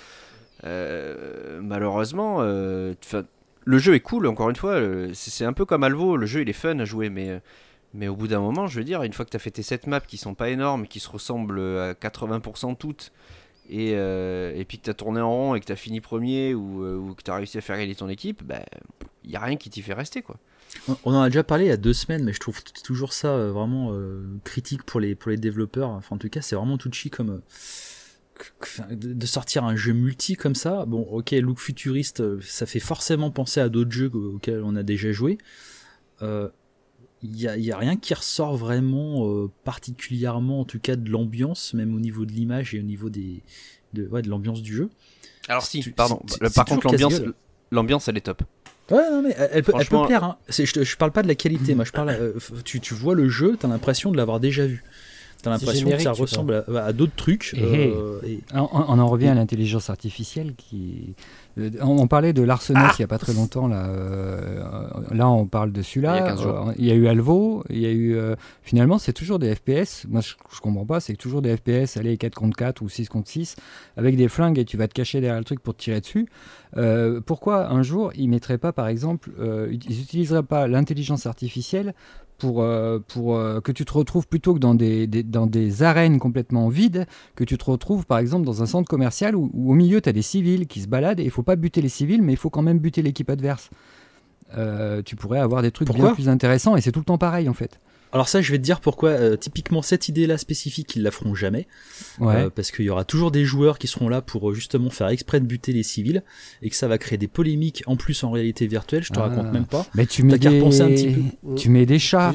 euh, malheureusement, euh, 'fin, le jeu est cool, encore une fois, euh, c'est, c'est un peu comme Alvo, le jeu il est fun à jouer, mais, euh, mais au bout d'un moment, je veux dire, une fois que tu as fait tes sept maps qui sont pas énormes, qui se ressemblent à quatre-vingts pour cent toutes, et, euh, et puis que tu as tourné en rond et que tu as fini premier ou, euh, ou que tu as réussi à faire gagner ton équipe, bah, il n'y a rien qui t'y fait rester, quoi. On- On en a déjà parlé il y a deux semaines, mais je trouve t- toujours ça euh, vraiment euh, critique pour les, pour les développeurs. Enfin, en tout cas, c'est vraiment touchy comme euh, que- que- de de sortir un jeu multi comme ça. Bon, ok, look futuriste, euh, ça fait forcément penser à d'autres jeux auxquels on a déjà joué. Euh, Il y a, il y a rien qui ressort vraiment euh, particulièrement, en tout cas de l'ambiance, même au niveau de l'image et au niveau des, de, ouais, de l'ambiance du jeu. Alors Si si, tu- pardon, c'est- le- c'est par contre toujours l'ambiance, casse-gueule. l'ambiance elle est top. Ouais, non, mais elle, elle peut, elle peut Franchement- plaire. Hein. C'est- Je, te- je parle pas de la qualité, moi je parle. euh, f- tu, tu vois le jeu, t'as l'impression de l'avoir déjà vu. T'as l'impression que ça générique, ressemble à, à d'autres trucs. Et euh, et- On, on en revient à l'intelligence artificielle qui. euh, On, on parlait de l'Arsenal il y a pas très longtemps là. euh, là, on parle de celui-là. Il y a quinze jours. Euh, Il y a eu Alvo. Il y a eu. euh, finalement, c'est toujours des F P S. Moi, je, je comprends pas. C'est toujours des F P S. Allez, quatre contre quatre ou six contre six avec des flingues et tu vas te cacher derrière le truc pour te tirer dessus. Euh, pourquoi un jour ils mettraient pas, par exemple, euh, ils utiliseraient pas l'intelligence artificielle pour, euh, pour euh, que tu te retrouves plutôt que dans des, des- dans des arènes complètement vides, que tu te retrouves par exemple dans un centre commercial où, où au milieu tu as des civils qui se baladent et il faut pas buter les civils mais il faut quand même buter l'équipe adverse. Euh, tu pourrais avoir des trucs Pourquoi bien plus intéressants et c'est tout le temps pareil en fait. Alors ça, je vais te dire pourquoi. euh, typiquement, cette idée-là spécifique, ils la feront jamais. Ouais. Euh, parce qu'il y aura toujours des joueurs qui seront là pour euh, justement faire exprès de buter les civils et que ça va créer des polémiques en plus en réalité virtuelle. Je te Ah. raconte même pas. mais tu mets, qu'à des... repenser un petit tu mets des chats.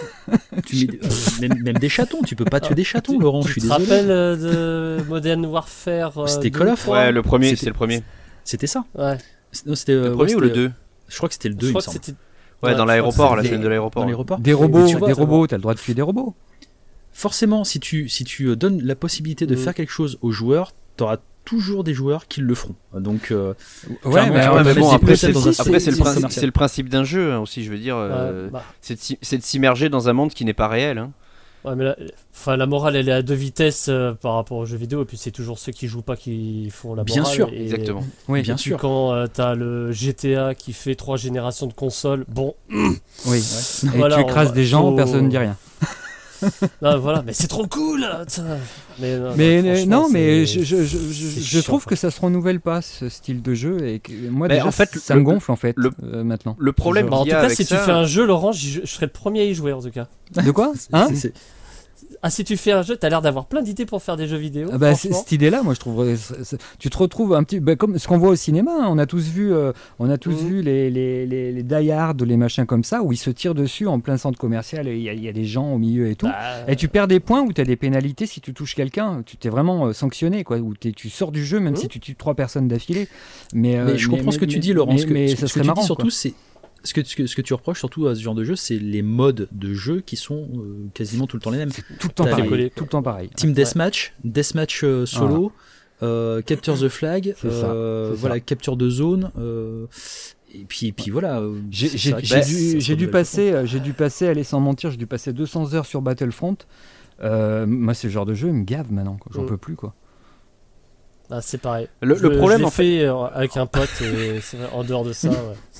Tu mets, euh, même, même des chatons, tu peux pas tuer des chatons, Tu- Laurent. tu Je suis te désolé. rappelles euh, de Modern Warfare euh, C'était deux, Call of. trois Ouais, le premier, C'était- c'est le premier. C'était ça. Ouais. C'est- Non, c'était euh, Le ouais, premier ou c'était, le deux Je crois que c'était le Je deux, il me crois que semble. c'était. Ouais, Ouais, dans je l'aéroport, crois la que scène c'était- de l'aéroport. Dans ouais. l'aéroport. Des robots, tu vois, des ça robots, va. t'as le droit de tuer des robots. Forcément, si tu, si tu euh, donnes la possibilité de Mm. faire quelque chose aux joueurs, t'auras toujours des joueurs qui le feront. Donc, euh, ouais, mais, ouais, mais bon, après, c'est, dans un- après, c'est, le, c'est principe, c'est le principe d'un jeu hein, aussi, je veux dire. Euh, Ouais, bah. c'est, de, s'y- c'est de s'immerger dans un monde qui n'est pas réel. Hein. Ouais, mais la, enfin, la morale, elle est à deux vitesses euh, par rapport aux jeux vidéo, et puis c'est toujours ceux qui jouent pas qui font la morale. Bien sûr, et, Exactement. Oui, bien et puis sûr. quand euh, t'as le G T A qui fait trois générations de consoles, bon, oui. Et Voilà, tu on écrases va- des gens, faut- personne ne dit rien. là, voilà, mais c'est trop cool. Putain. Mais, non, Mais non, euh, franchement, non, mais c'est- je, je, je, c'est je chiant, trouve quoi. que ça se renouvelle pas ce style de jeu et que moi Mais déjà, en fait, ça le- me gonfle en fait le- euh, maintenant. Le problème Bah, en qu'il tout y a cas, avec si ça, tu fais un jeu, Laurent, j'y- je serais le premier à y jouer en tout cas. De quoi Hein C'est- c'est- Ah, si tu fais un jeu, t'as l'air d'avoir plein d'idées pour faire des jeux vidéo. Ah bah, c'est- franchement. cette idée-là, moi je trouve, euh, c'est- c'est- tu te retrouves un petit, bah, comme ce qu'on voit au cinéma. Hein, on a tous vu, euh, on a tous Mhm. vu les les les, les Die Hard, les machins comme ça, où ils se tirent dessus en plein centre commercial et il y, a- il y a des gens au milieu et tout. Bah, Et tu perds des points ou tu as des pénalités si tu touches quelqu'un, tu t'es vraiment euh, sanctionné quoi, ou t'es- tu sors du jeu même Mhm. si tu tues trois personnes d'affilée. Mais, euh, mais je comprends ce que tu dis, Laurent. Mais, ce que, mais ce ça que serait tu marrant. dis surtout, quoi. c'est ce que, ce, que, ce que tu reproches surtout à ce genre de jeu, c'est les modes de jeu qui sont euh, quasiment tout le temps les mêmes. Tout le temps T'as pareil. les- Tout le temps pareil. Team Deathmatch, Deathmatch euh, solo, euh, Capture the Flag, C'est ça, euh, c'est ça. voilà, capture de zone. euh, et puis, et puis voilà. euh, J'ai c'est j'ai- vrai que j'ai ça- dû, ça se j'ai dû renouvelle passer, euh, j'ai dû passer, aller sans mentir, j'ai dû passer deux cents heures sur Battlefront. Euh, moi, ce genre de jeu il me gave maintenant. quoi. J'en Mm. peux plus quoi. ah, c'est pareil. Le- Je- le problème, je l'ai en fait- fait euh, avec un pote et c'est vrai, en dehors de ça, ouais.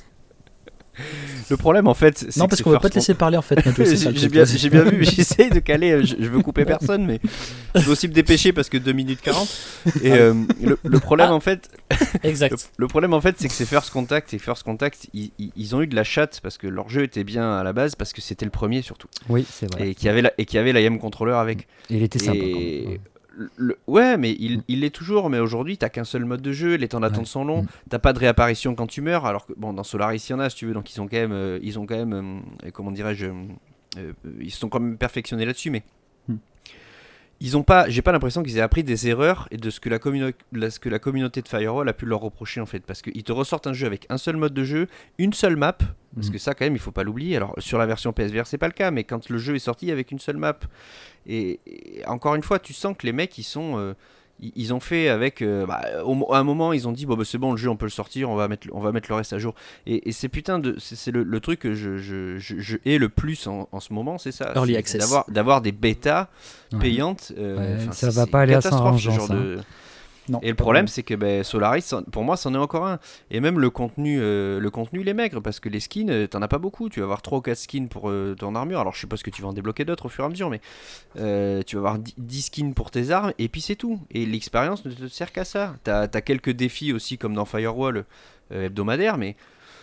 le problème en fait, c'est Non, que parce c'est qu'on va pas te first- laisser parler en fait. Nato, c'est ça, le j'ai, truc. bien, j'ai bien vu, j'essaye de caler, je, je veux couper personne, mais je veux aussi me dépêcher parce que deux minutes quarante. Et euh, le, le problème Ah. en fait, le, Exact. le problème en fait, c'est que c'est First Contact et First Contact, ils, ils- ils ont eu de la chatte parce que leur jeu était bien à la base, parce que c'était le premier surtout, Oui, c'est vrai. et qui avait la, et qui avait l'I M controller avec. Et il était sympa. Et- quand même. Ouais. Le- ouais, mais il, Mm. il l'est toujours. Mais aujourd'hui, t'as qu'un seul mode de jeu. Les temps d'attente Ouais. sont longs. Mm. T'as pas de réapparition quand tu meurs. Alors que bon, dans Solaris, il y en a, si tu veux. Donc ils ont quand même, euh, ils ont quand même, euh, comment dirais-je, euh, euh, ils se sont quand même perfectionnés là-dessus. Mais Mm. ils ont pas. J'ai pas l'impression qu'ils aient appris des erreurs et de ce que la, communauté, ce que la communauté de Firewall a pu leur reprocher en fait. Parce qu'ils te ressortent un jeu avec un seul mode de jeu, une seule map. Parce Mm. que ça, quand même, il faut pas l'oublier. Alors, sur la version P S V R, c'est pas le cas, mais quand le jeu est sorti avec une seule map, et, et encore une fois, tu sens que les mecs, ils sont, euh, ils, ils ont fait avec. euh, bah, au- à un moment, ils ont dit bon, bah, c'est bon, le jeu, on peut le sortir, on va mettre, on va mettre le reste à jour. Et, et c'est putain de, c'est, c'est le, le truc que je, je, je, je hais le plus en, en ce moment, c'est ça. Early c'est, access. c'est d'avoir, d'avoir des bêtas Ouais. payantes. euh, Ouais, enfin, ça c'est- va c'est pas aller à catastrophe, ce Saint-Rangeant, genre de- Non, Et le pas problème, vraiment. c'est que ben, Solaris, c'en- pour moi, c'en est encore un. Et même le contenu, euh, le contenu, il est maigre parce que les skins, euh, t'en as pas beaucoup. Tu vas avoir trois ou quatre skins pour euh, ton armure. Alors, je suppose que tu vas en débloquer d'autres au fur et à mesure, mais euh, tu vas avoir dix dix skins pour tes armes et puis c'est tout. Et l'expérience ne te sert qu'à ça. T'as as quelques défis aussi, comme dans Firewall, euh, hebdomadaires, mais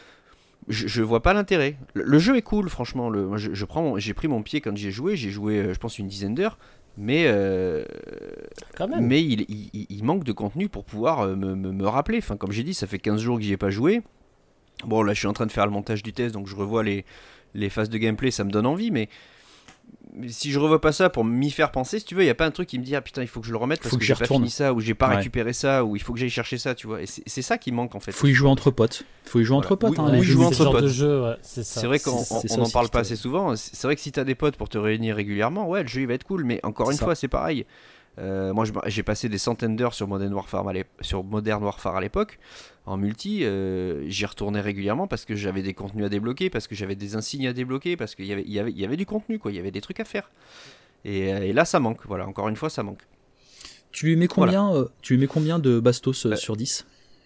je, je vois pas l'intérêt. Le, le jeu est cool, franchement. Le, moi, je, je prends mon- j'ai pris mon pied quand j'y ai joué. J'ai joué, euh, je pense, une dizaine d'heures. Mais, euh, Quand même. mais il, il- il- il manque de contenu pour pouvoir euh, me, me- me rappeler. Enfin, comme j'ai dit, ça fait quinze jours que j'y ai pas joué. Bon, là, je suis en train de faire le montage du test, donc je revois les, les phases de gameplay, ça me donne envie. Mais, mais si je revois pas ça pour m'y faire penser, si tu veux, il y a pas un truc qui me dit ah putain, il faut que je le remette parce Faut que, que j'ai j'y pas retourne. fini ça, ou j'ai pas Ouais. récupéré ça, ou il faut que j'aille chercher ça, tu vois. Et c'est c'est ça qui manque en fait. Faut y jouer entre potes. Faut y jouer entre Voilà. potes. Oui, hein, oui, les jouer jeux entre C'est le genre potes. de jeu, ouais, c'est ça. C'est vrai qu'on c'est- on- c'est on ça en aussi parle qui pas te- assez souvent. C'est c'est vrai que si t'as des potes pour te réunir régulièrement, ouais, le jeu il va être cool. Mais encore C'est une ça. fois, c'est pareil. Euh, moi, je- j'ai passé des centaines d'heures sur Modern Warfare à l'ép- sur Modern Warfare à l'époque, en multi. euh, J'y retournais régulièrement parce que j'avais des contenus à débloquer, parce que j'avais des insignes à débloquer, parce qu'il y avait, il y avait, il y avait du contenu, quoi. Il y avait des trucs à faire. Et, euh, et là, ça manque. Voilà, encore une fois, ça manque. Tu lui mets combien, euh, tu lui mets combien de bastos euh, Euh, sur dix?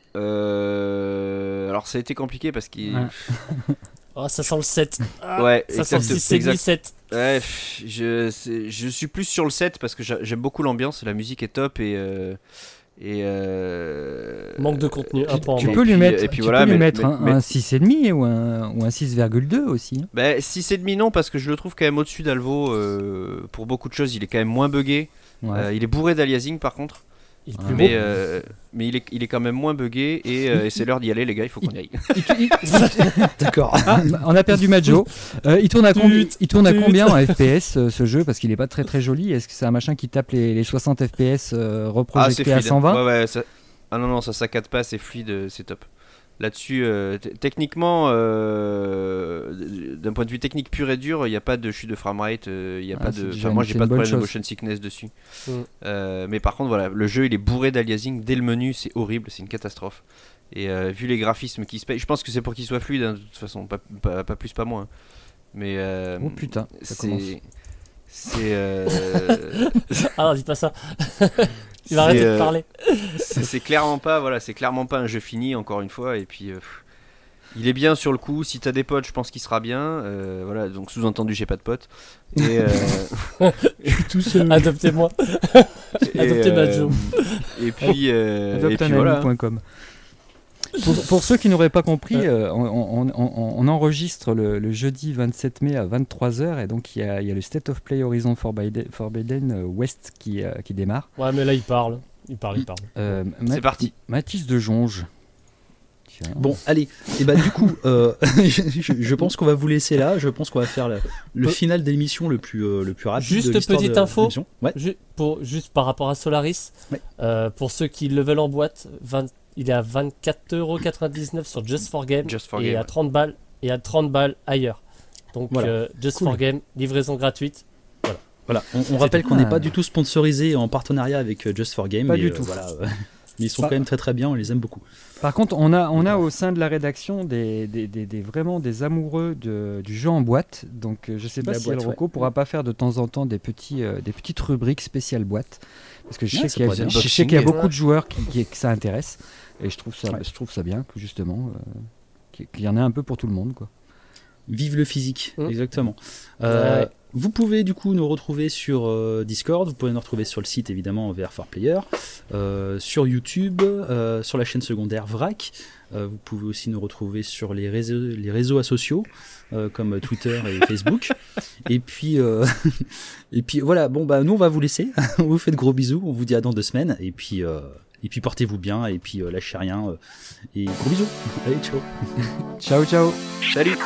Euh, alors, ça a été compliqué parce qu'il. Ouais. Ah, ça sent le sept. Ah, Ouais, ça sent le exact- six et demi, exact. sept. Ouais, pff, je, c'est- je suis plus sur le sept parce que j'a- j'aime beaucoup l'ambiance, la musique est top et. euh, et euh, Manque de contenu, un point en Tu manque. peux lui puis- mettre, et puis tu voilà, peux lui mais- mettre mais- un, mais- un six virgule cinq ou un, ou un six virgule deux aussi. hein. Bah, six et demi non, parce que je le trouve quand même au-dessus d'Alvo. euh, pour beaucoup de choses, il est quand même moins buggé. Ouais. Euh, il est bourré d'aliasing par contre. Il est Ouais. plus beau. Mais, euh, mais il, est, il est quand même moins buggé. Et, euh, et c'est l'heure d'y aller, les gars, il faut qu'on y aille. Il- il- D'accord. Ah, on a perdu Majo. Euh, il tourne à, combi- il tourne à tut. combien en F P S euh, ce jeu? Parce qu'il est pas très très joli. Est-ce que c'est un machin qui tape les, les soixante F P S euh, Ah, c'est reprojetés à fluide. cent vingt? Ouais, ouais, ça- Ah non, non, ça saccade pas, c'est fluide, euh, c'est top. Là-dessus, euh, t- techniquement, euh, d'un point de vue technique pur et dur, il n'y a pas de chute de framerate, il y a Ah, pas c'est de. déjà Enfin, moi, une- j'ai c'est pas une de bonne problème de chose. motion sickness dessus. Mm. Euh, mais par contre, voilà, le jeu, il est bourré d'aliasing dès le menu, c'est horrible, c'est une catastrophe. Et euh, vu les graphismes qui se payent, je pense que c'est pour qu'il soit fluide, hein, de toute façon, pas, pas, pas plus, pas moins. Mais euh, Oh putain, ça commence. c'est. C'est. euh, Ah non, dis pas ça. Il C'est, va arrêter de euh, parler. c'est c'est clairement pas, voilà, c'est clairement pas un jeu fini, encore une fois. Et puis, euh, pff, il est bien sur le coup. Si t'as des potes, je pense qu'il sera bien. Euh, voilà, donc sous-entendu, j'ai pas de potes. Et, euh, Tout seul. Adoptez-moi. et, Adoptez euh, Majo. Et puis, euh, et adopte puis un ami voilà. point com. Pour, pour ceux qui n'auraient pas compris, euh, on, on- on- on enregistre le, le jeudi vingt-sept mai à vingt-trois heures et donc il y a, il y a le State of Play Horizon Forbidden, Forbidden euh, West qui, euh, qui démarre. Ouais, mais là, il parle. Il parle, il parle. Euh, C'est parti. Mathis de Jonge. Tiens. Bon, allez. Et bah du coup, euh, je, je- je pense qu'on va vous laisser là. Je pense qu'on va faire le, le Euh, final d'émission le plus euh, le plus rapide. Juste de l'histoire petite de info. l'émission. Ouais. Ju- pour, juste par rapport à Solaris, Ouais. euh, pour ceux qui le veulent en boîte, vingt il est à vingt-quatre euros quatre-vingt-dix-neuf sur Just for Game Just for et Game. à trente balles et à trente balles ailleurs. Donc Voilà. euh, Just Cool. for Game, livraison gratuite. Voilà. On, on rappelle qu'on n'est Ah. pas du tout sponsorisé en partenariat avec euh, Just for Game. Pas mais, du euh, tout. Voilà. euh, mais ils sont Pas- quand même très très bien. On les aime beaucoup. Par contre, on a, on a au sein de la rédaction des, des, des- des- vraiment des amoureux de- du jeu en boîte. Donc euh, je sais pas La si boîte, El Rocco ouais. pourra pas faire de temps en temps des, petits, euh, des petites rubriques spéciales boîte. Parce que je Ouais, sais ça qu'il y, a- pourrait être je bien. sais qu'il y a Boxing. beaucoup de joueurs qui, qui- que ça intéresse. Et je trouve ça, Ouais. je trouve ça bien que justement, euh, qu'il qu'il y en ait un peu pour tout le monde. Quoi. Vive le physique, Mm. exactement. Euh, Ouais. Vous pouvez du coup nous retrouver sur euh, Discord, vous pouvez nous retrouver sur le site évidemment V R four Player, euh, sur YouTube, euh, sur la chaîne secondaire Vrac. Euh, vous pouvez aussi nous retrouver sur les réseaux, les réseaux sociaux euh, comme Twitter et Facebook. Et puis, euh, et puis voilà, bon bah nous on va vous laisser. On vous fait de gros bisous, on vous dit à dans deux semaines. Et puis, euh, et puis portez-vous bien et puis euh, lâchez rien. euh, et gros bisous. Allez, ciao. Ciao, ciao. Salut.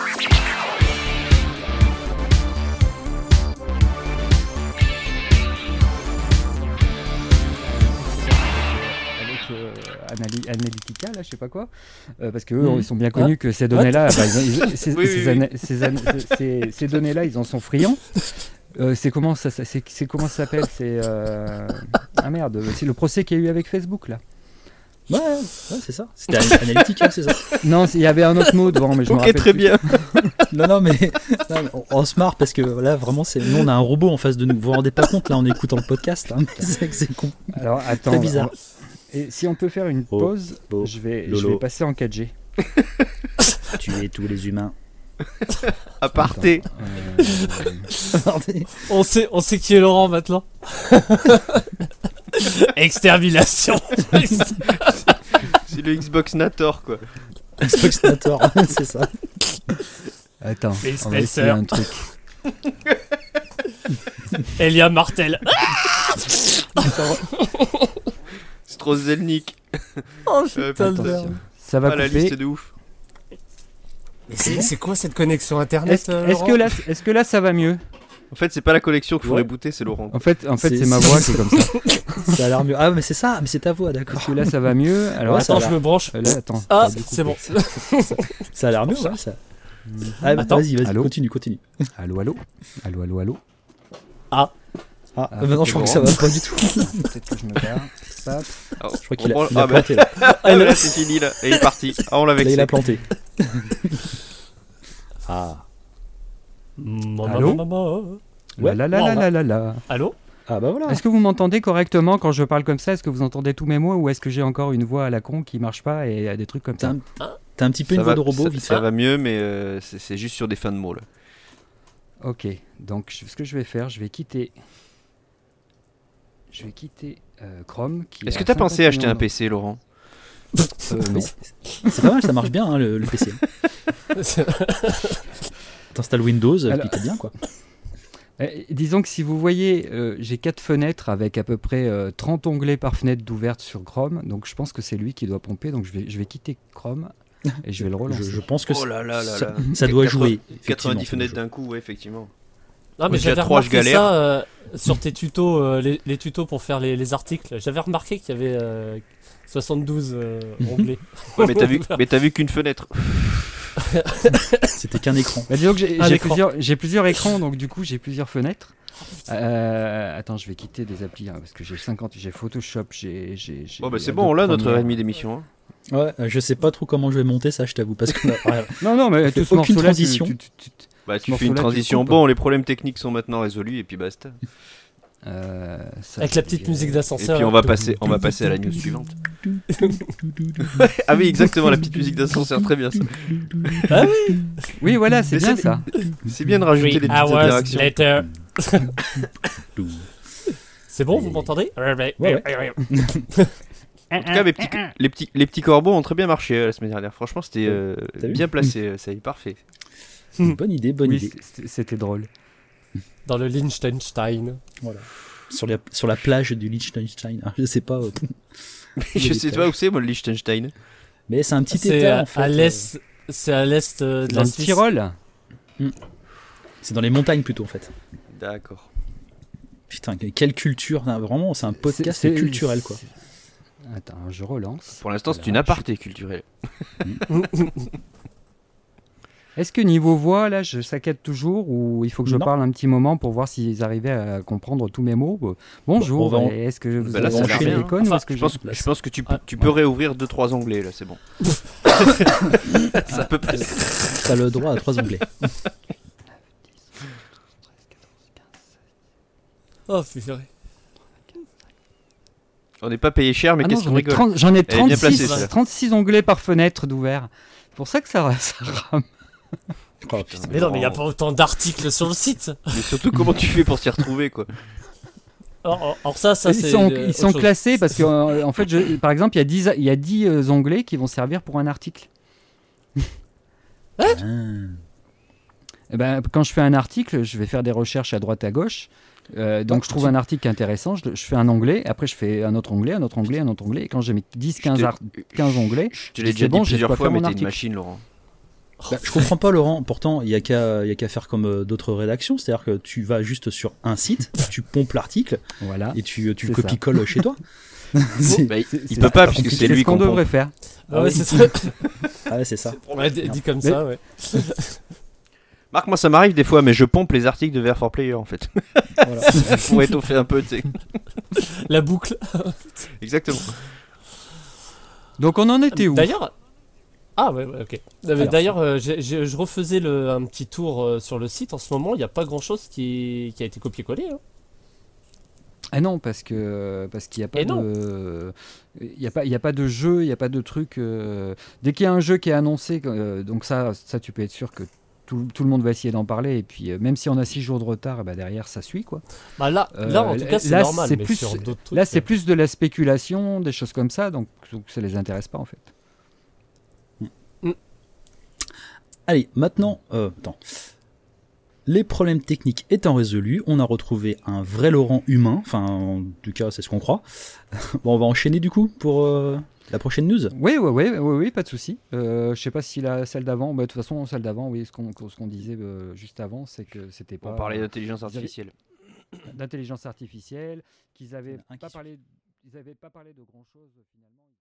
Avec euh, Anali- Analytica, là, je sais pas quoi. Euh, parce que eux, Mhm. ils sont bien connus que ces données-là, bah, ils- ils- ces, Oui, ces oui, ana- ces ana- ces- ces données-là, ils en sont friands. Euh, c'est comment ça, ça- c'est, c'est comment ça s'appelle C'est euh, ah merde, c'est le procès qu'il y a eu avec Facebook là. Ouais, ouais, c'est ça. C'était Analytica, c'est ça. Non, c'est- il y avait un autre mot devant, mais je me Ok, rappelle très plus. bien. Non, non, mais non, mais on, on se marre parce que là, vraiment, c'est, nous, on a un robot en face de nous. Vous vous rendez pas compte là en écutant le podcast hein, c'est, que c'est con. Alors attends, Très bizarre. on- Et si on peut faire une Oh, pause, oh, je vais, je Lolo. vais passer en quatre G. Tuer tous les humains. Aparté. Attends, euh, On sait, on sait qui est Laurent maintenant. Extermination. C'est le Xbox Nator, quoi. Xbox Nator, c'est ça. attends, Phil on va essayer Spencer. un truc. Elia Martel. Strozelnik. Oh Euh, putain de putain. merde. Ça va Ah, la couper. liste de ouf. Mais c'est, c'est quoi cette connexion internet Est-ce, euh, est-ce Laurent que là, est-ce que là, ça va mieux? En fait, c'est pas la collection qu'il faut Ouais. rebooter, c'est Laurent. En fait, en fait, c'est, C'est- ma voix qui est comme ça. Ça a l'air mieux. Ah, mais c'est ça, mais c'est ta voix, d'accord. Est-ce que là, ça va mieux? Alors Ouais, ça attends, Attends, je me branche. euh, là, attends. Ah, ça a découpé. c'est bon. Ça a l'air mieux, ouais, ça. Ah, Attends. vas-y, vas-y, Allô continue, continue. Allô, allô, allô, allô, allô. Ah, Ah, euh, maintenant, je crois que ça va pas du tout. Peut-être que je me perds. Hop. Alors, Je crois qu'il a, on- il a ah, bah, planté là. ah, là, c'est fini, là. Et il est parti. Ah, on l'a Là, vexé. il a planté. Ah. Maman, Allô maman. Ouais. La la la la la la. Allô. Ah, bah voilà. Est-ce que vous m'entendez correctement quand je parle comme ça? Est-ce que vous entendez tous mes mots ou est-ce que j'ai encore une voix à la con qui marche pas et des trucs comme T'as ça? un, t'as un petit peu Ça une voix va, de robot, ça, vite ça fait. va mieux, mais euh, c'est, c'est juste sur des fins de mots, là. Ok, donc je- ce que je vais faire, je vais quitter. Je vais quitter euh, Chrome. Qui Est-ce a que t'as pensé à acheter un cinquante P C, Laurent? Euh, non. C'est pas mal, ça marche bien, hein, le, le P C. T'installes Windows, et Alors- puis t'es bien, quoi. Euh, disons que si vous voyez, euh, j'ai quatre fenêtres avec à peu près euh, trente onglets par fenêtre d'ouvertes sur Chrome. Donc je pense que c'est lui qui doit pomper. Donc je vais, je vais quitter Chrome et je vais le relancer. Je, je pense que Oh là là là ça, là. ça doit quatre- jouer. quatre-vingt-dix effectivement, fenêtres ça doit d'un coup, ouais, effectivement. Non, mais Moi, j'ai j'avais à trois, je remarqué galère. ça euh, sur tes tutos, euh, les, les tutos pour faire les, les articles. J'avais remarqué qu'il y avait euh, soixante-douze euh, onglets. Ouais, mais t'as vu, mais t'as vu qu'une fenêtre. C'était qu'un écran. Bah, disons que j'ai, Un j'ai écran. plusieurs, j'ai plusieurs écrans, donc du coup j'ai plusieurs fenêtres. Euh, attends, je vais quitter des applis hein, parce que j'ai cinquante, j'ai Photoshop, j'ai. j'ai, j'ai Bon, bah c'est bon, on l'a Adobe notre heure et Premiere. demie d'émission. Hein. Ouais, euh, je sais pas trop comment je vais monter ça, je t'avoue, parce que ouais, Non, non, mais fait tout ce aucune morceau-là, tu- transition. tu- tu- tu- Bah, Ce tu fais une morceau-là, tu le transition. coupes. Bon, les problèmes techniques sont maintenant résolus et puis basta. euh, ça, Avec la petite c'est- musique Et d'ascenseur. puis on va passer, on va passer à la news suivante. Ah oui, exactement, la petite musique d'ascenseur, très bien ça. Ah oui. Oui, voilà, c'est Mais bien c'est- ça. C'est bien de rajouter Three les petites hours interactions. later. C'est bon, vous m'entendez? Ouais, ouais. En tout cas, mes petits, les, petits, les petits corbeaux ont très bien marché euh, la semaine dernière. Franchement, c'était euh, T'as vu bien placé, euh, ça y est, parfait. Bonne idée, bonne Oui, idée. c'était- c'était drôle. Dans le Liechtenstein. Voilà. Sur la, sur la plage du Liechtenstein. Ah, je sais pas. euh, Je sais pas où c'est, moi, le Liechtenstein. Mais c'est un petit C'est état à, en fait. à euh, l'est. C'est à l'est euh, de Dans la le Suisse. Tyrol. C'est dans les montagnes plutôt en fait. D'accord. Putain, quelle culture. Non, vraiment, c'est un podcast C'est- c'est- culturel quoi. Attends, je relance. Pour l'instant, c'est Voilà, une aparté culturelle. Est-ce que niveau voix, là, je saccade toujours ou il faut que je Non. parle un petit moment pour voir s'ils arrivaient à comprendre tous mes mots Bon, Bonjour, on va en- et est-ce que vous Bah là, avez ça a enchaîné l'air les bien. connes ou Enfin, est-ce que Je je... pense, je pense que tu peux, Ah, tu peux réouvrir deux trois onglets là, c'est bon. Ça peut passer. T'as le droit à trois onglets. Oh, purée. On n'est pas payé cher, mais Ah non, qu'est-ce j'en qu'on ai, rigole. trente j'en ai Elle est bien placée, trente-six, celle-là. trente-six onglets par fenêtre d'ouvert. C'est pour ça que ça, ça rame. Oh, putain. Mais non, mais il n'y a pas autant d'articles sur le site. Mais surtout, comment tu fais pour s'y retrouver, quoi. Alors, alors- alors ça, ça Ils c'est. sont, euh, ils autre sont chose. classés parce que, euh, en fait, je- par exemple, il y a dix, il y a dix euh, onglets qui vont servir pour un article. Ah. Eh ben, quand je fais un article, je vais faire des recherches à droite à gauche. Euh, donc Ah, je trouve tu- un article intéressant, je, je fais un onglet, après je fais un autre onglet, un autre onglet, un autre onglet, et quand j'ai mes dix, quinze, Je te- ar- quinze onglets, Je te l'ai c'est déjà bon, dit j'ai de plusieurs quoi fois, faire mais mon t'es une article. machine, Laurent. Bah, je comprends pas Laurent, pourtant il y a qu'à y a qu'à faire comme euh, d'autres rédactions, c'est-à-dire que tu vas juste sur un site, tu pompes l'article Voilà. et tu, tu le C'est ça. copies-colles chez toi. C'est- Bah, il C'est- il c'est- peut pas, c'est puisque compliqué. c'est C'est lui ce qu'on qu'on devrait pompe. faire. Ah ouais, oui. c'est ça. Ah ouais, c'est ça. Ouais, dit dit comme Mais- ça, ouais. Marc, moi ça m'arrive des fois, mais je pompe les articles de V R four Player en fait. Voilà. Pour étoffer un peu, tu sais. La boucle. Exactement. Donc on en était où D'ailleurs. Ah ouais, ouais, ok. Euh, mais Alors. D'ailleurs, euh, j'ai- j'ai- je refaisais le, un petit tour euh, sur le site. En ce moment, il n'y a pas grand-chose qui, qui a été copié-collé. Hein. Ah non, parce que parce qu'il n'y a pas Et non. de il y a pas il y a pas de jeu, il y a pas de truc. euh, Dès qu'il y a un jeu qui est annoncé, euh, donc ça ça tu peux être sûr que tout, tout le monde va essayer d'en parler et puis euh, même si on a six jours de retard, bah derrière ça suit quoi. Bah là, Euh, là, en tout cas, c'est là, normal. c'est mais plus- sur d'autres trucs, Là c'est euh, plus de la spéculation, des choses comme ça, donc, donc ça les intéresse pas en fait. Allez, maintenant, euh, attends. Les problèmes techniques étant résolus, on a retrouvé un vrai Laurent humain, enfin en tout cas c'est ce qu'on croit. Bon, on va enchaîner du coup pour euh, la prochaine news. Oui, oui, oui, oui, oui, pas de souci. Euh, je sais pas si la celle d'avant, bah, de toute façon celle d'avant, oui, ce qu'on ce qu'on disait euh, juste avant, c'est que c'était pas On parlait d'intelligence artificielle. d'intelligence artificielle, qu'ils avaient Un qui pas suit. parlé, ils avaient pas parlé de grand chose finalement.